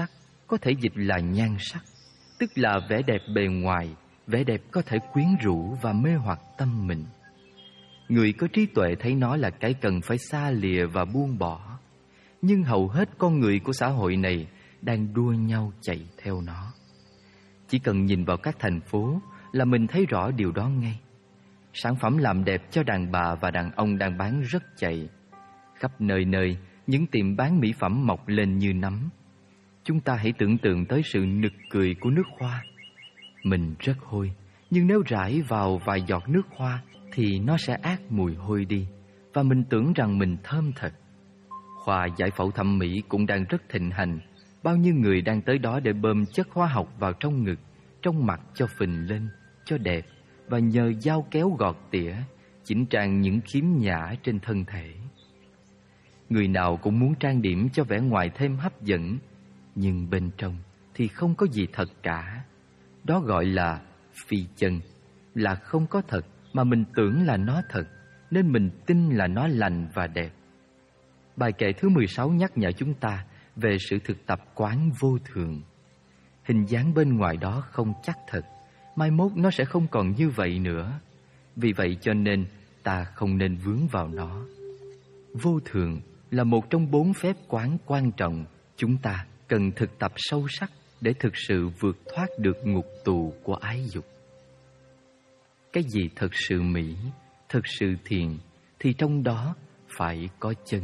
có thể dịch là nhan sắc, tức là vẻ đẹp bề ngoài, vẻ đẹp có thể quyến rũ và mê hoặc tâm mình. Người có trí tuệ thấy nó là cái cần phải xa lìa và buông bỏ. Nhưng hầu hết con người của xã hội này đang đua nhau chạy theo nó. Chỉ cần nhìn vào các thành phố là mình thấy rõ điều đó ngay. Sản phẩm làm đẹp cho đàn bà và đàn ông đang bán rất chạy. Khắp nơi nơi, những tiệm bán mỹ phẩm mọc lên như nấm. Chúng ta hãy tưởng tượng tới sự nực cười của nước hoa. Mình rất hôi, nhưng nếu rải vào vài giọt nước hoa thì nó sẽ át mùi hôi đi, và mình tưởng rằng mình thơm thật. Khoa giải phẫu thẩm mỹ cũng đang rất thịnh hành. Bao nhiêu người đang tới đó để bơm chất hóa học vào trong ngực, trong mặt cho phình lên, cho đẹp, và nhờ dao kéo gọt tỉa, chỉnh trang những khiếm nhã trên thân thể. Người nào cũng muốn trang điểm cho vẻ ngoài thêm hấp dẫn, nhưng bên trong thì không có gì thật cả. Đó gọi là phi chân, là không có thật mà mình tưởng là nó thật, nên mình tin là nó lành và đẹp. Bài kệ thứ 16 nhắc nhở chúng ta về sự thực tập quán vô thường. Hình dáng bên ngoài đó không chắc thật, mai mốt nó sẽ không còn như vậy nữa. Vì vậy cho nên ta không nên vướng vào nó. Vô thường là một trong 4 phép quán quan trọng chúng ta cần thực tập sâu sắc để thực sự vượt thoát được ngục tù của ái dục. Cái gì thật sự mỹ, thật sự thiền, thì trong đó phải có chân.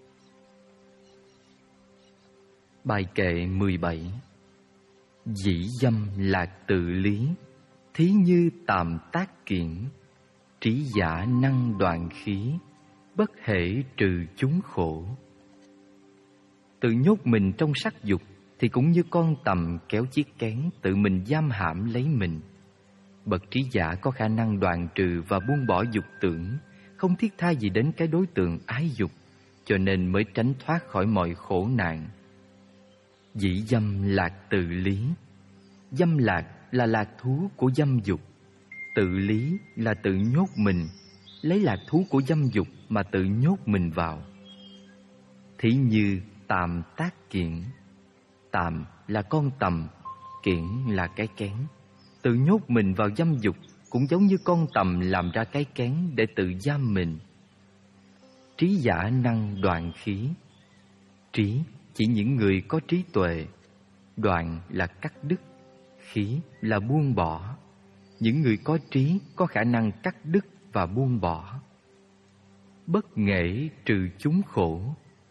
Bài kệ 17. Dĩ dâm lạc tự lý, thí như tàm tác kiển, trí giả năng đoạn khí, bất hễ trừ chúng khổ. Tự nhốt mình trong sắc dục thì cũng như con tằm kéo chiếc kén tự mình giam hãm lấy mình. Bậc trí giả có khả năng đoạn trừ và buông bỏ dục tưởng, không thiết tha gì đến cái đối tượng ái dục, cho nên mới tránh thoát khỏi mọi khổ nạn. Dĩ dâm lạc tự lý. Dâm lạc là lạc thú của dâm dục, tự lý là tự nhốt mình, lấy lạc thú của dâm dục mà tự nhốt mình vào. Thí như tàm tác kiển. Tàm là con tằm, kiển là cái kén. Tự nhốt mình vào dâm dục cũng giống như con tằm làm ra cái kén để tự giam mình. Trí giả năng đoạn khí. Trí chỉ những người có trí tuệ, đoạn là cắt đứt, khí là buông bỏ. Những người có trí có khả năng cắt đứt và buông bỏ. Bất nghệ trừ chúng khổ.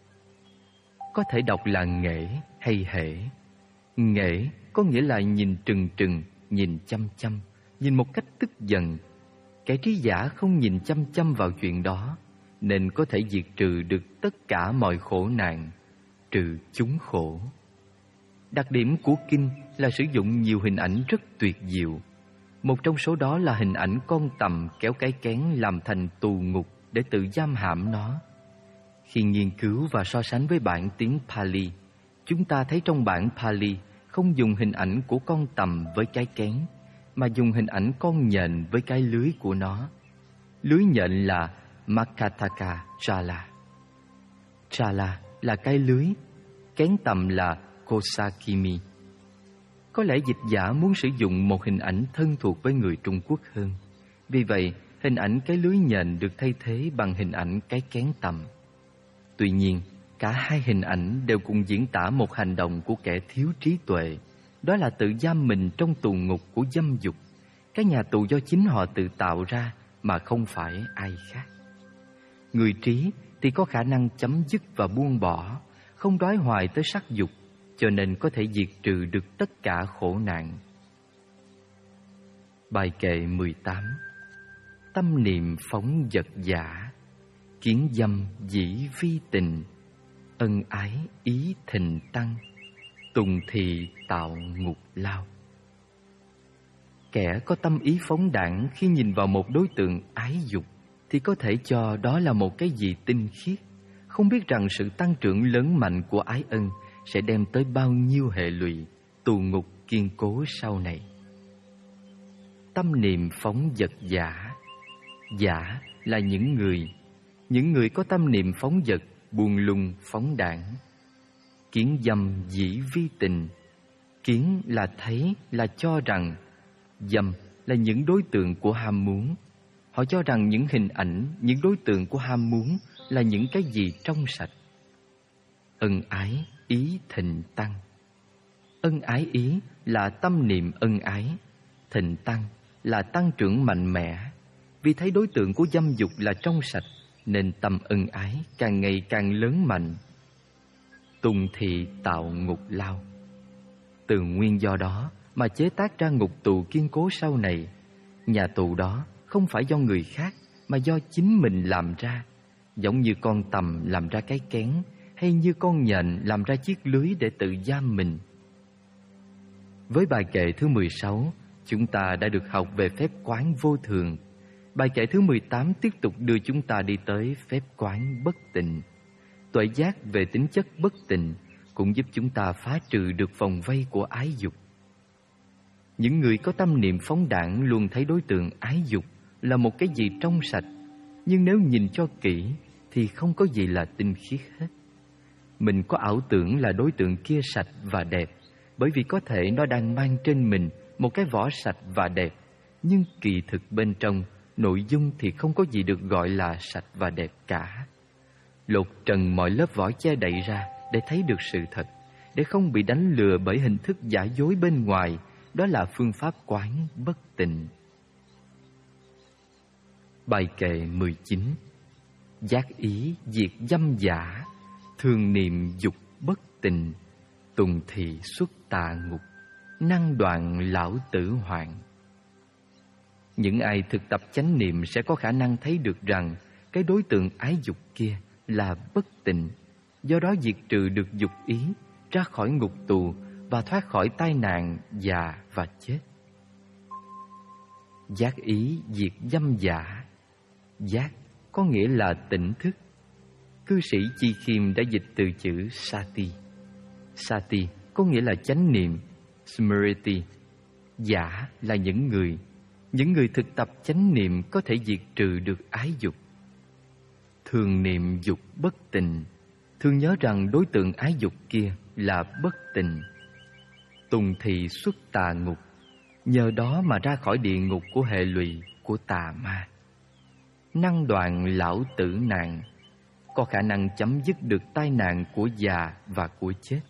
Có thể đọc là nghệ hay hễ. Nghệ có nghĩa là nhìn trừng trừng, nhìn chăm chăm, nhìn một cách tức giận. Kẻ trí giả không nhìn chăm chăm vào chuyện đó, nên có thể diệt trừ được tất cả mọi khổ nạn, trừ chúng khổ. Đặc điểm của kinh là sử dụng nhiều hình ảnh rất tuyệt diệu. Một trong số đó là hình ảnh con tằm kéo cái kén làm thành tù ngục để tự giam hãm nó. Khi nghiên cứu và so sánh với bản tiếng Pali, chúng ta thấy trong bản Pali không dùng hình ảnh của con tằm với cái kén, mà dùng hình ảnh con nhện với cái lưới của nó. Lưới nhện là Makataka Chala. Chala là cái lưới, kén tằm là Kosakimi. Có lẽ dịch giả muốn sử dụng một hình ảnh thân thuộc với người Trung Quốc hơn. Vì vậy, hình ảnh cái lưới nhện được thay thế bằng hình ảnh cái kén tằm. Tuy nhiên, cả hai hình ảnh đều cùng diễn tả một hành động của kẻ thiếu trí tuệ, đó là tự giam mình trong tù ngục của dâm dục, cái nhà tù do chính họ tự tạo ra mà không phải ai khác. Người trí thì có khả năng chấm dứt và buông bỏ, không đói hoài tới sắc dục, cho nên có thể diệt trừ được tất cả khổ nạn. Bài kệ 18. Tâm niệm phóng vật giả, kiến dâm dĩ vi tình, ân ái ý thịnh tăng, tùng thì tạo ngục lao. Kẻ có tâm ý phóng đãng khi nhìn vào một đối tượng ái dục thì có thể cho đó là một cái gì tinh khiết, không biết rằng sự tăng trưởng lớn mạnh của ái ân sẽ đem tới bao nhiêu hệ lụy, tù ngục kiên cố sau này. Tâm niệm phóng vật giả. Giả là những người có tâm niệm phóng vật, buông lung phóng đãng. Kiến dâm dĩ vi tình, Kiến là thấy, là cho rằng. Dâm là những đối tượng của ham muốn. Họ cho rằng những hình ảnh, những đối tượng của ham muốn là những cái gì trong sạch. Ân ái, ý thịnh tăng. Ân ái ý là tâm niệm ân ái. Thịnh tăng là tăng trưởng mạnh mẽ. Vì thấy đối tượng của dâm dục là trong sạch, nên tâm ân ái càng ngày càng lớn mạnh. Tùng thị tạo ngục lao. Từ nguyên do đó mà chế tác ra ngục tù kiên cố sau này. Nhà tù đó không phải do người khác, mà do chính mình làm ra. Giống như con tằm làm ra cái kén, hay như con nhện làm ra chiếc lưới để tự giam mình. Với bài kệ thứ 16, chúng ta đã được học về phép quán vô thường. Bài kệ thứ 18 tiếp tục đưa chúng ta đi tới phép quán bất tịnh. Tuệ giác về tính chất bất tịnh cũng giúp chúng ta phá trừ được vòng vây của ái dục. Những người có tâm niệm phóng đãng luôn thấy đối tượng ái dục là một cái gì trong sạch, nhưng nếu nhìn cho kỹ thì không có gì là tinh khiết hết. Mình có ảo tưởng là đối tượng kia sạch và đẹp, bởi vì có thể nó đang mang trên mình một cái vỏ sạch và đẹp, nhưng kỳ thực bên trong, nội dung thì không có gì được gọi là sạch và đẹp cả. Lột trần mọi lớp vỏ che đậy ra để thấy được sự thật, để không bị đánh lừa bởi hình thức giả dối bên ngoài. Đó là phương pháp quán bất tịnh. Bài kệ 19. Giác ý diệt dâm giả, thường niệm dục bất tịnh, tùng thị xuất tà ngục, năng đoạn lão tử hoạn. Những ai thực tập chánh niệm sẽ có khả năng thấy được rằng cái đối tượng ái dục kia là bất tịnh, do đó diệt trừ được dục ý, ra khỏi ngục tù và thoát khỏi tai nạn, già và chết. Giác ý diệt dâm giả. Giác có nghĩa là tỉnh thức. Cư sĩ Chi Khiêm đã dịch từ chữ sati. Sati có nghĩa là chánh niệm, smriti. Giả là những người thực tập chánh niệm có thể diệt trừ được ái dục. Thường niệm dục bất tịnh, thường nhớ rằng đối tượng ái dục kia là bất tịnh. Tùng thị xuất tà ngục, nhờ đó mà ra khỏi địa ngục của hệ lụy của tà ma. Năng đoạn lão tử nạn, có khả năng chấm dứt được tai nạn của già và của chết.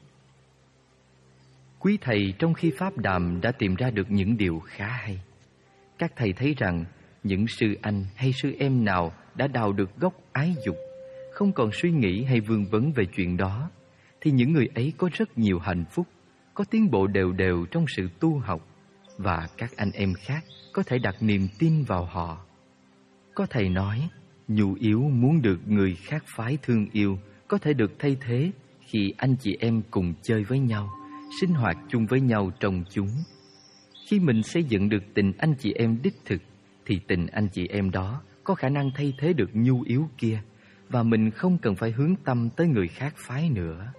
Quý thầy trong khi pháp đàm đã tìm ra được những điều khá hay. Các thầy thấy rằng những sư anh hay sư em nào đã đào được gốc ái dục, không còn suy nghĩ hay vương vấn về chuyện đó, thì những người ấy có rất nhiều hạnh phúc, có tiến bộ đều đều trong sự tu học, và các anh em khác có thể đặt niềm tin vào họ. Có thầy nói, nhu yếu muốn được người khác phái thương yêu có thể được thay thế khi anh chị em cùng chơi với nhau, sinh hoạt chung với nhau trong chúng. Khi mình xây dựng được tình anh chị em đích thực, thì tình anh chị em đó có khả năng thay thế được nhu yếu kia, và mình không cần phải hướng tâm tới người khác phái nữa.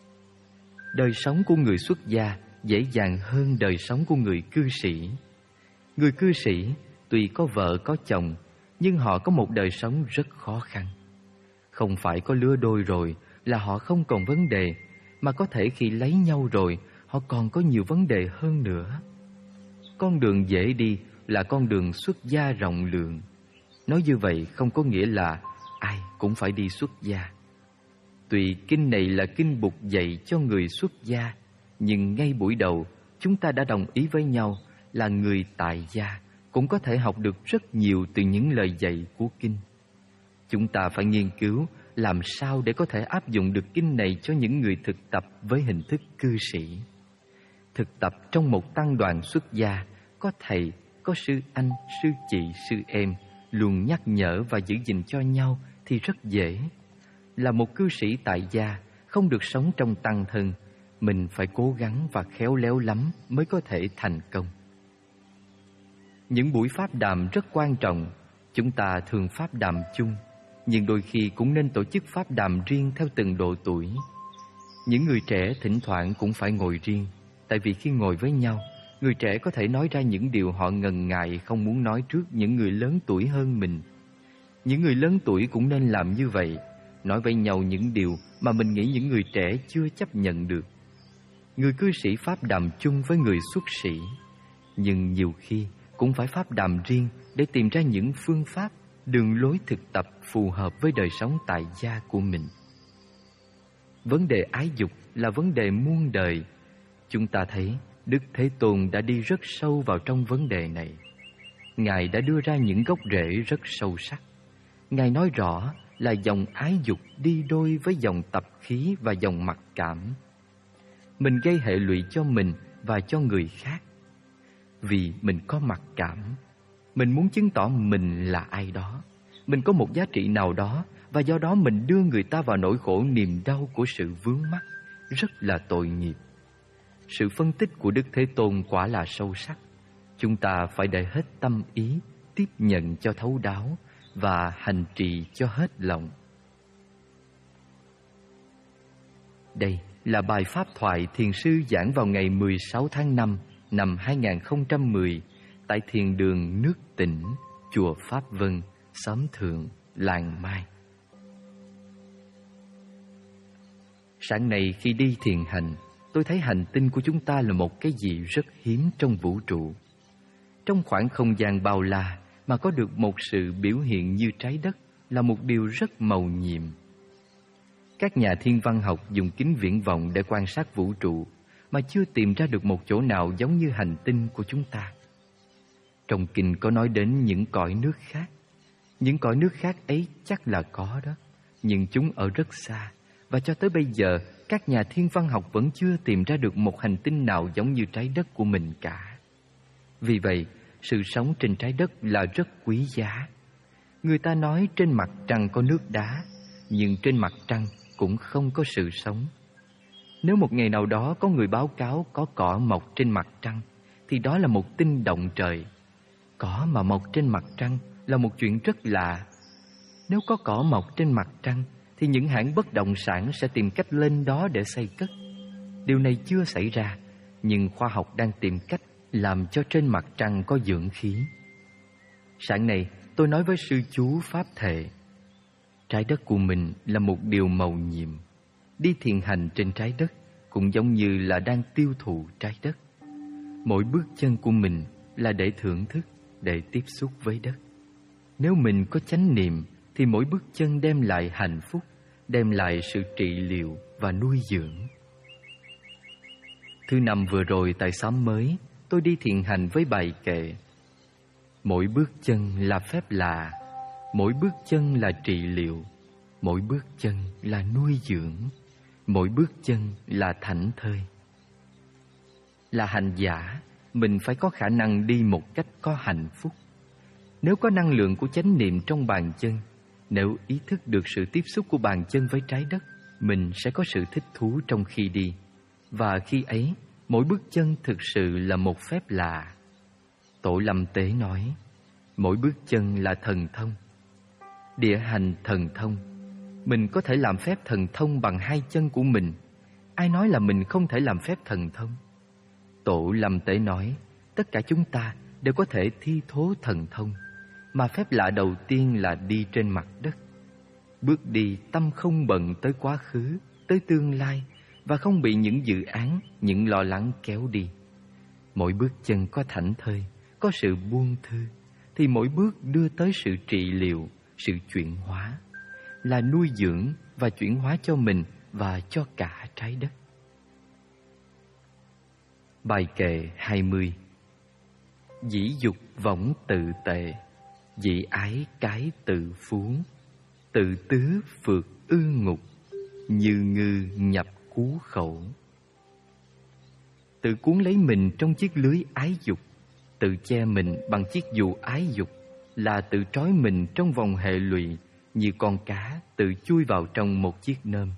Đời sống của người xuất gia dễ dàng hơn đời sống của người cư sĩ. Người cư sĩ tuy có vợ có chồng, nhưng họ có một đời sống rất khó khăn. Không phải có lứa đôi rồi là họ không còn vấn đề, mà có thể khi lấy nhau rồi họ còn có nhiều vấn đề hơn nữa. Con đường dễ đi là con đường xuất gia rộng lượng. Nói như vậy không có nghĩa là ai cũng phải đi xuất gia. Tuy kinh này là kinh Bụt dạy cho người xuất gia, nhưng ngay buổi đầu chúng ta đã đồng ý với nhau là người tại gia cũng có thể học được rất nhiều từ những lời dạy của kinh. Chúng ta phải nghiên cứu làm sao để có thể áp dụng được kinh này cho những người thực tập với hình thức cư sĩ. Thực tập trong một tăng đoàn xuất gia, có thầy, có sư anh, sư chị, sư em luôn nhắc nhở và giữ gìn cho nhau thì rất dễ. Là một cư sĩ tại gia, không được sống trong tăng thân, mình phải cố gắng và khéo léo lắm mới có thể thành công. Những buổi pháp đàm rất quan trọng. Chúng ta thường pháp đàm chung, nhưng đôi khi cũng nên tổ chức pháp đàm riêng theo từng độ tuổi. Những người trẻ thỉnh thoảng cũng phải ngồi riêng, tại vì khi ngồi với nhau, người trẻ có thể nói ra những điều họ ngần ngại không muốn nói trước những người lớn tuổi hơn mình. Những người lớn tuổi cũng nên làm như vậy, nói với nhau những điều mà mình nghĩ những người trẻ chưa chấp nhận được. Người cư sĩ pháp đàm chung với người xuất sĩ, nhưng nhiều khi cũng phải pháp đàm riêng để tìm ra những phương pháp, đường lối thực tập phù hợp với đời sống tại gia của mình. Vấn đề ái dục là vấn đề muôn đời. Chúng ta thấy Đức Thế Tôn đã đi rất sâu vào trong vấn đề này. Ngài đã đưa ra những gốc rễ rất sâu sắc. Ngài nói rõ là dòng ái dục đi đôi với dòng tập khí và dòng mặc cảm. Mình gây hệ lụy cho mình và cho người khác. Vì mình có mặc cảm, mình muốn chứng tỏ mình là ai đó, mình có một giá trị nào đó, và do đó mình đưa người ta vào nỗi khổ niềm đau của sự vướng mắc, rất là tội nghiệp. Sự phân tích của Đức Thế Tôn quả là sâu sắc. Chúng ta phải để hết tâm ý, tiếp nhận cho thấu đáo và hành trì cho hết lòng. Đây là bài pháp thoại thiền sư giảng vào ngày 16 tháng 5 năm 2010 tại thiền đường Nước Tĩnh, chùa Pháp Vân, xóm Thượng, Làng Mai. Sáng nay khi đi thiền hành, tôi thấy hành tinh của chúng ta là một cái gì rất hiếm trong vũ trụ. Trong khoảng không gian bao la mà có được một sự biểu hiện như trái đất là một điều rất mầu nhiệm. Các nhà thiên văn học dùng kính viễn vọng để quan sát vũ trụ mà chưa tìm ra được một chỗ nào giống như hành tinh của chúng ta. Trong kinh có nói đến những cõi nước khác. Những cõi nước khác ấy chắc là có đó, nhưng chúng ở rất xa, và cho tới bây giờ các nhà thiên văn học vẫn chưa tìm ra được một hành tinh nào giống như trái đất của mình cả. Vì vậy, sự sống trên trái đất là rất quý giá. Người ta nói trên mặt trăng có nước đá, nhưng trên mặt trăng cũng không có sự sống. Nếu một ngày nào đó có người báo cáo có cỏ mọc trên mặt trăng, thì đó là một tin động trời. Cỏ mà mọc trên mặt trăng là một chuyện rất lạ. Nếu có cỏ mọc trên mặt trăng, thì những hãng bất động sản sẽ tìm cách lên đó để xây cất. Điều này chưa xảy ra, nhưng khoa học đang tìm cách làm cho trên mặt trăng có dưỡng khí. Sáng nay tôi nói với sư chú Pháp Thệ, trái đất của mình là một điều mầu nhiệm. Đi thiền hành trên trái đất cũng giống như là đang tiêu thụ trái đất. Mỗi bước chân của mình là để thưởng thức, để tiếp xúc với đất. Nếu mình có chánh niệm thì mỗi bước chân đem lại hạnh phúc, đem lại sự trị liệu và nuôi dưỡng. Thứ năm vừa rồi tại xóm mới, tôi đi thiền hành với bài kệ: mỗi bước chân là phép lạ, mỗi bước chân là trị liệu, mỗi bước chân là nuôi dưỡng, mỗi bước chân là thảnh thơi. Là hành giả, mình phải có khả năng đi một cách có hạnh phúc. Nếu có năng lượng của chánh niệm trong bàn chân, nếu ý thức được sự tiếp xúc của bàn chân với trái đất, mình sẽ có sự thích thú trong khi đi. Và khi ấy, mỗi bước chân thực sự là một phép lạ. Tổ Lâm Tế nói, mỗi bước chân là thần thông. Địa hành thần thông. Mình có thể làm phép thần thông bằng hai chân của mình. Ai nói là mình không thể làm phép thần thông? Tổ Lâm Tế nói, tất cả chúng ta đều có thể thi thố thần thông. Mà phép lạ đầu tiên là đi trên mặt đất. Bước đi tâm không bận tới quá khứ, tới tương lai, và không bị những dự án, những lo lắng kéo đi. Mỗi bước chân có thảnh thơi, có sự buông thư, thì mỗi bước đưa tới sự trị liệu, sự chuyển hóa, là nuôi dưỡng và chuyển hóa cho mình và cho cả trái đất. Bài kệ 20. Dĩ dục võng tự tệ, dĩ ái cái tự phú, tự tứ phượt ư ngục, như ngư nhập cú khẩu. Tự cuốn lấy mình trong chiếc lưới ái dục, tự che mình bằng chiếc dù ái dục, là tự trói mình trong vòng hệ lụy, như con cá tự chui vào trong một chiếc nơm.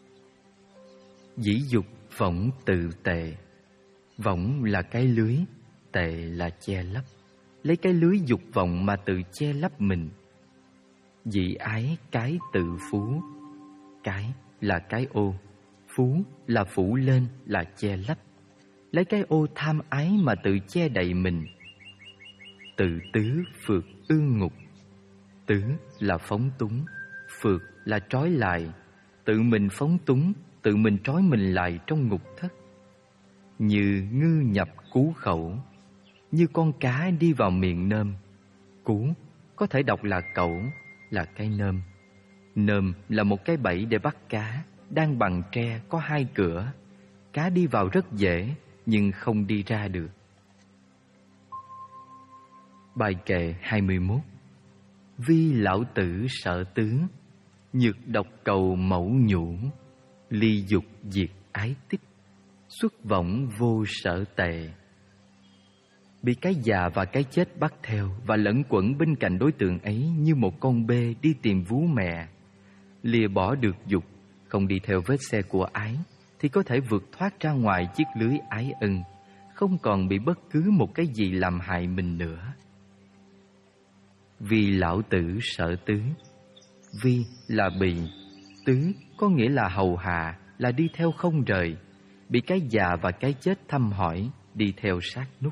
Dĩ dục võng tự tệ. Võng là cái lưới, tệ là che lấp. Lấy cái lưới dục vọng mà tự che lấp mình. Dĩ ái cái tự phú. Cái là cái ô, phú là phủ lên, là che lấp. Lấy cái ô tham ái mà tự che đậy mình. Tự tứ phượt ư ngục. Tứ là phóng túng, phượt là trói lại. Tự mình phóng túng, tự mình trói mình lại trong ngục thất. như ngư nhập cú khẩu, như con cá đi vào miệng nơm. Cú có thể đọc là cẩu, là cái nơm. Nơm là một cái bẫy để bắt cá, đang bằng tre có 2 cửa. Cá đi vào rất dễ, nhưng không đi ra được. Bài kệ 21. Vi lão tử sợ tướng, nhược độc cầu mẫu nhũ, ly dục diệt ái tích, xuất vọng vô sở tệ. Bị cái già và cái chết bắt theo và lẫn quẩn bên cạnh đối tượng ấy như một con bê đi tìm vú mẹ. Lìa bỏ được dục, không đi theo vết xe của ái, thì có thể vượt thoát ra ngoài chiếc lưới ái ân, không còn bị bất cứ một cái gì làm hại mình nữa. Vì lão tử sợ tứ. Vi là bị, tứ có nghĩa là hầu hạ, là đi theo không rời. Bị cái già và cái chết thăm hỏi, đi theo sát nút.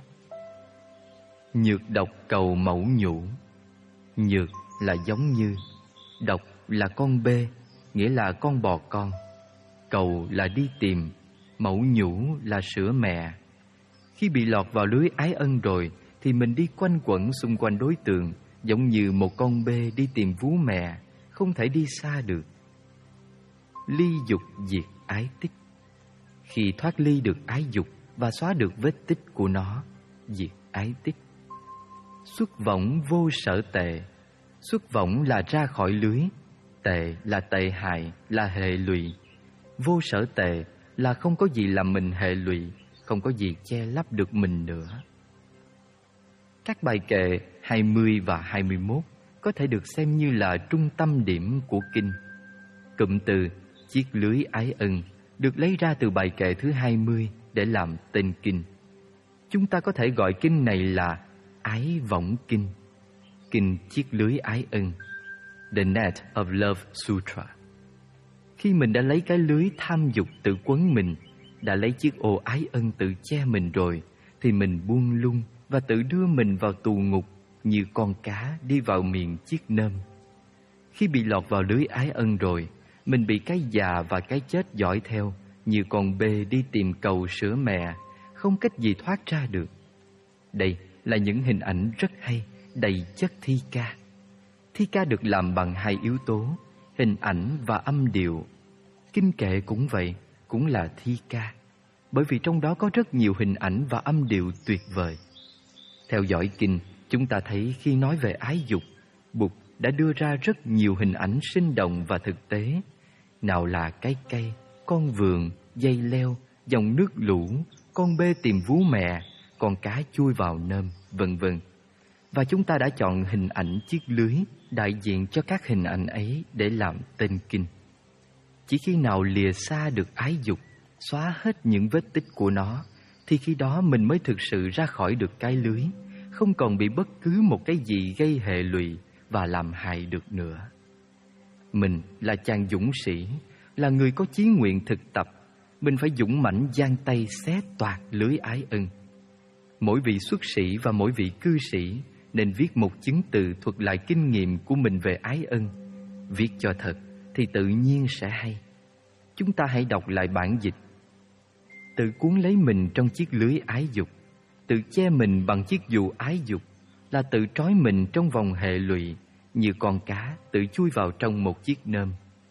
Nhược độc cầu mẫu nhũ. Nhược là giống như, độc là con bê, nghĩa là con bò con. Cầu là đi tìm, mẫu nhũ là sữa mẹ. Khi bị lọt vào lưới ái ân rồi, thì mình đi quanh quẩn xung quanh đối tượng, giống như một con bê đi tìm vú mẹ, không thể đi xa được. Ly dục diệt ái tích. Khi thoát ly được ái dục và xóa được vết tích của nó, diệt ái tích. Xuất vọng vô sở tệ. Xuất vọng là ra khỏi lưới, tệ là tệ hại, là hệ lụy. Vô sở tệ là không có gì làm mình hệ lụy, không có gì che lấp được mình nữa. Các bài kệ 20 và 21 có thể được xem như là trung tâm điểm của kinh. Cụm từ chiếc lưới ái ân được lấy ra từ bài kệ thứ 20 để làm tên kinh. Chúng ta có thể gọi kinh này là Ái Võng Kinh, kinh chiếc lưới ái ân, The Net of Love Sutra. Khi mình đã lấy cái lưới tham dục tự quấn mình, đã lấy chiếc ô ái ân tự che mình rồi, thì mình buông lung và tự đưa mình vào tù ngục như con cá đi vào miệng chiếc nơm. Khi bị lọt vào lưới ái ân rồi, mình bị cái già và cái chết dõi theo như con bê đi tìm cầu sữa mẹ, không cách gì thoát ra được. Đây là những hình ảnh rất hay, đầy chất thi ca. Thi ca được làm bằng 2 yếu tố, hình ảnh và âm điệu. Kinh kệ cũng vậy, cũng là thi ca, bởi vì trong đó có rất nhiều hình ảnh và âm điệu tuyệt vời. Theo dõi kinh, chúng ta thấy khi nói về ái dục, Bụt đã đưa ra rất nhiều hình ảnh sinh động và thực tế. Nào là cái cây, con vườn, dây leo, dòng nước lũ, con bê tìm vú mẹ, con cá chui vào nơm, vân vân. Và chúng ta đã chọn hình ảnh chiếc lưới đại diện cho các hình ảnh ấy để làm tên kinh. Chỉ khi nào lìa xa được ái dục, xóa hết những vết tích của nó, thì khi đó mình mới thực sự ra khỏi được cái lưới, không còn bị bất cứ một cái gì gây hệ lụy và làm hại được nữa. Mình là chàng dũng sĩ, là người có chí nguyện thực tập. Mình phải dũng mãnh giang tay xé toạc lưới ái ân. Mỗi vị xuất sĩ và mỗi vị cư sĩ nên viết một chứng từ thuật lại kinh nghiệm của mình về ái ân. Viết cho thật thì tự nhiên sẽ hay. Chúng ta hãy đọc lại bản dịch. Tự cuốn lấy mình trong chiếc lưới ái dục, tự che mình bằng chiếc dù ái dục, là tự trói mình trong vòng hệ lụy, như con cá tự chui vào trong một chiếc nơm.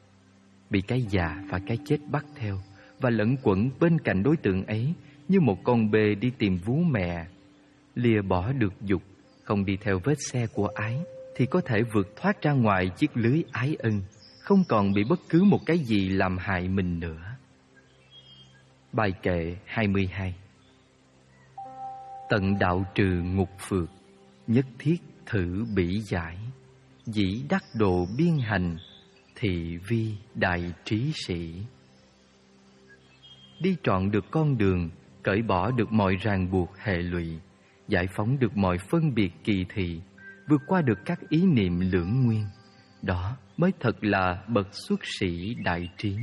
Bị cái già và cái chết bắt theo và lẫn quẩn bên cạnh đối tượng ấy như một con bê đi tìm vú mẹ. Lìa bỏ được dục, không đi theo vết xe của ái, thì có thể vượt thoát ra ngoài chiếc lưới ái ân, không còn bị bất cứ một cái gì làm hại mình nữa. Bài kệ 22. Tận đạo trừ ngục phược, nhất thiết thử bỉ giải. Dĩ đắc độ biên hành, thị vi đại trí sĩ. Đi trọn được con đường, cởi bỏ được mọi ràng buộc hệ lụy, giải phóng được mọi phân biệt kỳ thị, vượt qua được các ý niệm lưỡng nguyên. Đó mới thật là bậc xuất sĩ đại trí.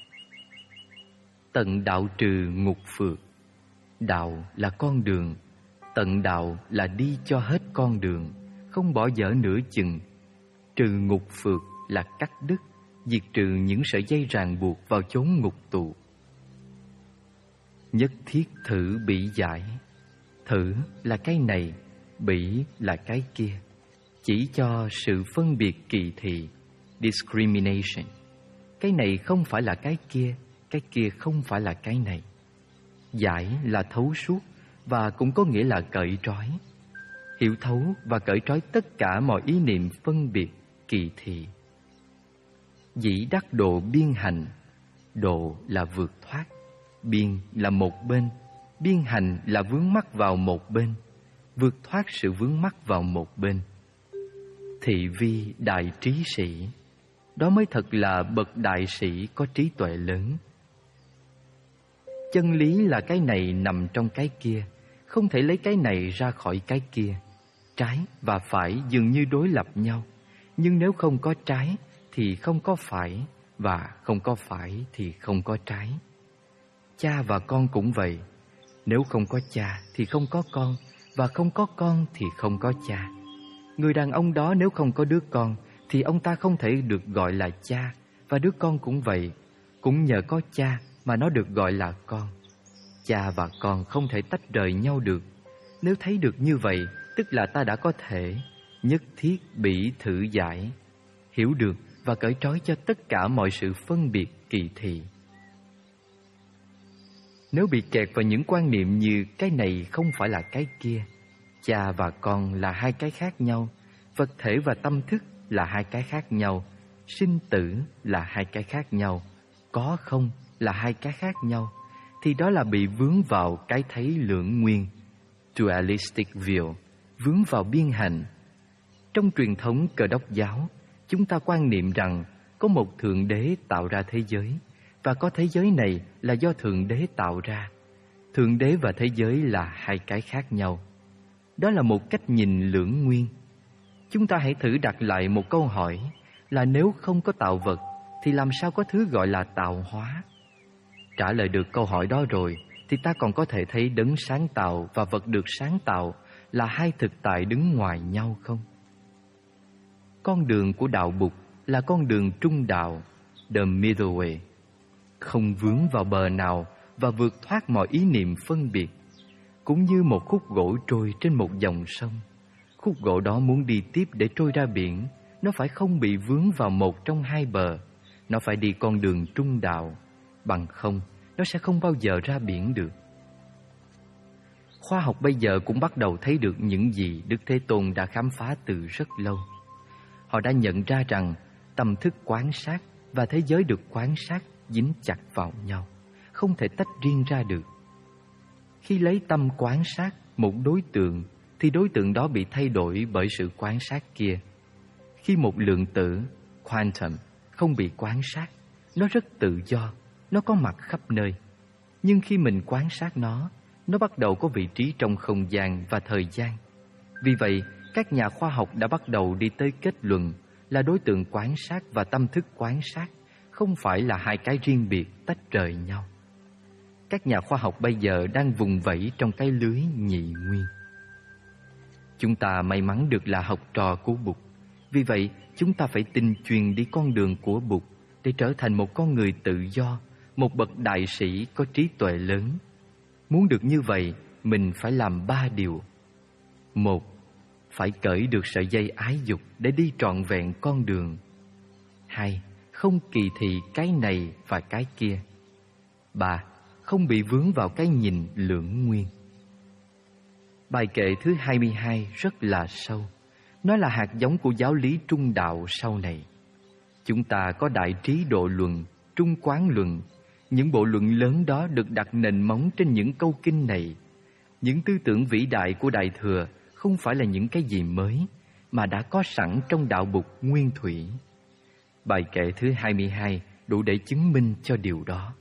Tận đạo trừ ngục phược. Đạo là con đường, tận đạo là đi cho hết con đường, không bỏ dở nửa chừng. Trừ ngục phược là cắt đứt, diệt trừ những sợi dây ràng buộc vào chốn ngục tù. Nhất thiết thử bỉ giải. Thử là cái này, bỉ là cái kia, chỉ cho sự phân biệt kỳ thị, discrimination. Cái này không phải là cái kia không phải là cái này. Giải là thấu suốt và cũng có nghĩa là cởi trói. Hiểu thấu và cởi trói tất cả mọi ý niệm phân biệt, kỳ thị. Dĩ đắc độ biên hành. Độ là vượt thoát, biên là một bên, biên hành là vướng mắc vào một bên, vượt thoát sự vướng mắc vào một bên. Thị vi đại trí sĩ, đó mới thật là bậc đại sĩ có trí tuệ lớn. Chân lý là cái này nằm trong cái kia, không thể lấy cái này ra khỏi cái kia. Trái và phải dường như đối lập nhau, nhưng nếu không có trái thì không có phải, và không có phải thì không có trái. Cha và con cũng vậy, nếu không có cha thì không có con, và không có con thì không có cha. Người đàn ông đó nếu không có đứa con thì ông ta không thể được gọi là cha, và đứa con cũng vậy, cũng nhờ có cha mà nó được gọi là con. Cha và con không thể tách rời nhau được. Nếu thấy được như vậy, tức là ta đã có thể nhất thiết bỉ thử giải, hiểu được và cởi trói cho tất cả mọi sự phân biệt kỳ thị. Nếu bị kẹt vào những quan niệm như cái này không phải là cái kia, cha và con là hai cái khác nhau, vật thể và tâm thức là hai cái khác nhau, sinh tử là hai cái khác nhau, có không là hai cái khác nhau, thì đó là bị vướng vào cái thấy lưỡng nguyên, dualistic view, vướng vào biên hành. Trong truyền thống Cơ đốc giáo, chúng ta quan niệm rằng có một Thượng Đế tạo ra thế giới, và có thế giới này là do Thượng Đế tạo ra. Thượng Đế và thế giới là hai cái khác nhau. Đó là một cách nhìn lưỡng nguyên. Chúng ta hãy thử đặt lại một câu hỏi là nếu không có tạo vật thì làm sao có thứ gọi là tạo hóa? Trả lời được câu hỏi đó rồi thì ta còn có thể thấy đấng sáng tạo và vật được sáng tạo là hai thực tại đứng ngoài nhau không? Con đường của đạo Bụt là con đường trung đạo, the middle way, không vướng vào bờ nào và vượt thoát mọi ý niệm phân biệt. Cũng như một khúc gỗ trôi trên một dòng sông, khúc gỗ đó muốn đi tiếp để trôi ra biển, nó phải không bị vướng vào một trong hai bờ, nó phải đi con đường trung đạo, bằng không nó sẽ không bao giờ ra biển được. Khoa học bây giờ cũng bắt đầu thấy được những gì Đức Thế Tôn đã khám phá từ rất lâu. Họ đã nhận ra rằng tâm thức quan sát và thế giới được quan sát dính chặt vào nhau, không thể tách riêng ra được. Khi lấy tâm quan sát một đối tượng thì đối tượng đó bị thay đổi bởi sự quan sát kia. Khi một lượng tử, quantum, không bị quan sát, nó rất tự do, nó có mặt khắp nơi. Nhưng khi mình quan sát nó bắt đầu có vị trí trong không gian và thời gian. Vì vậy, các nhà khoa học đã bắt đầu đi tới kết luận là đối tượng quan sát và tâm thức quan sát không phải là hai cái riêng biệt tách rời nhau. Các nhà khoa học bây giờ đang vùng vẫy trong cái lưới nhị nguyên. Chúng ta may mắn được là học trò của Bụt. Vì vậy, chúng ta phải tinh chuyên đi con đường của Bụt để trở thành một con người tự do, một bậc đại sĩ có trí tuệ lớn. Muốn được như vậy, mình phải làm 3 điều. 1. Phải cởi được sợi dây ái dục để đi trọn vẹn con đường. 2. Không kỳ thị cái này và cái kia. 3. Không bị vướng vào cái nhìn lưỡng nguyên. Bài kệ thứ 22 rất là sâu. Nó là hạt giống của giáo lý trung đạo sau này. Chúng ta có đại trí độ luận, trung quán luận. Những bộ luận lớn đó được đặt nền móng trên những câu kinh này. Những tư tưởng vĩ đại của Đại Thừa không phải là những cái gì mới, mà đã có sẵn trong đạo Bụt nguyên thủy. Bài kệ thứ 22 đủ để chứng minh cho điều đó.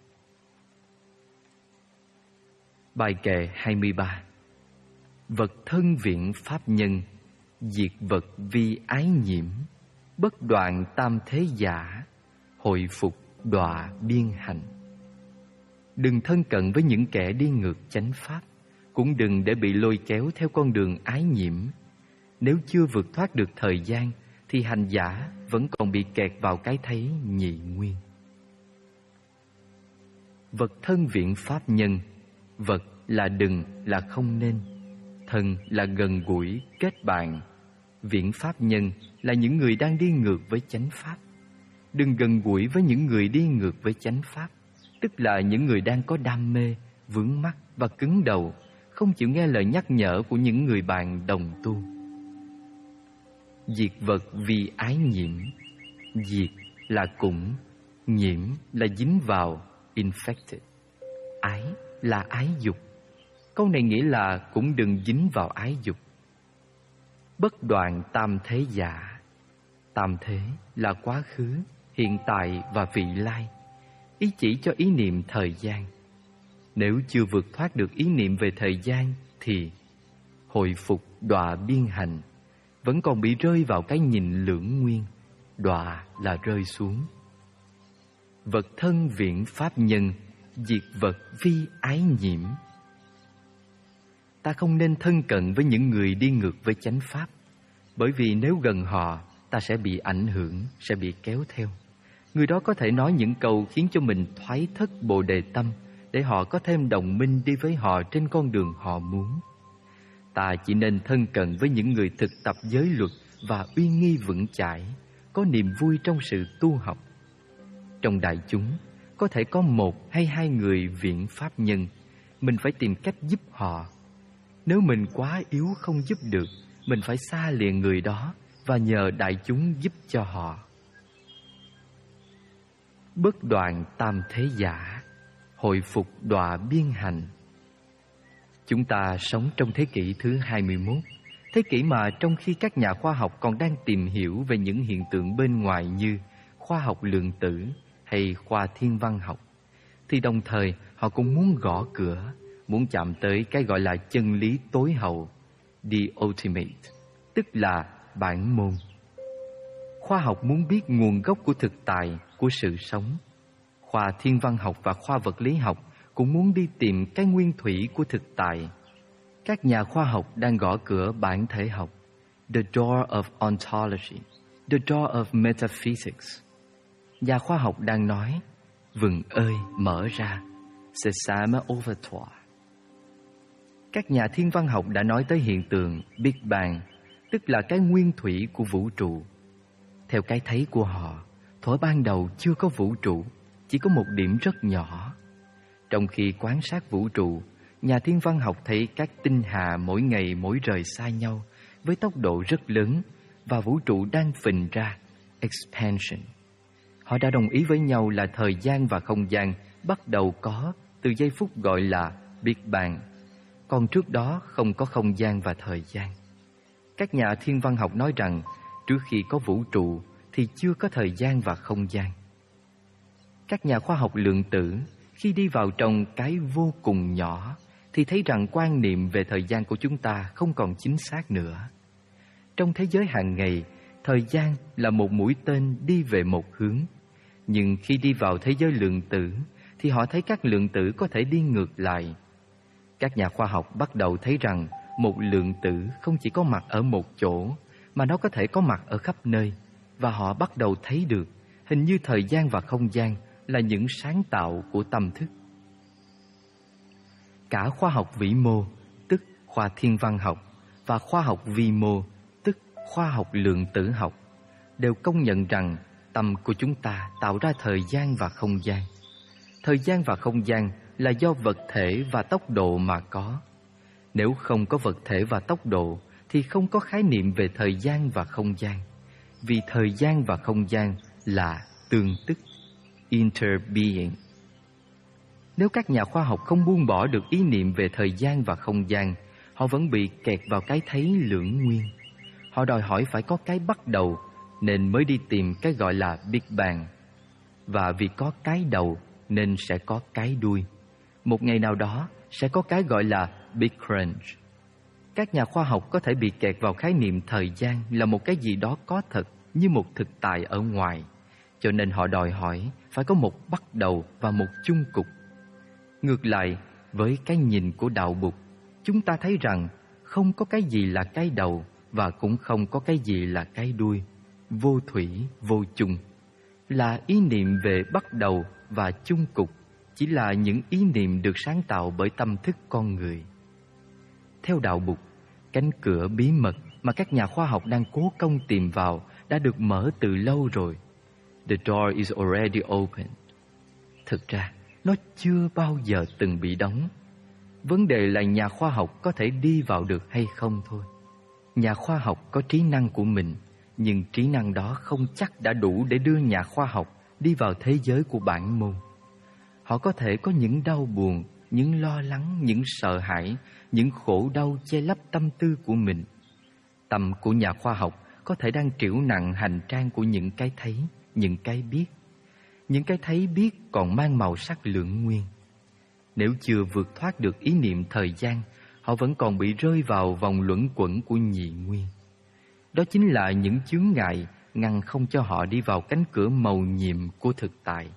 Bài kệ 23. Vật thân viện pháp nhân, diệt vật vi ái nhiễm, bất đoạn tam thế giả, hồi phục đọa biên hành. Đừng thân cận với những kẻ đi ngược chánh pháp, cũng đừng để bị lôi kéo theo con đường ái nhiễm. Nếu chưa vượt thoát được thời gian thì hành giả vẫn còn bị kẹt vào cái thấy nhị nguyên. Vật thân viện pháp nhân, vật là đừng, là không nên, thân là gần gũi, kết bạn, viễn pháp nhân là những người đang đi ngược với chánh pháp. Đừng gần gũi với những người đi ngược với chánh pháp, tức là những người đang có đam mê, vướng mắc và cứng đầu, không chịu nghe lời nhắc nhở của những người bạn đồng tu. Diệt vật vì ái nhiễm. Diệt là cũng, nhiễm là dính vào, infected. Ái là ái dục. Câu này nghĩa là cũng đừng dính vào ái dục. Bất đoạn tam thế giả. Tam thế là quá khứ, hiện tại và vị lai, ý chỉ cho ý niệm thời gian. Nếu chưa vượt thoát được ý niệm về thời gian thì hồi phục đọa biên hành, vẫn còn bị rơi vào cái nhìn lưỡng nguyên. Đọa là rơi xuống. Vật thân viễn pháp nhân, diệt vật vi ái nhiễm. Ta không nên thân cận với những người đi ngược với chánh pháp, bởi vì nếu gần họ, ta sẽ bị ảnh hưởng, sẽ bị kéo theo. Người đó có thể nói những câu khiến cho mình thoái thất bồ đề tâm, để họ có thêm đồng minh đi với họ trên con đường họ muốn. Ta chỉ nên thân cận với những người thực tập giới luật và uy nghi vững chãi, có niềm vui trong sự tu học. Trong đại chúng, có thể có một hay hai người viễn pháp nhân, mình phải tìm cách giúp họ. Nếu mình quá yếu không giúp được, mình phải xa lìa người đó và nhờ đại chúng giúp cho họ. Bất đoạn tam thế giả, hồi phục đọa biên hành. Chúng ta sống trong thế kỷ thứ 21, thế kỷ mà trong khi các nhà khoa học còn đang tìm hiểu về những hiện tượng bên ngoài như khoa học lượng tử hay khoa thiên văn học, thì đồng thời họ cũng muốn gõ cửa, muốn chạm tới cái gọi là chân lý tối hậu, the ultimate, tức là bản môn. Khoa học muốn biết nguồn gốc của thực tại, của sự sống. Khoa thiên văn học và khoa vật lý học cũng muốn đi tìm cái nguyên thủy của thực tại. Các nhà khoa học đang gõ cửa bản thể học, the door of ontology, the door of metaphysics. Nhà khoa học đang nói, vừng ơi mở ra, sesame ouverture. Các nhà thiên văn học đã nói tới hiện tượng Big Bang, tức là cái nguyên thủy của vũ trụ. Theo cái thấy của họ, thuở ban đầu chưa có vũ trụ, chỉ có một điểm rất nhỏ. Trong khi quan sát vũ trụ, nhà thiên văn học thấy các tinh hà mỗi ngày mỗi rời xa nhau với tốc độ rất lớn, và vũ trụ đang phình ra, expansion. Họ đã đồng ý với nhau là thời gian và không gian bắt đầu có từ giây phút gọi là Big Bang. Còn trước đó không có không gian và thời gian. Các nhà thiên văn học nói rằng trước khi có vũ trụ thì chưa có thời gian và không gian. Các nhà khoa học lượng tử khi đi vào trong cái vô cùng nhỏ thì thấy rằng quan niệm về thời gian của chúng ta không còn chính xác nữa. Trong thế giới hàng ngày, thời gian là một mũi tên đi về một hướng. Nhưng khi đi vào thế giới lượng tử thì họ thấy các lượng tử có thể đi ngược lại. Các nhà khoa học bắt đầu thấy rằng một lượng tử không chỉ có mặt ở một chỗ, mà nó có thể có mặt ở khắp nơi. Và họ bắt đầu thấy được hình như thời gian và không gian là những sáng tạo của tâm thức. Cả khoa học vĩ mô, tức khoa thiên văn học, và khoa học vi mô, tức khoa học lượng tử học, đều công nhận rằng tâm của chúng ta tạo ra thời gian và không gian. Thời gian và không gian là do vật thể và tốc độ mà có. Nếu không có vật thể và tốc độ thì không có khái niệm về thời gian và không gian. Vì thời gian và không gian là tương tức, interbeing. Nếu các nhà khoa học không buông bỏ được ý niệm về thời gian và không gian, họ vẫn bị kẹt vào cái thấy lưỡng nguyên. Họ đòi hỏi phải có cái bắt đầu, nên mới đi tìm cái gọi là Big Bang. Và vì có cái đầu nên sẽ có cái đuôi. Một ngày nào đó sẽ có cái gọi là Big Crunch. Các nhà khoa học có thể bị kẹt vào khái niệm thời gian là một cái gì đó có thật, như một thực tại ở ngoài. Cho nên họ đòi hỏi phải có một bắt đầu và một chung cục. Ngược lại, với cái nhìn của đạo Bụt, chúng ta thấy rằng không có cái gì là cái đầu và cũng không có cái gì là cái đuôi. Vô thủy, vô chung là ý niệm về bắt đầu và chung cục, chỉ là những ý niệm được sáng tạo bởi tâm thức con người. Theo đạo Bụt, cánh cửa bí mật mà các nhà khoa học đang cố công tìm vào đã được mở từ lâu rồi. The door is already open. Thực ra, nó chưa bao giờ từng bị đóng. Vấn đề là nhà khoa học có thể đi vào được hay không thôi. Nhà khoa học có trí năng của mình, nhưng trí năng đó không chắc đã đủ để đưa nhà khoa học đi vào thế giới của bản môn. Họ có thể có những đau buồn, những lo lắng, những sợ hãi, những khổ đau che lấp tâm tư của mình. Tâm của nhà khoa học có thể đang trĩu nặng hành trang của những cái thấy, những cái biết. Những cái thấy biết còn mang màu sắc lưỡng nguyên. Nếu chưa vượt thoát được ý niệm thời gian, họ vẫn còn bị rơi vào vòng luẩn quẩn của nhị nguyên. Đó chính là những chướng ngại ngăn không cho họ đi vào cánh cửa mầu nhiệm của thực tại.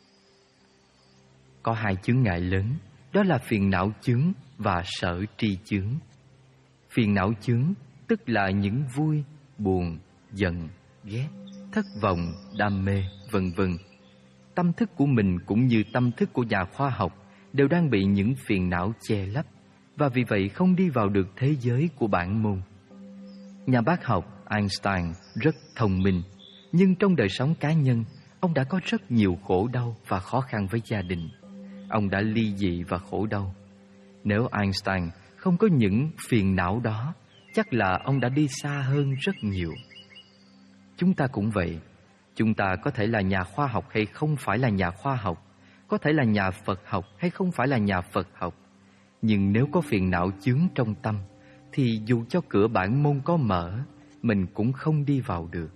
Có hai chướng ngại lớn, đó là phiền não chướng và sở tri chướng. Phiền não chướng tức là những vui, buồn, giận, ghét, thất vọng, đam mê, vân vân. Tâm thức của mình cũng như tâm thức của nhà khoa học đều đang bị những phiền não che lấp, và vì vậy không đi vào được thế giới của bản môn. Nhà bác học Einstein rất thông minh, nhưng trong đời sống cá nhân, ông đã có rất nhiều khổ đau và khó khăn với gia đình. Ông đã ly dị và khổ đau. Nếu Einstein không có những phiền não đó, chắc là ông đã đi xa hơn rất nhiều. Chúng ta cũng vậy. Chúng ta có thể là nhà khoa học hay không phải là nhà khoa học, có thể là nhà Phật học hay không phải là nhà Phật học. Nhưng nếu có phiền não chướng trong tâm, thì dù cho cửa bản môn có mở, mình cũng không đi vào được.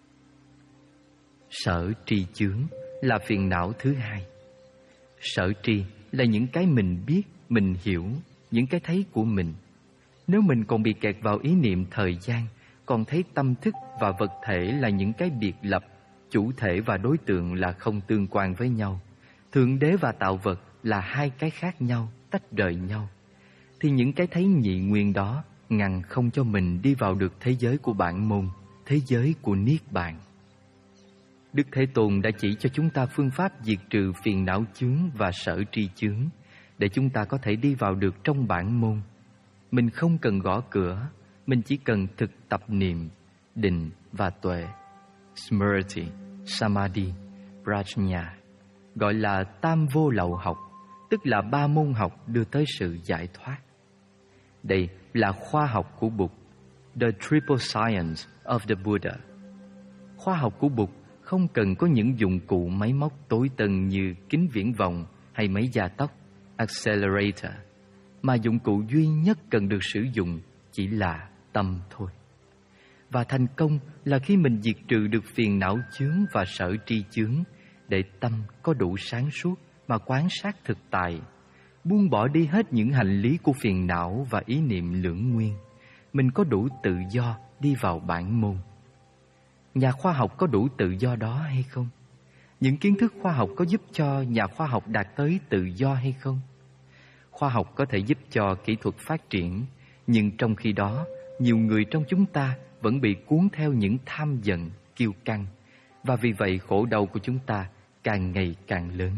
Sở tri chướng là phiền não thứ hai. Sở tri là những cái mình biết, mình hiểu, những cái thấy của mình. Nếu mình còn bị kẹt vào ý niệm thời gian, còn thấy tâm thức và vật thể là những cái biệt lập, chủ thể và đối tượng là không tương quan với nhau, thượng đế và tạo vật là hai cái khác nhau, tách rời nhau, thì những cái thấy nhị nguyên đó ngăn không cho mình đi vào được thế giới của bản môn, thế giới của Niết Bàn. Đức Thế Tôn đã chỉ cho chúng ta phương pháp diệt trừ phiền não chướng và sở tri chướng, để chúng ta có thể đi vào được trong bản môn. Mình không cần gõ cửa, mình chỉ cần thực tập niệm, định và tuệ. Smriti, Samadhi, Prajna, gọi là tam vô lậu học, tức là ba môn học đưa tới sự giải thoát. Đây là khoa học của Bụt, the triple science of the Buddha. Khoa học của Bụt không cần có những dụng cụ máy móc tối tân như kính viễn vọng hay máy gia tốc, accelerator, mà dụng cụ duy nhất cần được sử dụng chỉ là tâm thôi. Và thành công là khi mình diệt trừ được phiền não chướng và sở tri chướng, để tâm có đủ sáng suốt mà quan sát thực tại, buông bỏ đi hết những hành lý của phiền não và ý niệm lưỡng nguyên. Mình có đủ tự do đi vào bản môn. Nhà khoa học có đủ tự do đó hay không? Những kiến thức khoa học có giúp cho nhà khoa học đạt tới tự do hay không? Khoa học có thể giúp cho kỹ thuật phát triển, nhưng trong khi đó, nhiều người trong chúng ta vẫn bị cuốn theo những tham giận, kiêu căng, và vì vậy khổ đau của chúng ta càng ngày càng lớn.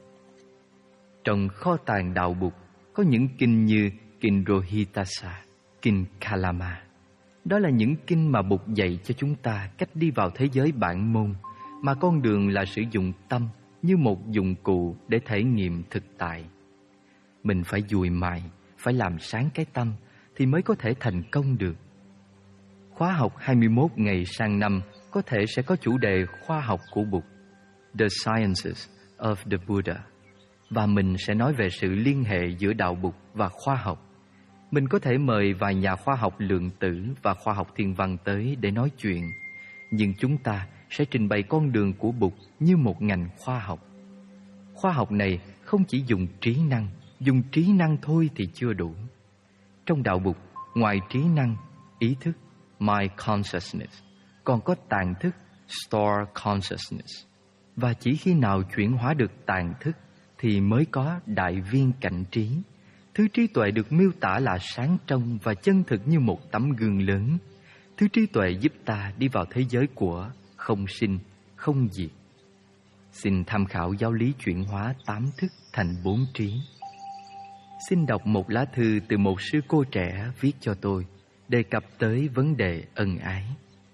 Trong kho tàng đạo Bụt có những kinh như kinh Rohitassa, kinh Kalama. Đó là những kinh mà Bụt dạy cho chúng ta cách đi vào thế giới bản môn, mà con đường là sử dụng tâm như một dụng cụ để thể nghiệm thực tại. Mình phải dùi mài, phải làm sáng cái tâm thì mới có thể thành công được. Khóa học 21 ngày sang năm có thể sẽ có chủ đề khoa học của Bụt, The Sciences of the Buddha. Và mình sẽ nói về sự liên hệ giữa đạo Bụt và khoa học. Mình có thể mời vài nhà khoa học lượng tử và khoa học thiên văn tới để nói chuyện, nhưng chúng ta sẽ trình bày con đường của Bụt như một ngành khoa học. Khoa học này không chỉ dùng trí năng thôi thì chưa đủ. Trong đạo Bụt, ngoài trí năng, ý thức, mind consciousness, còn có tàng thức, store consciousness. Và chỉ khi nào chuyển hóa được tàng thức thì mới có đại viên cảnh trí. Thứ trí tuệ được miêu tả là sáng trong và chân thực như một tấm gương lớn. Thứ trí tuệ giúp ta đi vào thế giới của không sinh, không diệt. Xin tham khảo giáo lý chuyển hóa 8 thức thành 4 trí. Xin đọc một lá thư từ một sư cô trẻ viết cho tôi, đề cập tới vấn đề ân ái.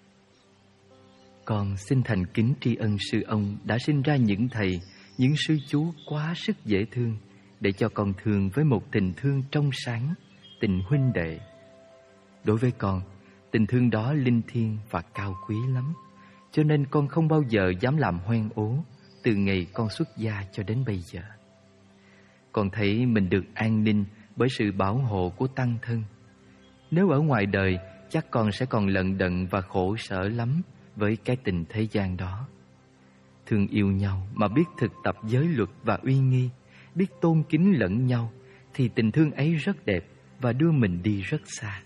Con xin thành kính tri ân sư ông đã sinh ra những thầy, những sư chú quá sức dễ thương, để cho con thương với một tình thương trong sáng, tình huynh đệ. Đối với con, tình thương đó linh thiêng và cao quý lắm, cho nên con không bao giờ dám làm hoen ố từ ngày con xuất gia cho đến bây giờ. Con thấy mình được an ninh bởi sự bảo hộ của tăng thân. Nếu ở ngoài đời, chắc con sẽ còn lận đận và khổ sở lắm với cái tình thế gian đó. Thương yêu nhau mà biết thực tập giới luật và uy nghi, biết tôn kính lẫn nhau, thì tình thương ấy rất đẹp và đưa mình đi rất xa.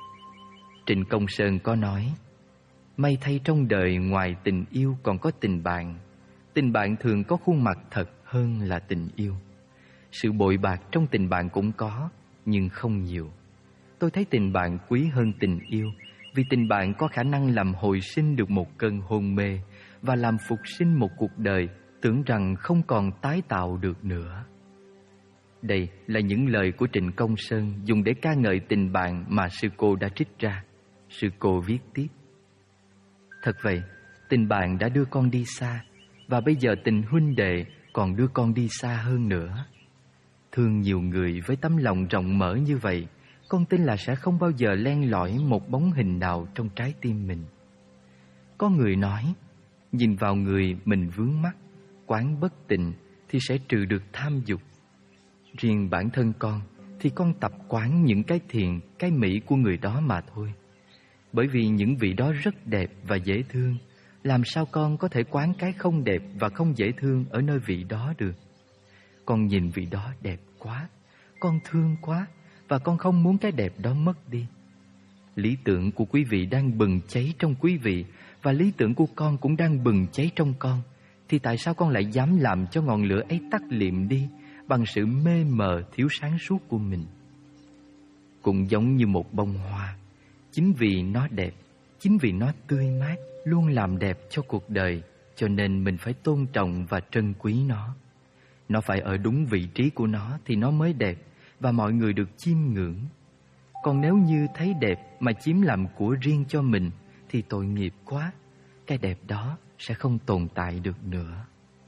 Trịnh Công Sơn có nói: may thay trong đời ngoài tình yêu còn có tình bạn. Tình bạn thường có khuôn mặt thật hơn là tình yêu. Sự bội bạc trong tình bạn cũng có, nhưng không nhiều. Tôi thấy tình bạn quý hơn tình yêu, vì tình bạn có khả năng làm hồi sinh được một cơn hôn mê và làm phục sinh một cuộc đời tưởng rằng không còn tái tạo được nữa. Đây là những lời của Trịnh Công Sơn dùng để ca ngợi tình bạn mà sư cô đã trích ra. Sư cô viết tiếp: thật vậy, tình bạn đã đưa con đi xa, và bây giờ tình huynh đệ còn đưa con đi xa hơn nữa. Thương nhiều người với tấm lòng rộng mở như vậy, con tin là sẽ không bao giờ len lỏi một bóng hình nào trong trái tim mình. Có người nói, nhìn vào người mình vướng mắc, quán bất tịnh thì sẽ trừ được tham dục. Riêng bản thân con thì con tập quán những cái thiện, cái mỹ của người đó mà thôi. Bởi vì những vị đó rất đẹp và dễ thương, làm sao con có thể quán cái không đẹp và không dễ thương ở nơi vị đó được? Con nhìn vị đó đẹp quá, con thương quá, và con không muốn cái đẹp đó mất đi. Lý tưởng của quý vị đang bừng cháy trong quý vị, và lý tưởng của con cũng đang bừng cháy trong con. Thì tại sao con lại dám làm cho ngọn lửa ấy tắt liệm đi bằng sự mê mờ thiếu sáng suốt của mình? Cũng giống như một bông hoa, chính vì nó đẹp, chính vì nó tươi mát, luôn làm đẹp cho cuộc đời, cho nên mình phải tôn trọng và trân quý nó. Nó phải ở đúng vị trí của nó thì nó mới đẹp, và mọi người được chiêm ngưỡng. Còn nếu như thấy đẹp mà chiếm làm của riêng cho mình thì tội nghiệp quá, cái đẹp đó sẽ không tồn tại được nữa.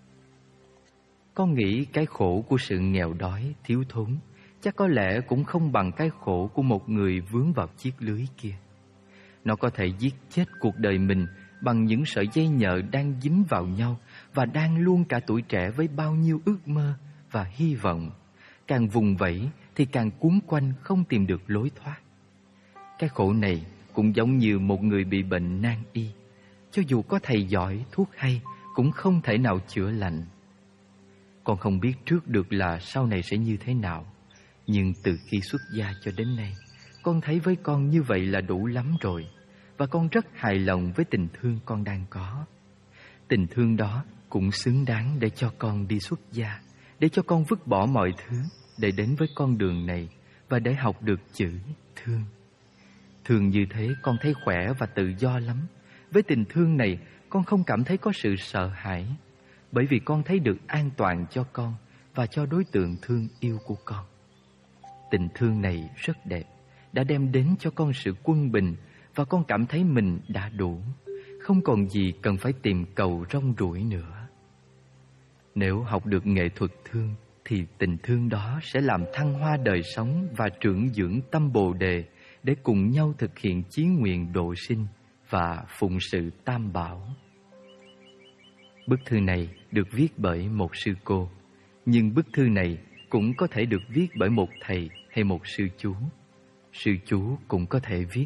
Con nghĩ cái khổ của sự nghèo đói, thiếu thốn chắc có lẽ cũng không bằng cái khổ của một người vướng vào chiếc lưới kia. Nó có thể giết chết cuộc đời mình bằng những sợi dây nhợ đang dính vào nhau và đang luôn cả tuổi trẻ với bao nhiêu ước mơ và hy vọng. Càng vùng vẫy thì càng cuốn quanh không tìm được lối thoát. Cái khổ này cũng giống như một người bị bệnh nan y. Cho dù có thầy giỏi, thuốc hay cũng không thể nào chữa lành. Con không biết trước được là sau này sẽ như thế nào, nhưng từ khi xuất gia cho đến nay, con thấy với con như vậy là đủ lắm rồi. Và con rất hài lòng với tình thương con đang có. Tình thương đó cũng xứng đáng để cho con đi xuất gia, để cho con vứt bỏ mọi thứ để đến với con đường này và để học được chữ thương. Thương như thế con thấy khỏe và tự do lắm. Với tình thương này con không cảm thấy có sự sợ hãi, bởi vì con thấy được an toàn cho con và cho đối tượng thương yêu của con. Tình thương này rất đẹp, đã đem đến cho con sự quân bình, và con cảm thấy mình đã đủ, không còn gì cần phải tìm cầu rong ruổi nữa. Nếu học được nghệ thuật thương thì tình thương đó sẽ làm thăng hoa đời sống và trưởng dưỡng tâm Bồ đề để cùng nhau thực hiện chí nguyện độ sinh và phụng sự Tam Bảo. Bức thư này được viết bởi một sư cô, nhưng bức thư này cũng có thể được viết bởi một thầy hay một sư chú. Sư chú cũng có thể viết: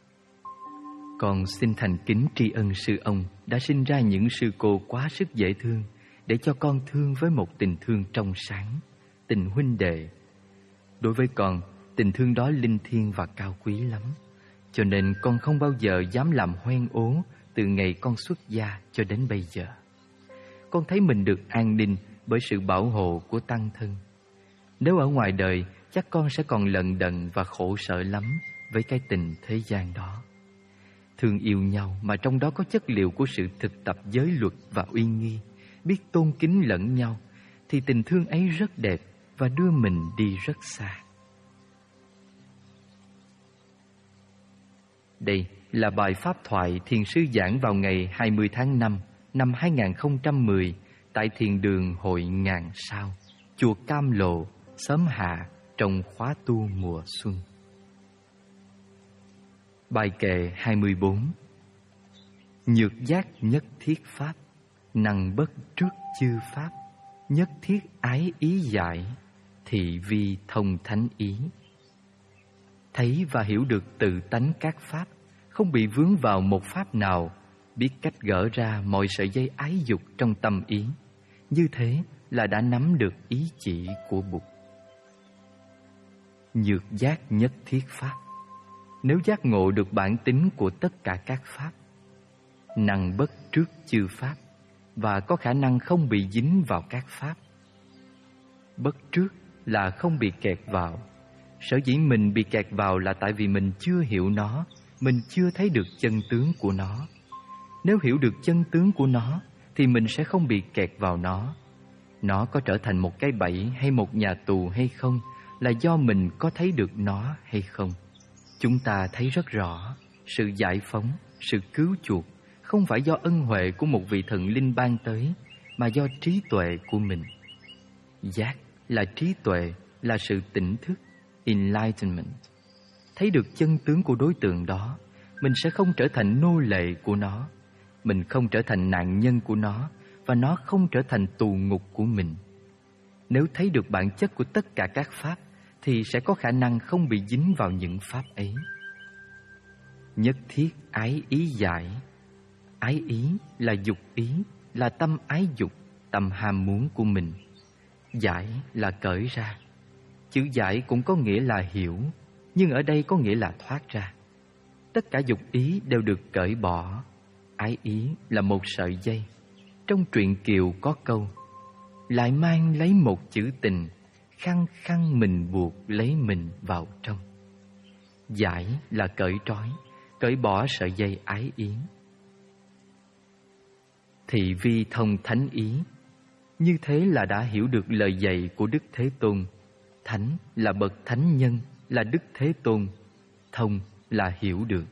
con xin thành kính tri ân sư ông đã sinh ra những sư cô quá sức dễ thương, để cho con thương với một tình thương trong sáng, tình huynh đệ. Đối với con, tình thương đó linh thiêng và cao quý lắm, cho nên con không bao giờ dám làm hoen ố từ ngày con xuất gia cho đến bây giờ. Con thấy mình được an ninh bởi sự bảo hộ của tăng thân. Nếu ở ngoài đời, chắc con sẽ còn lận đận và khổ sở lắm với cái tình thế gian đó. Thương yêu nhau mà trong đó có chất liệu của sự thực tập giới luật và uy nghi, biết tôn kính lẫn nhau, thì tình thương ấy rất đẹp và đưa mình đi rất xa. Đây là bài pháp thoại thiền sư giảng vào ngày 20 tháng 5 năm 2010 tại thiền đường Hội Ngàn Sao, chùa Cam Lộ, xóm Hạ, trong khóa tu mùa xuân. Bài kệ 24. Nhược giác nhất thiết pháp, năng bất trước chư pháp, nhất thiết ái ý giải, thị vi thông thánh ý. Thấy và hiểu được tự tánh các pháp, không bị vướng vào một pháp nào, biết cách gỡ ra mọi sợi dây ái dục trong tâm ý. Như thế là đã nắm được ý chỉ của Bụt. Nhược giác nhất thiết pháp. Nếu giác ngộ được bản tính của tất cả các pháp, năng bất trước chư pháp, và có khả năng không bị dính vào các pháp. Bất trước là không bị kẹt vào. Sở dĩ mình bị kẹt vào là tại vì mình chưa hiểu nó, mình chưa thấy được chân tướng của nó. Nếu hiểu được chân tướng của nó thì mình sẽ không bị kẹt vào nó. Nó có trở thành một cái bẫy hay một nhà tù hay không là do mình có thấy được nó hay không. Chúng ta thấy rất rõ, sự giải phóng, sự cứu chuộc không phải do ân huệ của một vị thần linh ban tới, mà do trí tuệ của mình. Giác là trí tuệ, là sự tỉnh thức, enlightenment. Thấy được chân tướng của đối tượng đó, mình sẽ không trở thành nô lệ của nó, mình không trở thành nạn nhân của nó, và nó không trở thành tù ngục của mình. Nếu thấy được bản chất của tất cả các pháp, thì sẽ có khả năng không bị dính vào những pháp ấy. Nhất thiết ái ý giải. Ái ý là dục ý, là tâm ái dục, tâm ham muốn của mình. Giải là cởi ra. Chữ giải cũng có nghĩa là hiểu, nhưng ở đây có nghĩa là thoát ra. Tất cả dục ý đều được cởi bỏ. Ái ý là một sợi dây. Trong truyện Kiều có câu: lại mang lấy một chữ tình, khăng khăng mình buộc lấy mình vào trong. Giải là cởi trói, cởi bỏ sợi dây ái ý. Thị vi thông thánh ý. Như thế là đã hiểu được lời dạy của Đức Thế Tôn. Thánh là bậc thánh nhân, là Đức Thế Tôn. Thông là hiểu được.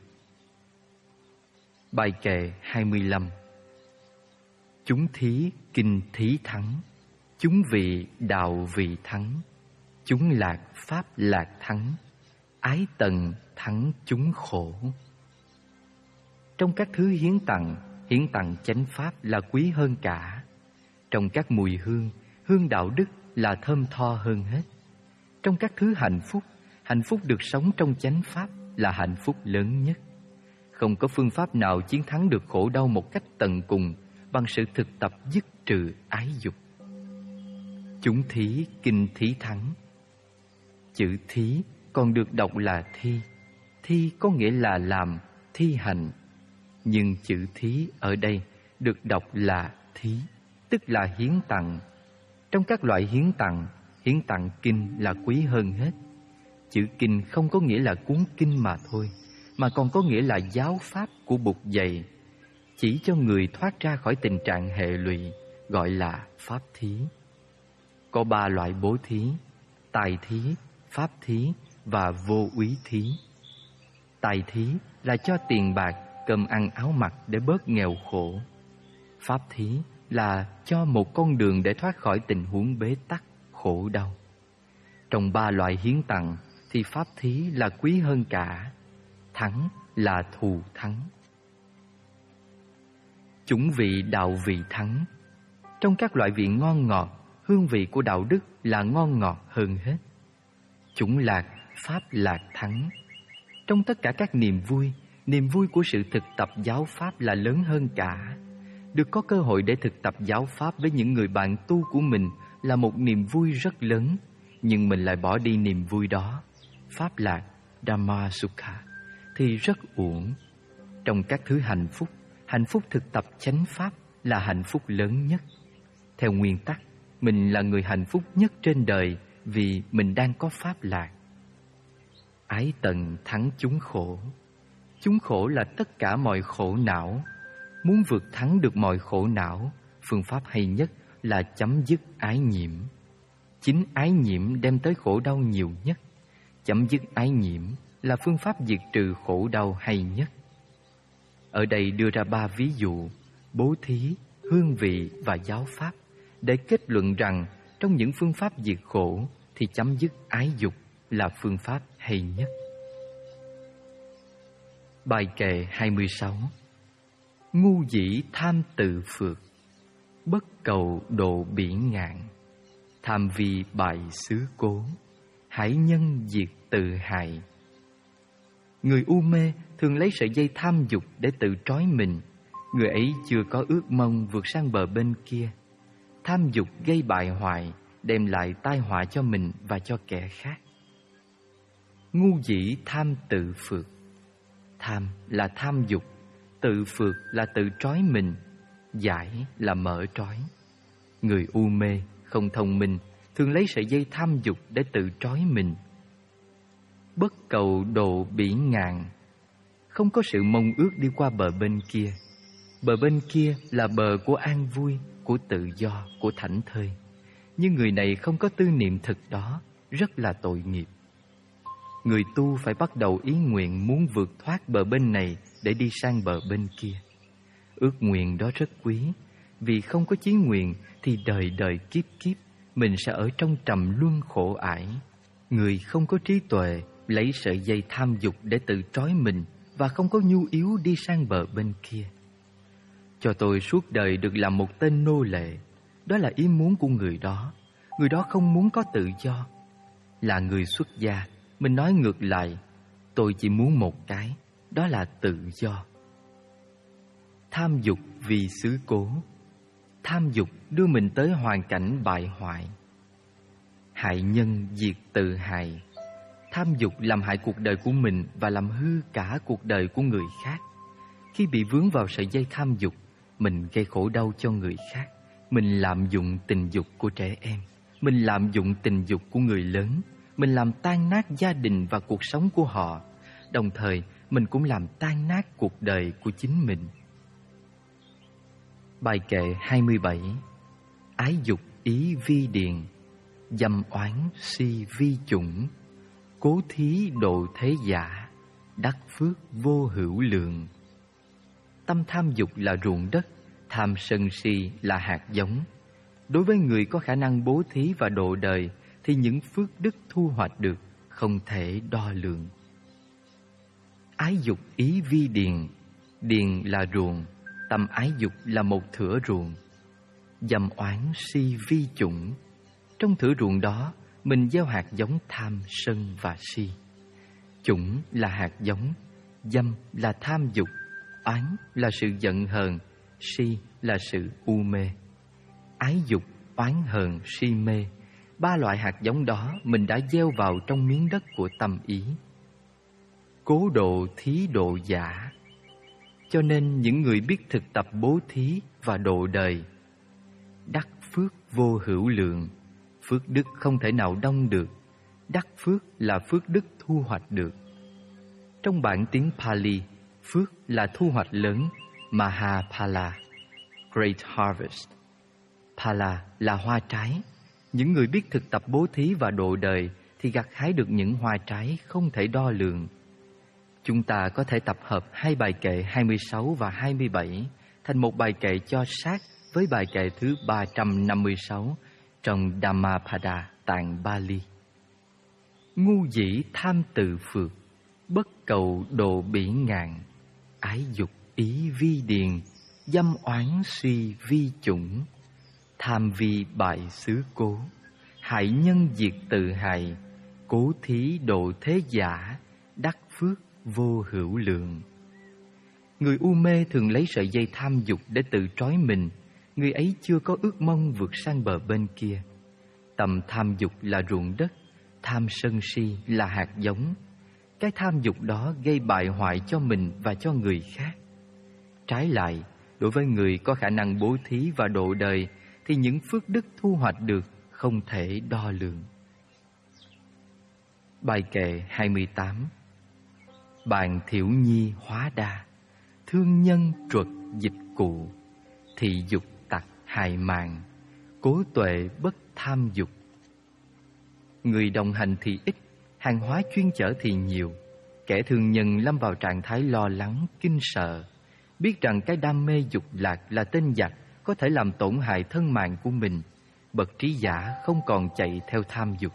Bài kệ 25. Chúng thí kinh thí thắng, chúng vị đạo vị thắng, chúng lạc pháp lạc thắng, ái tần thắng chúng khổ. Trong các thứ hiến tặng chánh pháp là quý hơn cả. Trong các mùi hương, hương đạo đức là thơm tho hơn hết. Trong các thứ hạnh phúc được sống trong chánh pháp là hạnh phúc lớn nhất. Không có phương pháp nào chiến thắng được khổ đau một cách tận cùng bằng sự thực tập dứt trừ ái dục. Chúng thí kinh thí thắng. Chữ thí còn được đọc là thi. Thi có nghĩa là làm, thi hành. Nhưng chữ thí ở đây được đọc là thí, tức là hiến tặng. Trong các loại hiến tặng kinh là quý hơn hết. Chữ kinh không có nghĩa là cuốn kinh mà thôi, mà còn có nghĩa là giáo pháp của Bụt dạy, chỉ cho người thoát ra khỏi tình trạng hệ lụy, gọi là pháp thí. Có 3 loại bố thí: tài thí, pháp thí và vô úy thí. Tài thí là cho tiền bạc, cơm ăn áo mặc để bớt nghèo khổ. Pháp thí là cho một con đường để thoát khỏi tình huống bế tắc, khổ đau. Trong 3 loại hiến tặng thì pháp thí là quý hơn cả. Thắng là thù thắng. Chúng vị đạo vị thắng. Trong các loại vị ngon ngọt, hương vị của đạo đức là ngon ngọt hơn hết. Chúng lạc, pháp lạc thắng. Trong tất cả các niềm vui của sự thực tập giáo pháp là lớn hơn cả. Được có cơ hội để thực tập giáo pháp với những người bạn tu của mình là một niềm vui rất lớn, nhưng mình lại bỏ đi niềm vui đó, pháp lạc, Dhamma Sukha, thì rất uổng. Trong các thứ hạnh phúc thực tập chánh pháp là hạnh phúc lớn nhất. Theo nguyên tắc, mình là người hạnh phúc nhất trên đời vì mình đang có pháp lạc. Ái tần thắng chúng khổ. Chúng khổ là tất cả mọi khổ não. Muốn vượt thắng được mọi khổ não, Phương pháp hay nhất là chấm dứt ái nhiễm. Chính ái nhiễm đem tới khổ đau nhiều nhất. Chấm dứt ái nhiễm là phương pháp diệt trừ khổ đau hay nhất. Ở đây đưa ra 3 ví dụ: bố thí, hương vị và giáo pháp, để kết luận rằng trong những phương pháp diệt khổ thì chấm dứt ái dục là phương pháp hay nhất. Bài kệ 26. Ngu dĩ tham tự phượt, bất cầu độ biển ngạn. Tham vi bại xứ cố, hải nhân diệt tự hại. Người u mê thường lấy sợi dây tham dục để tự trói mình. Người ấy chưa có ước mong vượt sang bờ bên kia. Tham dục gây bại hoại, đem lại tai họa cho mình và cho kẻ khác. Ngu dĩ tham tự phượt. Tham là tham dục, tự phượt là tự trói mình, giải là mở trói. Người u mê, không thông minh, thường lấy sợi dây tham dục để tự trói mình. Bất cầu độ biển ngạn, không có sự mong ước đi qua bờ bên kia. Bờ bên kia là bờ của an vui, của tự do, của thảnh thơi. Nhưng người này không có tư niệm thực đó, rất là tội nghiệp. Người tu phải bắt đầu ý nguyện muốn vượt thoát bờ bên này để đi sang bờ bên kia. Ước nguyện đó rất quý, vì không có chí nguyện thì đời đời kiếp kiếp mình sẽ ở trong trầm luân khổ ải. Người không có trí tuệ lấy sợi dây tham dục để tự trói mình và không có nhu yếu đi sang bờ bên kia. Cho tôi suốt đời được làm một tên nô lệ, đó là ý muốn của người đó. Người đó không muốn có tự do. Là người xuất gia, mình nói ngược lại, tôi chỉ muốn một cái, đó là tự do. Tham dục vì xứ cố. Tham dục đưa mình tới hoàn cảnh bại hoại. Hại nhân diệt tự hại. Tham dục làm hại cuộc đời của mình và làm hư cả cuộc đời của người khác. Khi bị vướng vào sợi dây tham dục, mình gây khổ đau cho người khác. Mình lạm dụng tình dục của trẻ em. Mình lạm dụng tình dục của người lớn. Mình làm tan nát gia đình và cuộc sống của họ. Đồng thời, mình cũng làm tan nát cuộc đời của chính mình. Bài kệ 27. Ái dục ý vi điền, dâm oán si vi chủng. Cố thí độ thế giả, đắc phước vô hữu lượng. Tâm tham dục là ruộng đất, tham sân si là hạt giống. Đối với người có khả năng bố thí và độ đời thì những phước đức thu hoạch được không thể đo lường. Ái dục ý vi điền. Điền là ruộng, tâm ái dục là một thửa ruộng. Dâm oán si vi chủng. Trong thửa ruộng đó, mình gieo hạt giống tham, sân và si. Chủng là hạt giống. Dâm là tham dục. Oán là sự giận hờn. Si là sự u mê. Ái dục, oán hờn, si mê, 3 loại hạt giống đó mình đã gieo vào trong miếng đất của tâm ý. Cố độ thí độ giả. Cho nên những người biết thực tập bố thí và độ đời, đắc phước vô hữu lượng. Phước đức không thể nào đong được. Đắc phước là phước đức thu hoạch được. Trong bản tiếng Pali, phước là thu hoạch lớn, Mahapala, Great Harvest. Phala là hoa trái. Những người biết thực tập bố thí và độ đời thì gặt hái được những hoa trái không thể đo lường. Chúng ta có thể tập hợp 2 bài kệ 26 và 27 thành một bài kệ cho sát với bài kệ thứ 356 trong Dhammapada tạng Bali. Ngu dĩ tham tự phượt, bất cầu độ biển ngạn. Ái dục ý vi điền, dâm oán si vi chủng. Tham vi bại xứ cố, hại nhân diệt tự hại. Cố thí độ thế giả, đắc phước vô hữu lượng. Người u mê thường lấy sợi dây tham dục để tự trói mình. Người ấy chưa có ước mong vượt sang bờ bên kia. Tầm tham dục là ruộng đất, tham sân si là hạt giống. Cái tham dục đó gây bại hoại cho mình và cho người khác. Trái lại, đối với người có khả năng bố thí và độ đời thì những phước đức thu hoạch được không thể đo lường. Bài kệ 28. Bạn thiểu nhi hóa đa, thương nhân truật dịch cụ. Thị dục tặc hại mạng, cố tuệ bất tham dục. Người đồng hành thì ít, hàng hóa chuyên chở thì nhiều. Kẻ thương nhân lâm vào trạng thái lo lắng, kinh sợ, biết rằng cái đam mê dục lạc là tên giặc có thể làm tổn hại thân mạng của mình. Bậc trí giả không còn chạy theo tham dục.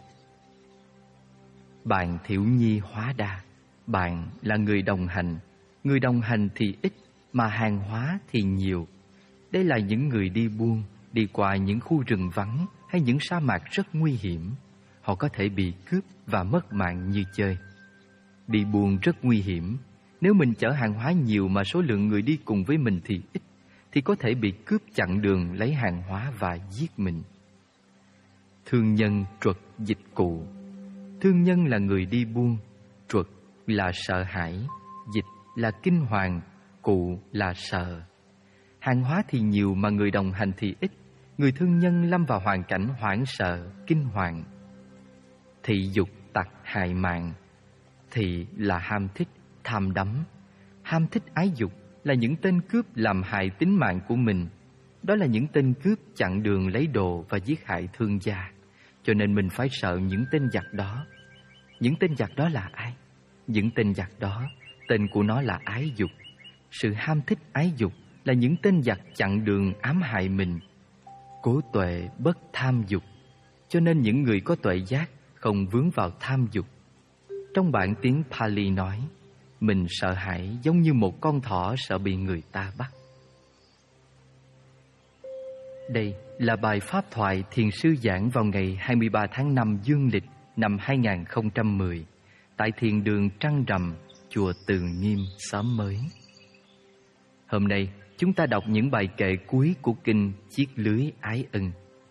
Bạn thiểu nhi hóa đa, bạn là người đồng hành. Người đồng hành thì ít, mà hàng hóa thì nhiều. Đây là những người đi buôn, đi qua những khu rừng vắng hay những sa mạc rất nguy hiểm. Họ có thể bị cướp và mất mạng như chơi. Đi buôn rất nguy hiểm. Nếu mình chở hàng hóa nhiều mà số lượng người đi cùng với mình thì ít, thì có thể bị cướp chặn đường lấy hàng hóa và giết mình. Thương nhân truật dịch cụ. Thương nhân là người đi buôn, truật là sợ hãi, dịch là kinh hoàng, cụ là sợ. Hàng hóa thì nhiều mà người đồng hành thì ít. Người thương nhân lâm vào hoàn cảnh hoảng sợ, kinh hoàng. Thị dục tặc hại mạng. Thị là ham thích, tham đắm. Ham thích ái dục là những tên cướp làm hại tính mạng của mình. Đó là những tên cướp chặn đường lấy đồ và giết hại thương gia. Cho nên mình phải sợ những tên giặc đó. Những tên giặc đó là ai? Những tên giặc đó, tên của nó là ái dục. Sự ham thích ái dục là những tên giặc chặn đường ám hại mình. Cố tuệ bất tham dục. Cho nên những người có tuệ giác không vướng vào tham dục. Trong bản tiếng Pali nói, mình sợ hãi giống như một con thỏ sợ bị người ta bắt. Đây là bài pháp thoại thiền sư giảng vào ngày 23 tháng 5 dương lịch năm 2010 tại thiền đường Trăng Rằm, chùa Từ Nghiêm, xóm Mới. Hôm nay chúng ta đọc những bài kệ cuối của kinh Chiết Lưới Ái Ân.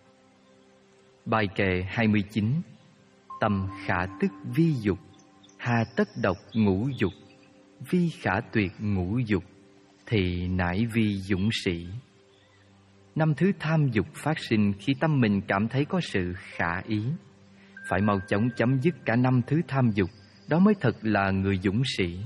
Bài kệ 29. Tâm khả tức vi dục, hà tất độc ngũ dục. Vi khả tuyệt ngũ dục, thì nải vi dũng sĩ. 5 thứ tham dục phát sinh khi tâm mình cảm thấy có sự khả ý. Phải mau chóng chấm dứt cả 5 thứ tham dục, đó mới thật là người dũng sĩ.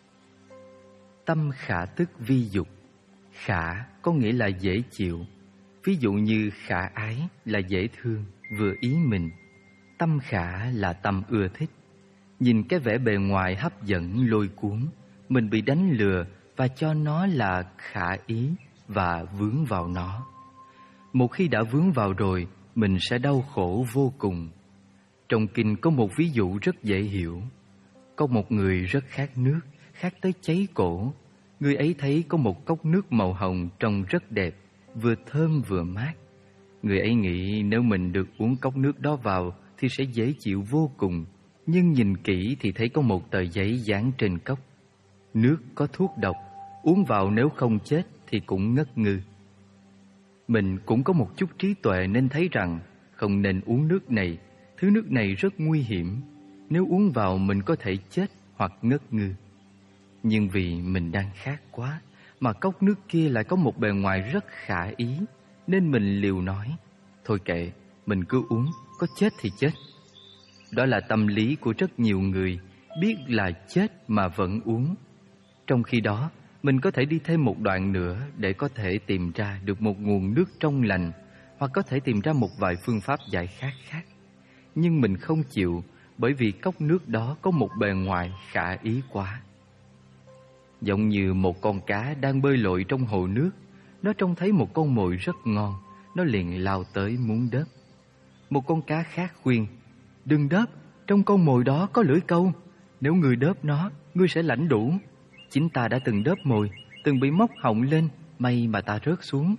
Tâm khả tức vi dục. Khả có nghĩa là dễ chịu. Ví dụ như khả ái là dễ thương, vừa ý mình. Tâm khả là tâm ưa thích. Nhìn cái vẻ bề ngoài hấp dẫn lôi cuốn, mình bị đánh lừa và cho nó là khả ý và vướng vào nó. Một khi đã vướng vào rồi, mình sẽ đau khổ vô cùng. Trong kinh có một ví dụ rất dễ hiểu. Có một người rất khát nước, khát tới cháy cổ. Người ấy thấy có một cốc nước màu hồng trông rất đẹp, vừa thơm vừa mát. Người ấy nghĩ nếu mình được uống cốc nước đó vào thì sẽ dễ chịu vô cùng. Nhưng nhìn kỹ thì thấy có một tờ giấy dán trên cốc. Nước có thuốc độc, uống vào nếu không chết thì cũng ngất ngư. Mình cũng có một chút trí tuệ nên thấy rằng không nên uống nước này. Thứ nước này rất nguy hiểm. Nếu uống vào mình có thể chết hoặc ngất ngư. Nhưng vì mình đang khát quá, mà cốc nước kia lại có một bề ngoài rất khả ý, nên mình liều nói, thôi kệ, mình cứ uống, có chết thì chết. Đó là tâm lý của rất nhiều người, biết là chết mà vẫn uống. Trong khi đó, mình có thể đi thêm một đoạn nữa để có thể tìm ra được một nguồn nước trong lành, hoặc có thể tìm ra một vài phương pháp giải khát khác. Nhưng mình không chịu, bởi vì cốc nước đó có một bề ngoài khả ý quá. Giống như một con cá đang bơi lội trong hồ nước, nó trông thấy một con mồi rất ngon, nó liền lao tới muốn đớp. Một con cá khác khuyên, đừng đớp, trong con mồi đó có lưỡi câu, nếu ngươi đớp nó, ngươi sẽ lãnh đủ. Chính ta đã từng đớp mồi, từng bị móc họng lên, may mà ta rớt xuống.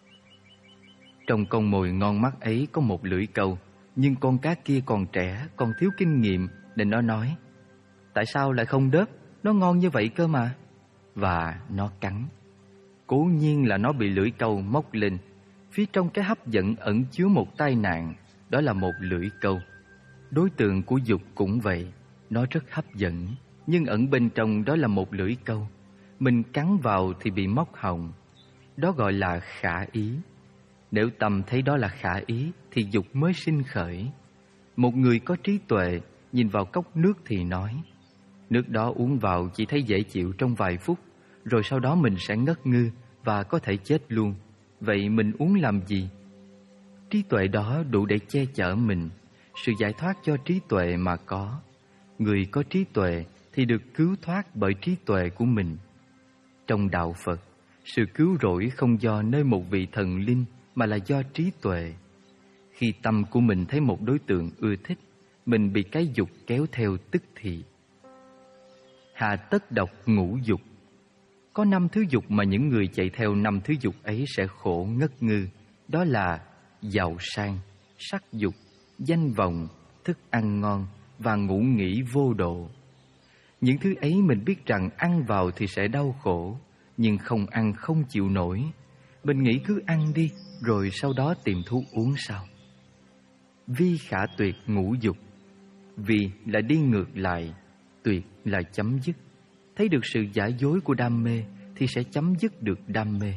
Trong con mồi ngon mắt ấy có một lưỡi câu, nhưng con cá kia còn trẻ, còn thiếu kinh nghiệm, nên nó nói, tại sao lại không đớp, nó ngon như vậy cơ mà. Và nó cắn. Cố nhiên là nó bị lưỡi câu móc lên. Phía trong cái hấp dẫn ẩn chứa một tai nạn, đó là một lưỡi câu. Đối tượng của dục cũng vậy, nó rất hấp dẫn, nhưng ẩn bên trong đó là một lưỡi câu. Mình cắn vào thì bị móc họng. Đó gọi là khả ý. Nếu tâm thấy đó là khả ý thì dục mới sinh khởi. Một người có trí tuệ nhìn vào cốc nước thì nói, nước đó uống vào chỉ thấy dễ chịu trong vài phút, rồi sau đó mình sẽ ngất ngư và có thể chết luôn. Vậy mình uống làm gì? Trí tuệ đó đủ để che chở mình. Sự giải thoát do trí tuệ mà có. Người có trí tuệ thì được cứu thoát bởi trí tuệ của mình. Trong đạo Phật, sự cứu rỗi không do nơi một vị thần linh mà là do trí tuệ. Khi tâm của mình thấy một đối tượng ưa thích, mình bị cái dục kéo theo tức thì. Hà tất độc ngũ dục. Có 5 thứ dục mà những người chạy theo 5 thứ dục ấy sẽ khổ ngất ngư. Đó là giàu sang, sắc dục, danh vọng, thức ăn ngon và ngủ nghỉ vô độ. Những thứ ấy mình biết rằng ăn vào thì sẽ đau khổ, nhưng không ăn không chịu nổi. Mình nghĩ cứ ăn đi, rồi sau đó tìm thuốc uống sau. Vi khả tuyệt ngũ dục. Vi là đi ngược lại, tuyệt là chấm dứt. Thấy được sự giả dối của đam mê thì sẽ chấm dứt được đam mê.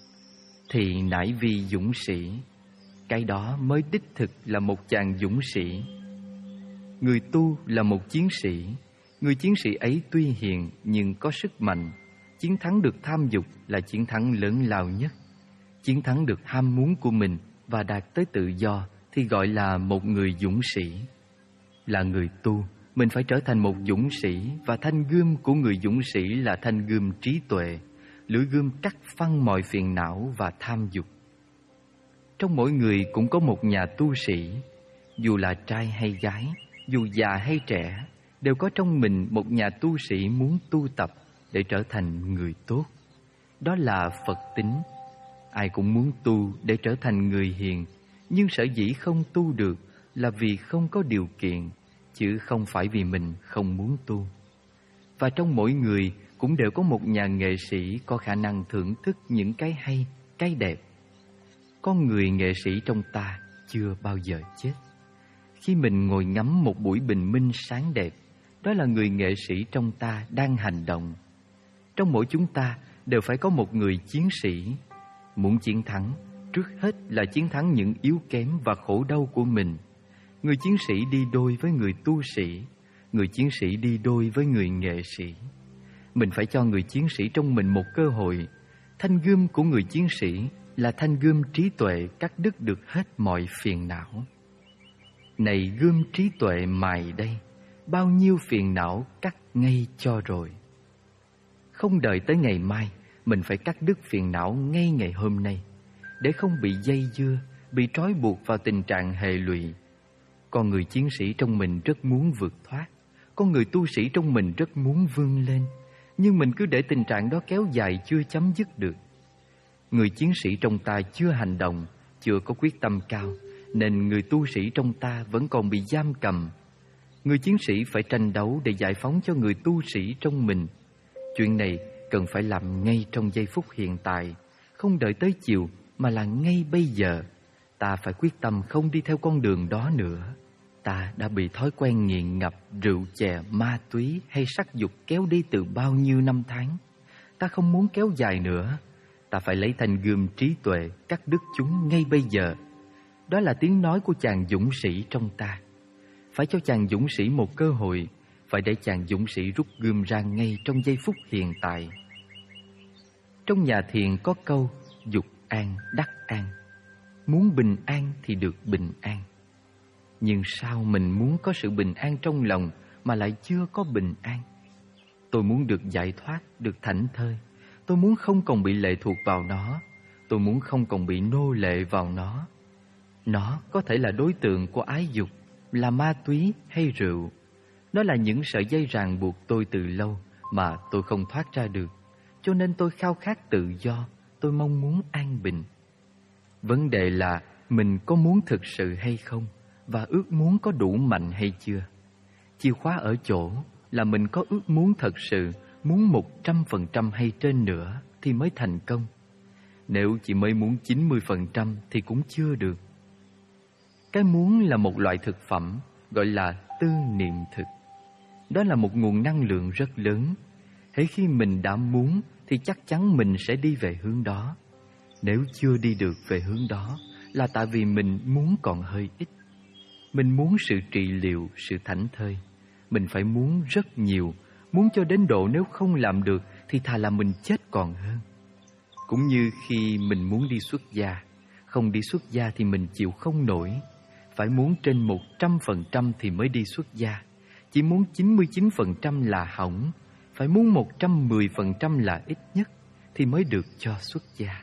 Thì nãi vi dũng sĩ. Cái đó mới đích thực là một chàng dũng sĩ. Người tu là một chiến sĩ. Người chiến sĩ ấy tuy hiền nhưng có sức mạnh. Chiến thắng được tham dục là chiến thắng lớn lao nhất. Chiến thắng được ham muốn của mình và đạt tới tự do thì gọi là một người dũng sĩ. Là người tu, mình phải trở thành một dũng sĩ, và thanh gươm của người dũng sĩ là thanh gươm trí tuệ, lưỡi gươm cắt phăng mọi phiền não và tham dục. Trong mỗi người cũng có một nhà tu sĩ. Dù là trai hay gái, dù già hay trẻ, đều có trong mình một nhà tu sĩ muốn tu tập để trở thành người tốt. Đó là Phật tính. Ai cũng muốn tu để trở thành người hiền, nhưng sở dĩ không tu được là vì không có điều kiện, chứ không phải vì mình không muốn tu. Và trong mỗi người cũng đều có một nhà nghệ sĩ có khả năng thưởng thức những cái hay, cái đẹp. Con người nghệ sĩ trong ta chưa bao giờ chết. Khi mình ngồi ngắm một buổi bình minh sáng đẹp, đó là người nghệ sĩ trong ta đang hành động. Trong mỗi chúng ta đều phải có một người chiến sĩ. Muốn chiến thắng, trước hết là chiến thắng những yếu kém và khổ đau của mình. Người chiến sĩ đi đôi với người tu sĩ, người chiến sĩ đi đôi với người nghệ sĩ. Mình phải cho người chiến sĩ trong mình một cơ hội. Thanh gươm của người chiến sĩ là thanh gươm trí tuệ cắt đứt được hết mọi phiền não. Này gươm trí tuệ mài đây, bao nhiêu phiền não cắt ngay cho rồi. Không đợi tới ngày mai, mình phải cắt đứt phiền não ngay ngày hôm nay, để không bị dây dưa, bị trói buộc vào tình trạng hệ lụy. Con người chiến sĩ trong mình rất muốn vượt thoát, con người tu sĩ trong mình rất muốn vươn lên, nhưng mình cứ để tình trạng đó kéo dài chưa chấm dứt được. Người chiến sĩ trong ta chưa hành động, chưa có quyết tâm cao, nên người tu sĩ trong ta vẫn còn bị giam cầm. Người chiến sĩ phải tranh đấu để giải phóng cho người tu sĩ trong mình. Chuyện này cần phải làm ngay trong giây phút hiện tại, không đợi tới chiều mà là ngay bây giờ. Ta phải quyết tâm không đi theo con đường đó nữa. Ta đã bị thói quen nghiện ngập rượu chè, ma túy hay sắc dục kéo đi từ bao nhiêu năm tháng. Ta không muốn kéo dài nữa. Ta phải lấy thanh gươm trí tuệ cắt đứt chúng ngay bây giờ. Đó là tiếng nói của chàng dũng sĩ trong ta. Phải cho chàng dũng sĩ một cơ hội, phải để chàng dũng sĩ rút gươm ra ngay trong giây phút hiện tại. Trong nhà thiền có câu dục an đắc an. Muốn bình an thì được bình an. Nhưng sao mình muốn có sự bình an trong lòng mà lại chưa có bình an? Tôi muốn được giải thoát, được thảnh thơi. Tôi muốn không còn bị lệ thuộc vào nó. Tôi muốn không còn bị nô lệ vào nó. Nó có thể là đối tượng của ái dục, là ma túy hay rượu. Nó là những sợi dây ràng buộc tôi từ lâu mà tôi không thoát ra được. Cho nên tôi khao khát tự do, tôi mong muốn an bình. Vấn đề là mình có muốn thực sự hay không, và ước muốn có đủ mạnh hay chưa. Chìa khóa ở chỗ là mình có ước muốn thật sự, muốn 100% hay trên nữa thì mới thành công. Nếu chỉ mới muốn 90% thì cũng chưa được. Cái muốn là một loại thực phẩm, gọi là tư niệm thực. Đó là một nguồn năng lượng rất lớn. Hễ khi mình đã muốn thì chắc chắn mình sẽ đi về hướng đó. Nếu chưa đi được về hướng đó là tại vì mình muốn còn hơi ít. Mình muốn sự trị liệu, sự thảnh thơi. Mình phải muốn rất nhiều, muốn cho đến độ nếu không làm được thì thà là mình chết còn hơn. Cũng như khi mình muốn đi xuất gia, không đi xuất gia thì mình chịu không nổi. Phải muốn trên 100% thì mới đi xuất gia. Chỉ muốn 99% là hỏng. Phải muốn 110% là ít nhất thì mới được cho xuất gia.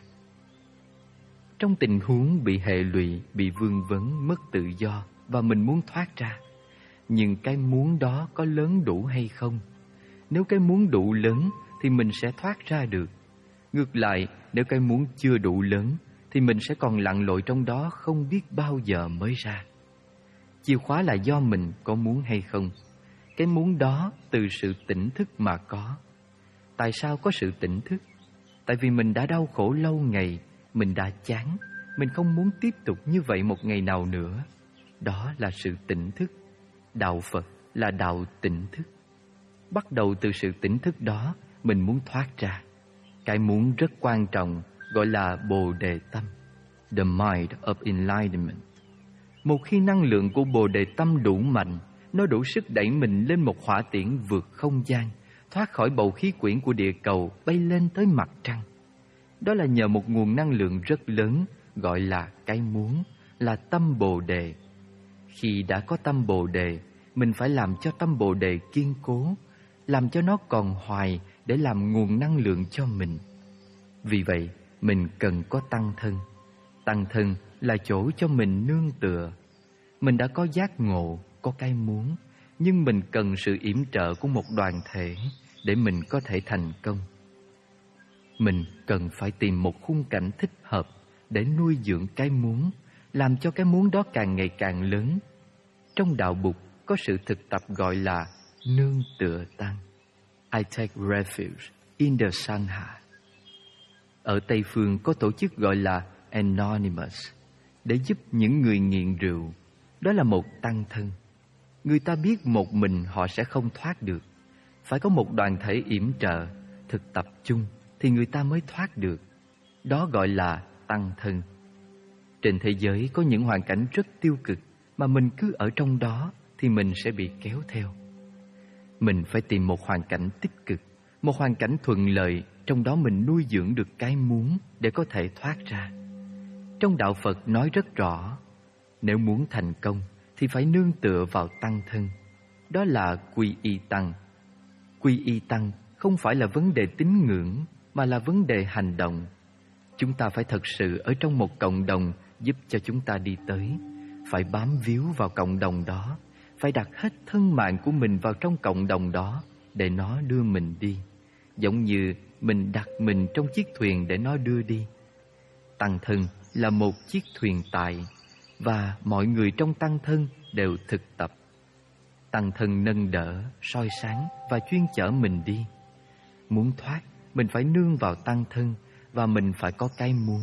Trong tình huống bị hệ lụy, bị vương vấn, mất tự do và mình muốn thoát ra, nhưng cái muốn đó có lớn đủ hay không? Nếu cái muốn đủ lớn thì mình sẽ thoát ra được. Ngược lại, nếu cái muốn chưa đủ lớn thì mình sẽ còn lặn lội trong đó không biết bao giờ mới ra. Chìa khóa là do mình có muốn hay không. Cái muốn đó từ sự tỉnh thức mà có. Tại sao có sự tỉnh thức? Tại vì mình đã đau khổ lâu ngày, mình đã chán, mình không muốn tiếp tục như vậy một ngày nào nữa. Đó là sự tỉnh thức. Đạo Phật là đạo tỉnh thức. Bắt đầu từ sự tỉnh thức đó, mình muốn thoát ra. Cái muốn rất quan trọng gọi là Bồ Đề Tâm, the mind of enlightenment. Một khi năng lượng của Bồ Đề Tâm đủ mạnh, nó đủ sức đẩy mình lên một hỏa tiễn vượt không gian, thoát khỏi bầu khí quyển của địa cầu, bay lên tới mặt trăng. Đó là nhờ một nguồn năng lượng rất lớn gọi là cái muốn, là tâm Bồ Đề. Khi đã có tâm Bồ Đề, mình phải làm cho tâm Bồ Đề kiên cố, làm cho nó còn hoài để làm nguồn năng lượng cho mình. Vì vậy, mình cần có tăng thân. Tăng thân là chỗ cho mình nương tựa. Mình đã có giác ngộ, có cái muốn, nhưng mình cần sự yểm trợ của một đoàn thể để mình có thể thành công. Mình cần phải tìm một khung cảnh thích hợp để nuôi dưỡng cái muốn, làm cho cái muốn đó càng ngày càng lớn. Trong đạo Bụt có sự thực tập gọi là nương tựa tăng. I take refuge in the Sangha. Ở Tây Phương có tổ chức gọi là Anonymous để giúp những người nghiện rượu. Đó là một tăng thân. Người ta biết một mình họ sẽ không thoát được. Phải có một đoàn thể yểm trợ, thực tập chung thì người ta mới thoát được. Đó gọi là tăng thân. Trên thế giới có những hoàn cảnh rất tiêu cực mà mình cứ ở trong đó thì mình sẽ bị kéo theo. Mình phải tìm một hoàn cảnh tích cực, một hoàn cảnh thuận lợi, trong đó mình nuôi dưỡng được cái muốn để có thể thoát ra. Trong đạo Phật nói rất rõ, nếu muốn thành công thì phải nương tựa vào tăng thân. Đó là quy y tăng. Quy y tăng không phải là vấn đề tín ngưỡng mà là vấn đề hành động. Chúng ta phải thật sự ở trong một cộng đồng giúp cho chúng ta đi tới. Phải bám víu vào cộng đồng đó, phải đặt hết thân mạng của mình vào trong cộng đồng đó để nó đưa mình đi, giống như mình đặt mình trong chiếc thuyền để nó đưa đi. Tăng thân là một chiếc thuyền tại, và mọi người trong tăng thân đều thực tập. Tăng thân nâng đỡ, soi sáng và chuyên chở mình đi. Muốn thoát, mình phải nương vào tăng thân và mình phải có cái muốn.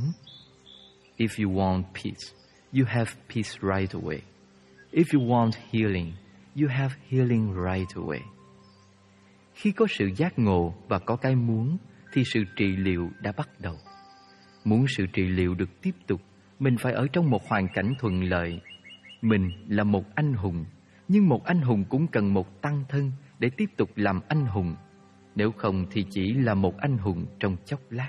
If you want peace, you have peace right away. If you want healing, you have healing right away. Khi có sự giác ngộ và có cái muốn thì sự trị liệu đã bắt đầu. Muốn sự trị liệu được tiếp tục, mình phải ở trong một hoàn cảnh thuận lợi. Mình là một anh hùng, nhưng một anh hùng cũng cần một tăng thân để tiếp tục làm anh hùng. Nếu không thì chỉ là một anh hùng trong chốc lát.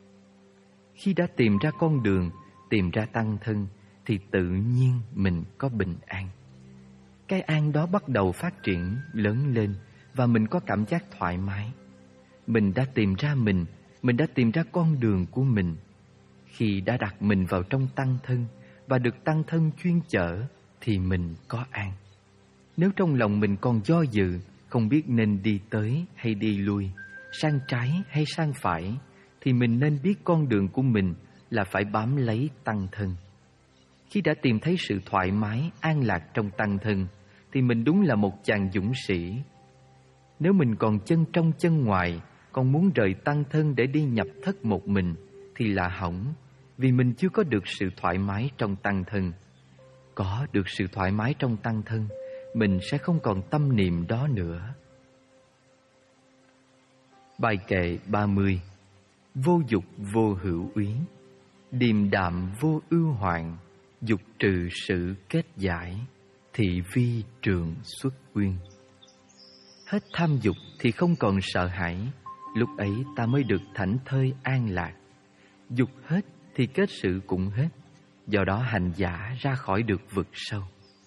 Khi đã tìm ra con đường, tìm ra tăng thân, thì tự nhiên mình có bình an. Cái an đó bắt đầu phát triển, lớn lên, và mình có cảm giác thoải mái. Mình đã tìm ra mình đã tìm ra con đường của mình. Khi đã đặt mình vào trong tăng thân và được tăng thân chuyên chở thì mình có an. Nếu trong lòng mình còn do dự, không biết nên đi tới hay đi lui, sang trái hay sang phải, thì mình nên biết con đường của mình là phải bám lấy tăng thân. Khi đã tìm thấy sự thoải mái, an lạc trong tăng thân, thì mình đúng là một chàng dũng sĩ. Nếu mình còn chân trong chân ngoài, còn muốn rời tăng thân để đi nhập thất một mình, thì là hỏng, vì mình chưa có được sự thoải mái trong tăng thân. Có được sự thoải mái trong tăng thân, mình sẽ không còn tâm niệm đó nữa. Bài kệ 30. Vô dục vô hữu úy, điềm đạm vô ưu hoạn, dục trừ sự kết giải, thị vi trường xuất quyên. Hết tham dục thì không còn sợ hãi, lúc ấy ta mới được thảnh thơi an lạc. Dục hết thì kết sự cũng hết. Do đó hành giả ra khỏi được vực sâu.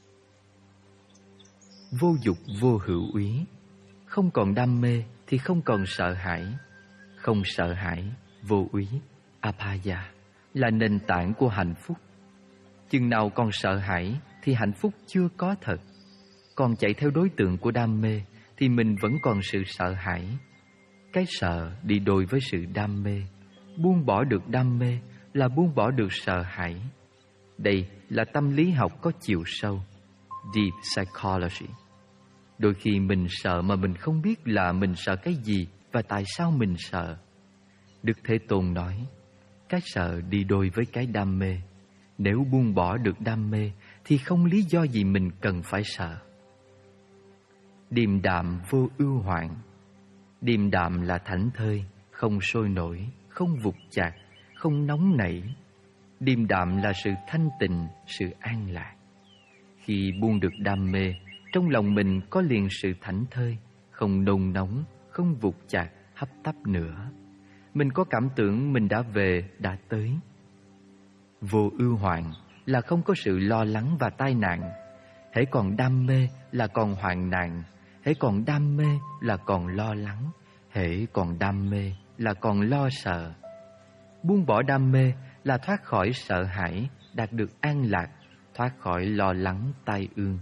Vô dục vô hữu úy. Không còn đam mê thì không còn sợ hãi. Không sợ hãi, vô úy, apaya, là nền tảng của hạnh phúc. Chừng nào còn sợ hãi thì hạnh phúc chưa có thật. Còn chạy theo đối tượng của đam mê thì mình vẫn còn sự sợ hãi. Cái sợ đi đôi với sự đam mê. Buông bỏ được đam mê là buông bỏ được sợ hãi. Đây là tâm lý học có chiều sâu, deep psychology. Đôi khi mình sợ mà mình không biết là mình sợ cái gì và tại sao mình sợ. Đức Thế Tôn nói, cái sợ đi đôi với cái đam mê. Nếu buông bỏ được đam mê thì không lý do gì mình cần phải sợ. Điềm đạm vô ưu hoạn. Điềm đạm là thảnh thơi, không sôi nổi, không vụt chạc, không nóng nảy. Điềm đạm là sự thanh tịnh, sự an lạc. Khi buông được đam mê, trong lòng mình có liền sự thảnh thơi, không nôn nóng, không vụt chạc, hấp tấp nữa. Mình có cảm tưởng mình đã về, đã tới. Vô ưu hoạn là không có sự lo lắng và tai nạn. Hễ còn đam mê là còn hoạn nạn. Hễ còn đam mê là còn lo lắng. Hễ còn đam mê là còn lo sợ. Buông bỏ đam mê là thoát khỏi sợ hãi, đạt được an lạc, thoát khỏi lo lắng tai ương.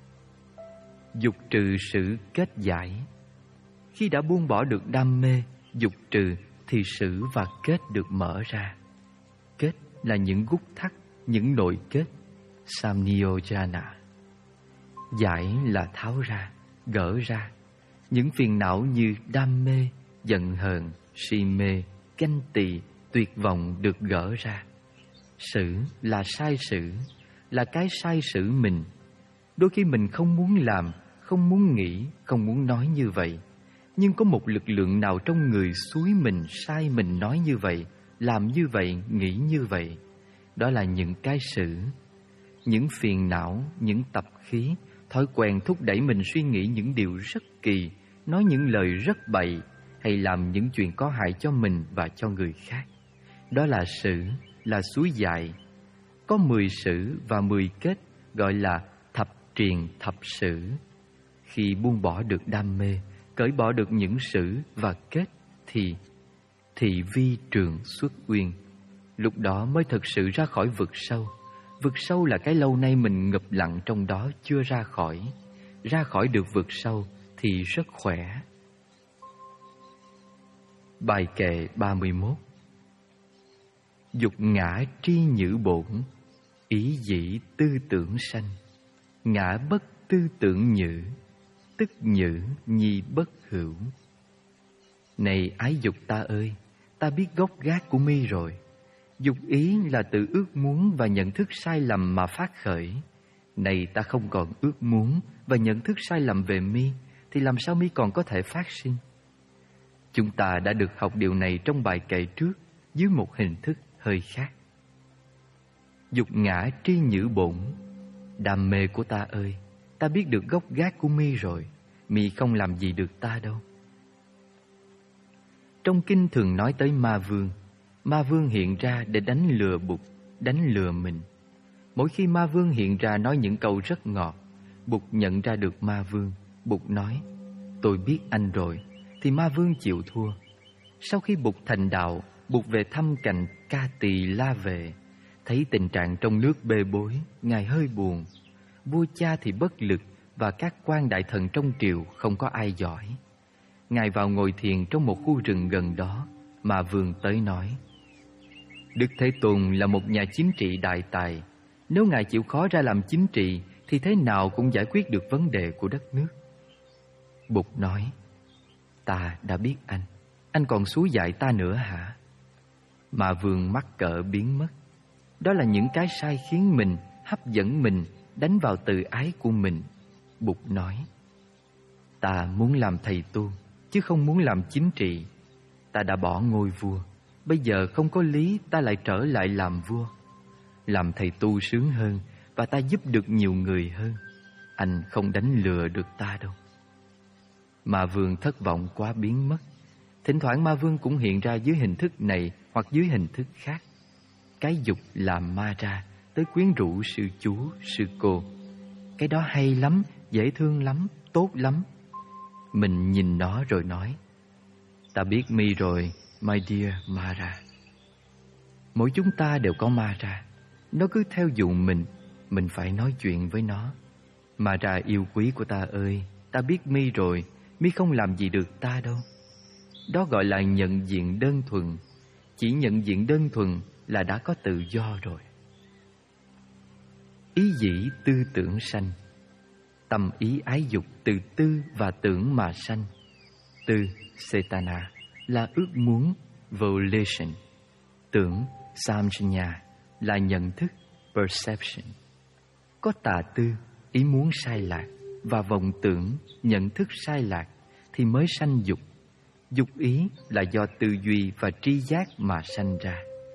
Dục trừ sự kết giải. Khi đã buông bỏ được đam mê, dục trừ thì sự và kết được mở ra. Kết là những gút thắt, những nội kết, samniyojana. Giải là tháo ra, gỡ ra. Những phiền não như đam mê, giận hờn, si mê, ganh tị, tuyệt vọng được gỡ ra. Xử là sai xử, là cái sai xử mình. Đôi khi mình không muốn làm, không muốn nghĩ, không muốn nói như vậy. Nhưng có một lực lượng nào trong người xúi mình, sai mình nói như vậy, làm như vậy, nghĩ như vậy. Đó là những cái xử. Những phiền não, những tập khí, thói quen thúc đẩy mình suy nghĩ những điều rất kỳ, nói những lời rất bậy, hay làm những chuyện có hại cho mình và cho người khác. Đó là xử, là suối dại. Có 10 xử và 10 kết, gọi là thập triền thập xử. Khi buông bỏ được đam mê, cởi bỏ được những xử và kết thì thị vi trường xuất uyên. Lúc đó mới thực sự ra khỏi vực sâu. Vực sâu là cái lâu nay mình ngập lặng trong đó chưa ra khỏi. Ra khỏi được vực sâu thì rất khỏe. Bài kệ 31. Dục ngã tri nhữ bổn, ý dĩ tư tưởng sanh. Ngã bất tư tưởng nhữ, tức nhữ nhi bất hữu. Này ái dục ta ơi, ta biết gốc gác của mi rồi. Dục ý là từ ước muốn và nhận thức sai lầm mà phát khởi. Này ta không còn ước muốn và nhận thức sai lầm về mi, thì làm sao mi còn có thể phát sinh? Chúng ta đã được học điều này trong bài kệ trước dưới một hình thức hơi khác. Dục ngã tri nhữ bổn. Đam mê của ta ơi, ta biết được gốc gác của mi rồi. Mi không làm gì được ta đâu. Trong kinh thường nói tới ma vương. Ma vương hiện ra để đánh lừa Bụt, đánh lừa mình. Mỗi khi ma vương hiện ra nói những câu rất ngọt, Bụt nhận ra được ma vương. Bụt nói, tôi biết anh rồi, thì ma vương chịu thua. Sau khi Bụt thành đạo, Bụt về thăm cạnh Ca Tỳ La Vệ. Thấy tình trạng trong nước bê bối, Ngài hơi buồn. Vua cha thì bất lực, và các quan đại thần trong triều không có ai giỏi. Ngài vào ngồi thiền trong một khu rừng gần đó. Mà vương tới nói, Đức Thế Tôn là một nhà chính trị đại tài. Nếu Ngài chịu khó ra làm chính trị, thì thế nào cũng giải quyết được vấn đề của đất nước. Bụt nói, ta đã biết anh còn xúi dại ta nữa hả? Mà vương mắc cỡ biến mất. Đó là những cái sai khiến mình, hấp dẫn mình, đánh vào tự ái của mình. Bụt nói, ta muốn làm thầy tu, chứ không muốn làm chính trị. Ta đã bỏ ngôi vua, bây giờ không có lý ta lại trở lại làm vua. Làm thầy tu sướng hơn, và ta giúp được nhiều người hơn. Anh không đánh lừa được ta đâu. Mà vương thất vọng quá biến mất. Thỉnh thoảng ma vương cũng hiện ra dưới hình thức này hoặc dưới hình thức khác. Cái dục làm ma ra, tới quyến rũ sư chú, sư cô. Cái đó hay lắm, dễ thương lắm, tốt lắm. Mình nhìn nó rồi nói: ta biết mi rồi, my dear Mara. Mỗi chúng ta đều có Mara. Nó cứ theo dụ mình phải nói chuyện với nó. Mara yêu quý của ta ơi, ta biết mi rồi, mi không làm gì được ta đâu. Đó gọi là nhận diện đơn thuần. Chỉ nhận diện đơn thuần là đã có tự do rồi. Ý dĩ tư tưởng sanh. Tâm ý ái dục từ tư và tưởng mà sanh. Tư, Cetana, là ước muốn, volition. Tưởng, Samjñā, là nhận thức, perception. Có tà tư, ý muốn sai lạc, và vọng tưởng, nhận thức sai lạc, thì mới sanh dục. Dục ý là do tư duy và tri giác mà sanh ra.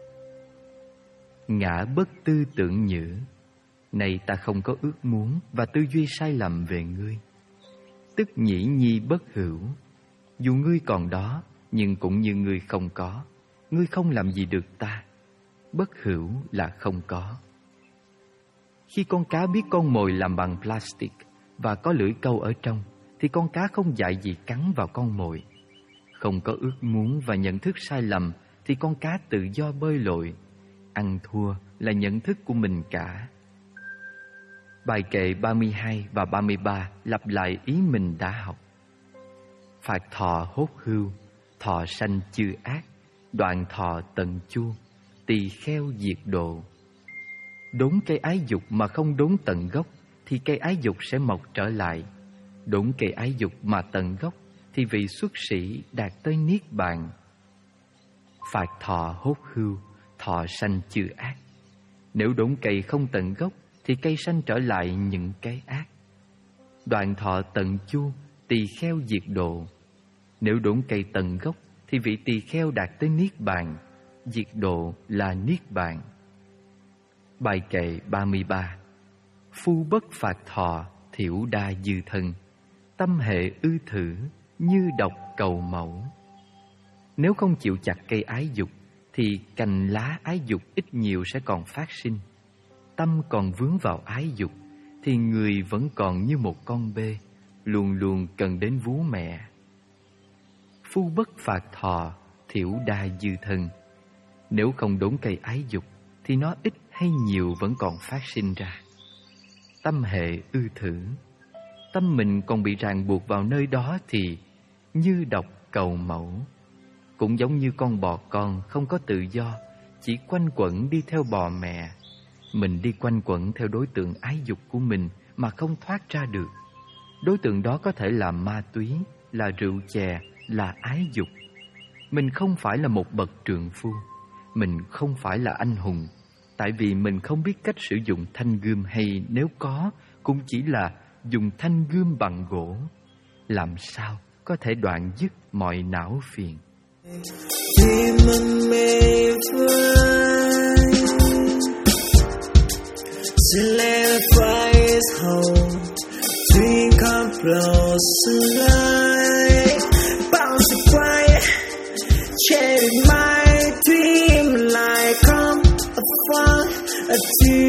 Ngã bất tư tưởng nhữ. Này ta không có ước muốn và tư duy sai lầm về ngươi. Tức nhĩ nhi bất hữu. Dù ngươi còn đó, nhưng cũng như ngươi không có. Ngươi không làm gì được ta. Bất hữu là không có. Khi con cá biết con mồi làm bằng plastic và có lưỡi câu ở trong, thì con cá không dại gì cắn vào con mồi. Không có ước muốn và nhận thức sai lầm, thì con cá tự do bơi lội. Ăn thua là nhận thức của mình cả. Bài kệ 32 và 33 lặp lại ý mình đã học. Phạt thọ hốt hưu, thọ sanh chư ác, đoạn thọ tận chu, tỳ kheo diệt độ. Đốn cây ái dục mà không đốn tận gốc, thì cây ái dục sẽ mọc trở lại. Đốn cây ái dục mà tận gốc, thì vị xuất sĩ đạt tới niết bàn. Phạt thọ hốt hưu, thọ sanh chư ác. Nếu đốn cây không tận gốc, thì cây sanh trở lại những cái ác. Đoạn thọ tận chu, tỳ kheo diệt độ. Nếu đốn cây tận gốc, thì vị tỳ kheo đạt tới niết bàn. Diệt độ là niết bàn. Bài kệ 33. Phu bất phạt thọ, thiểu đa dư thân. Tâm hệ ư thử, như độc cầu mẫu. Nếu không chịu chặt cây ái dục, thì cành lá ái dục ít nhiều sẽ còn phát sinh. Tâm còn vướng vào ái dục, thì người vẫn còn như một con bê, luôn luôn cần đến vú mẹ. Phu bất phạt thọ, thiểu đa dư thân. Nếu không đốn cây ái dục, thì nó ít hay nhiều vẫn còn phát sinh ra. Tâm hệ ư thử. Tâm mình còn bị ràng buộc vào nơi đó thì như độc cầu mẫu. Cũng giống như con bò con không có tự do, chỉ quanh quẩn đi theo bò mẹ. Mình đi quanh quẩn theo đối tượng ái dục của mình mà không thoát ra được. Đối tượng đó có thể là ma túy, là rượu chè, là ái dục. Mình không phải là một bậc trượng phu, mình không phải là anh hùng, tại vì mình không biết cách sử dụng thanh gươm, hay nếu có cũng chỉ là dùng thanh gươm bằng gỗ. Làm sao có thể đoạn dứt mọi não phiền? Cherry my dream like come afar to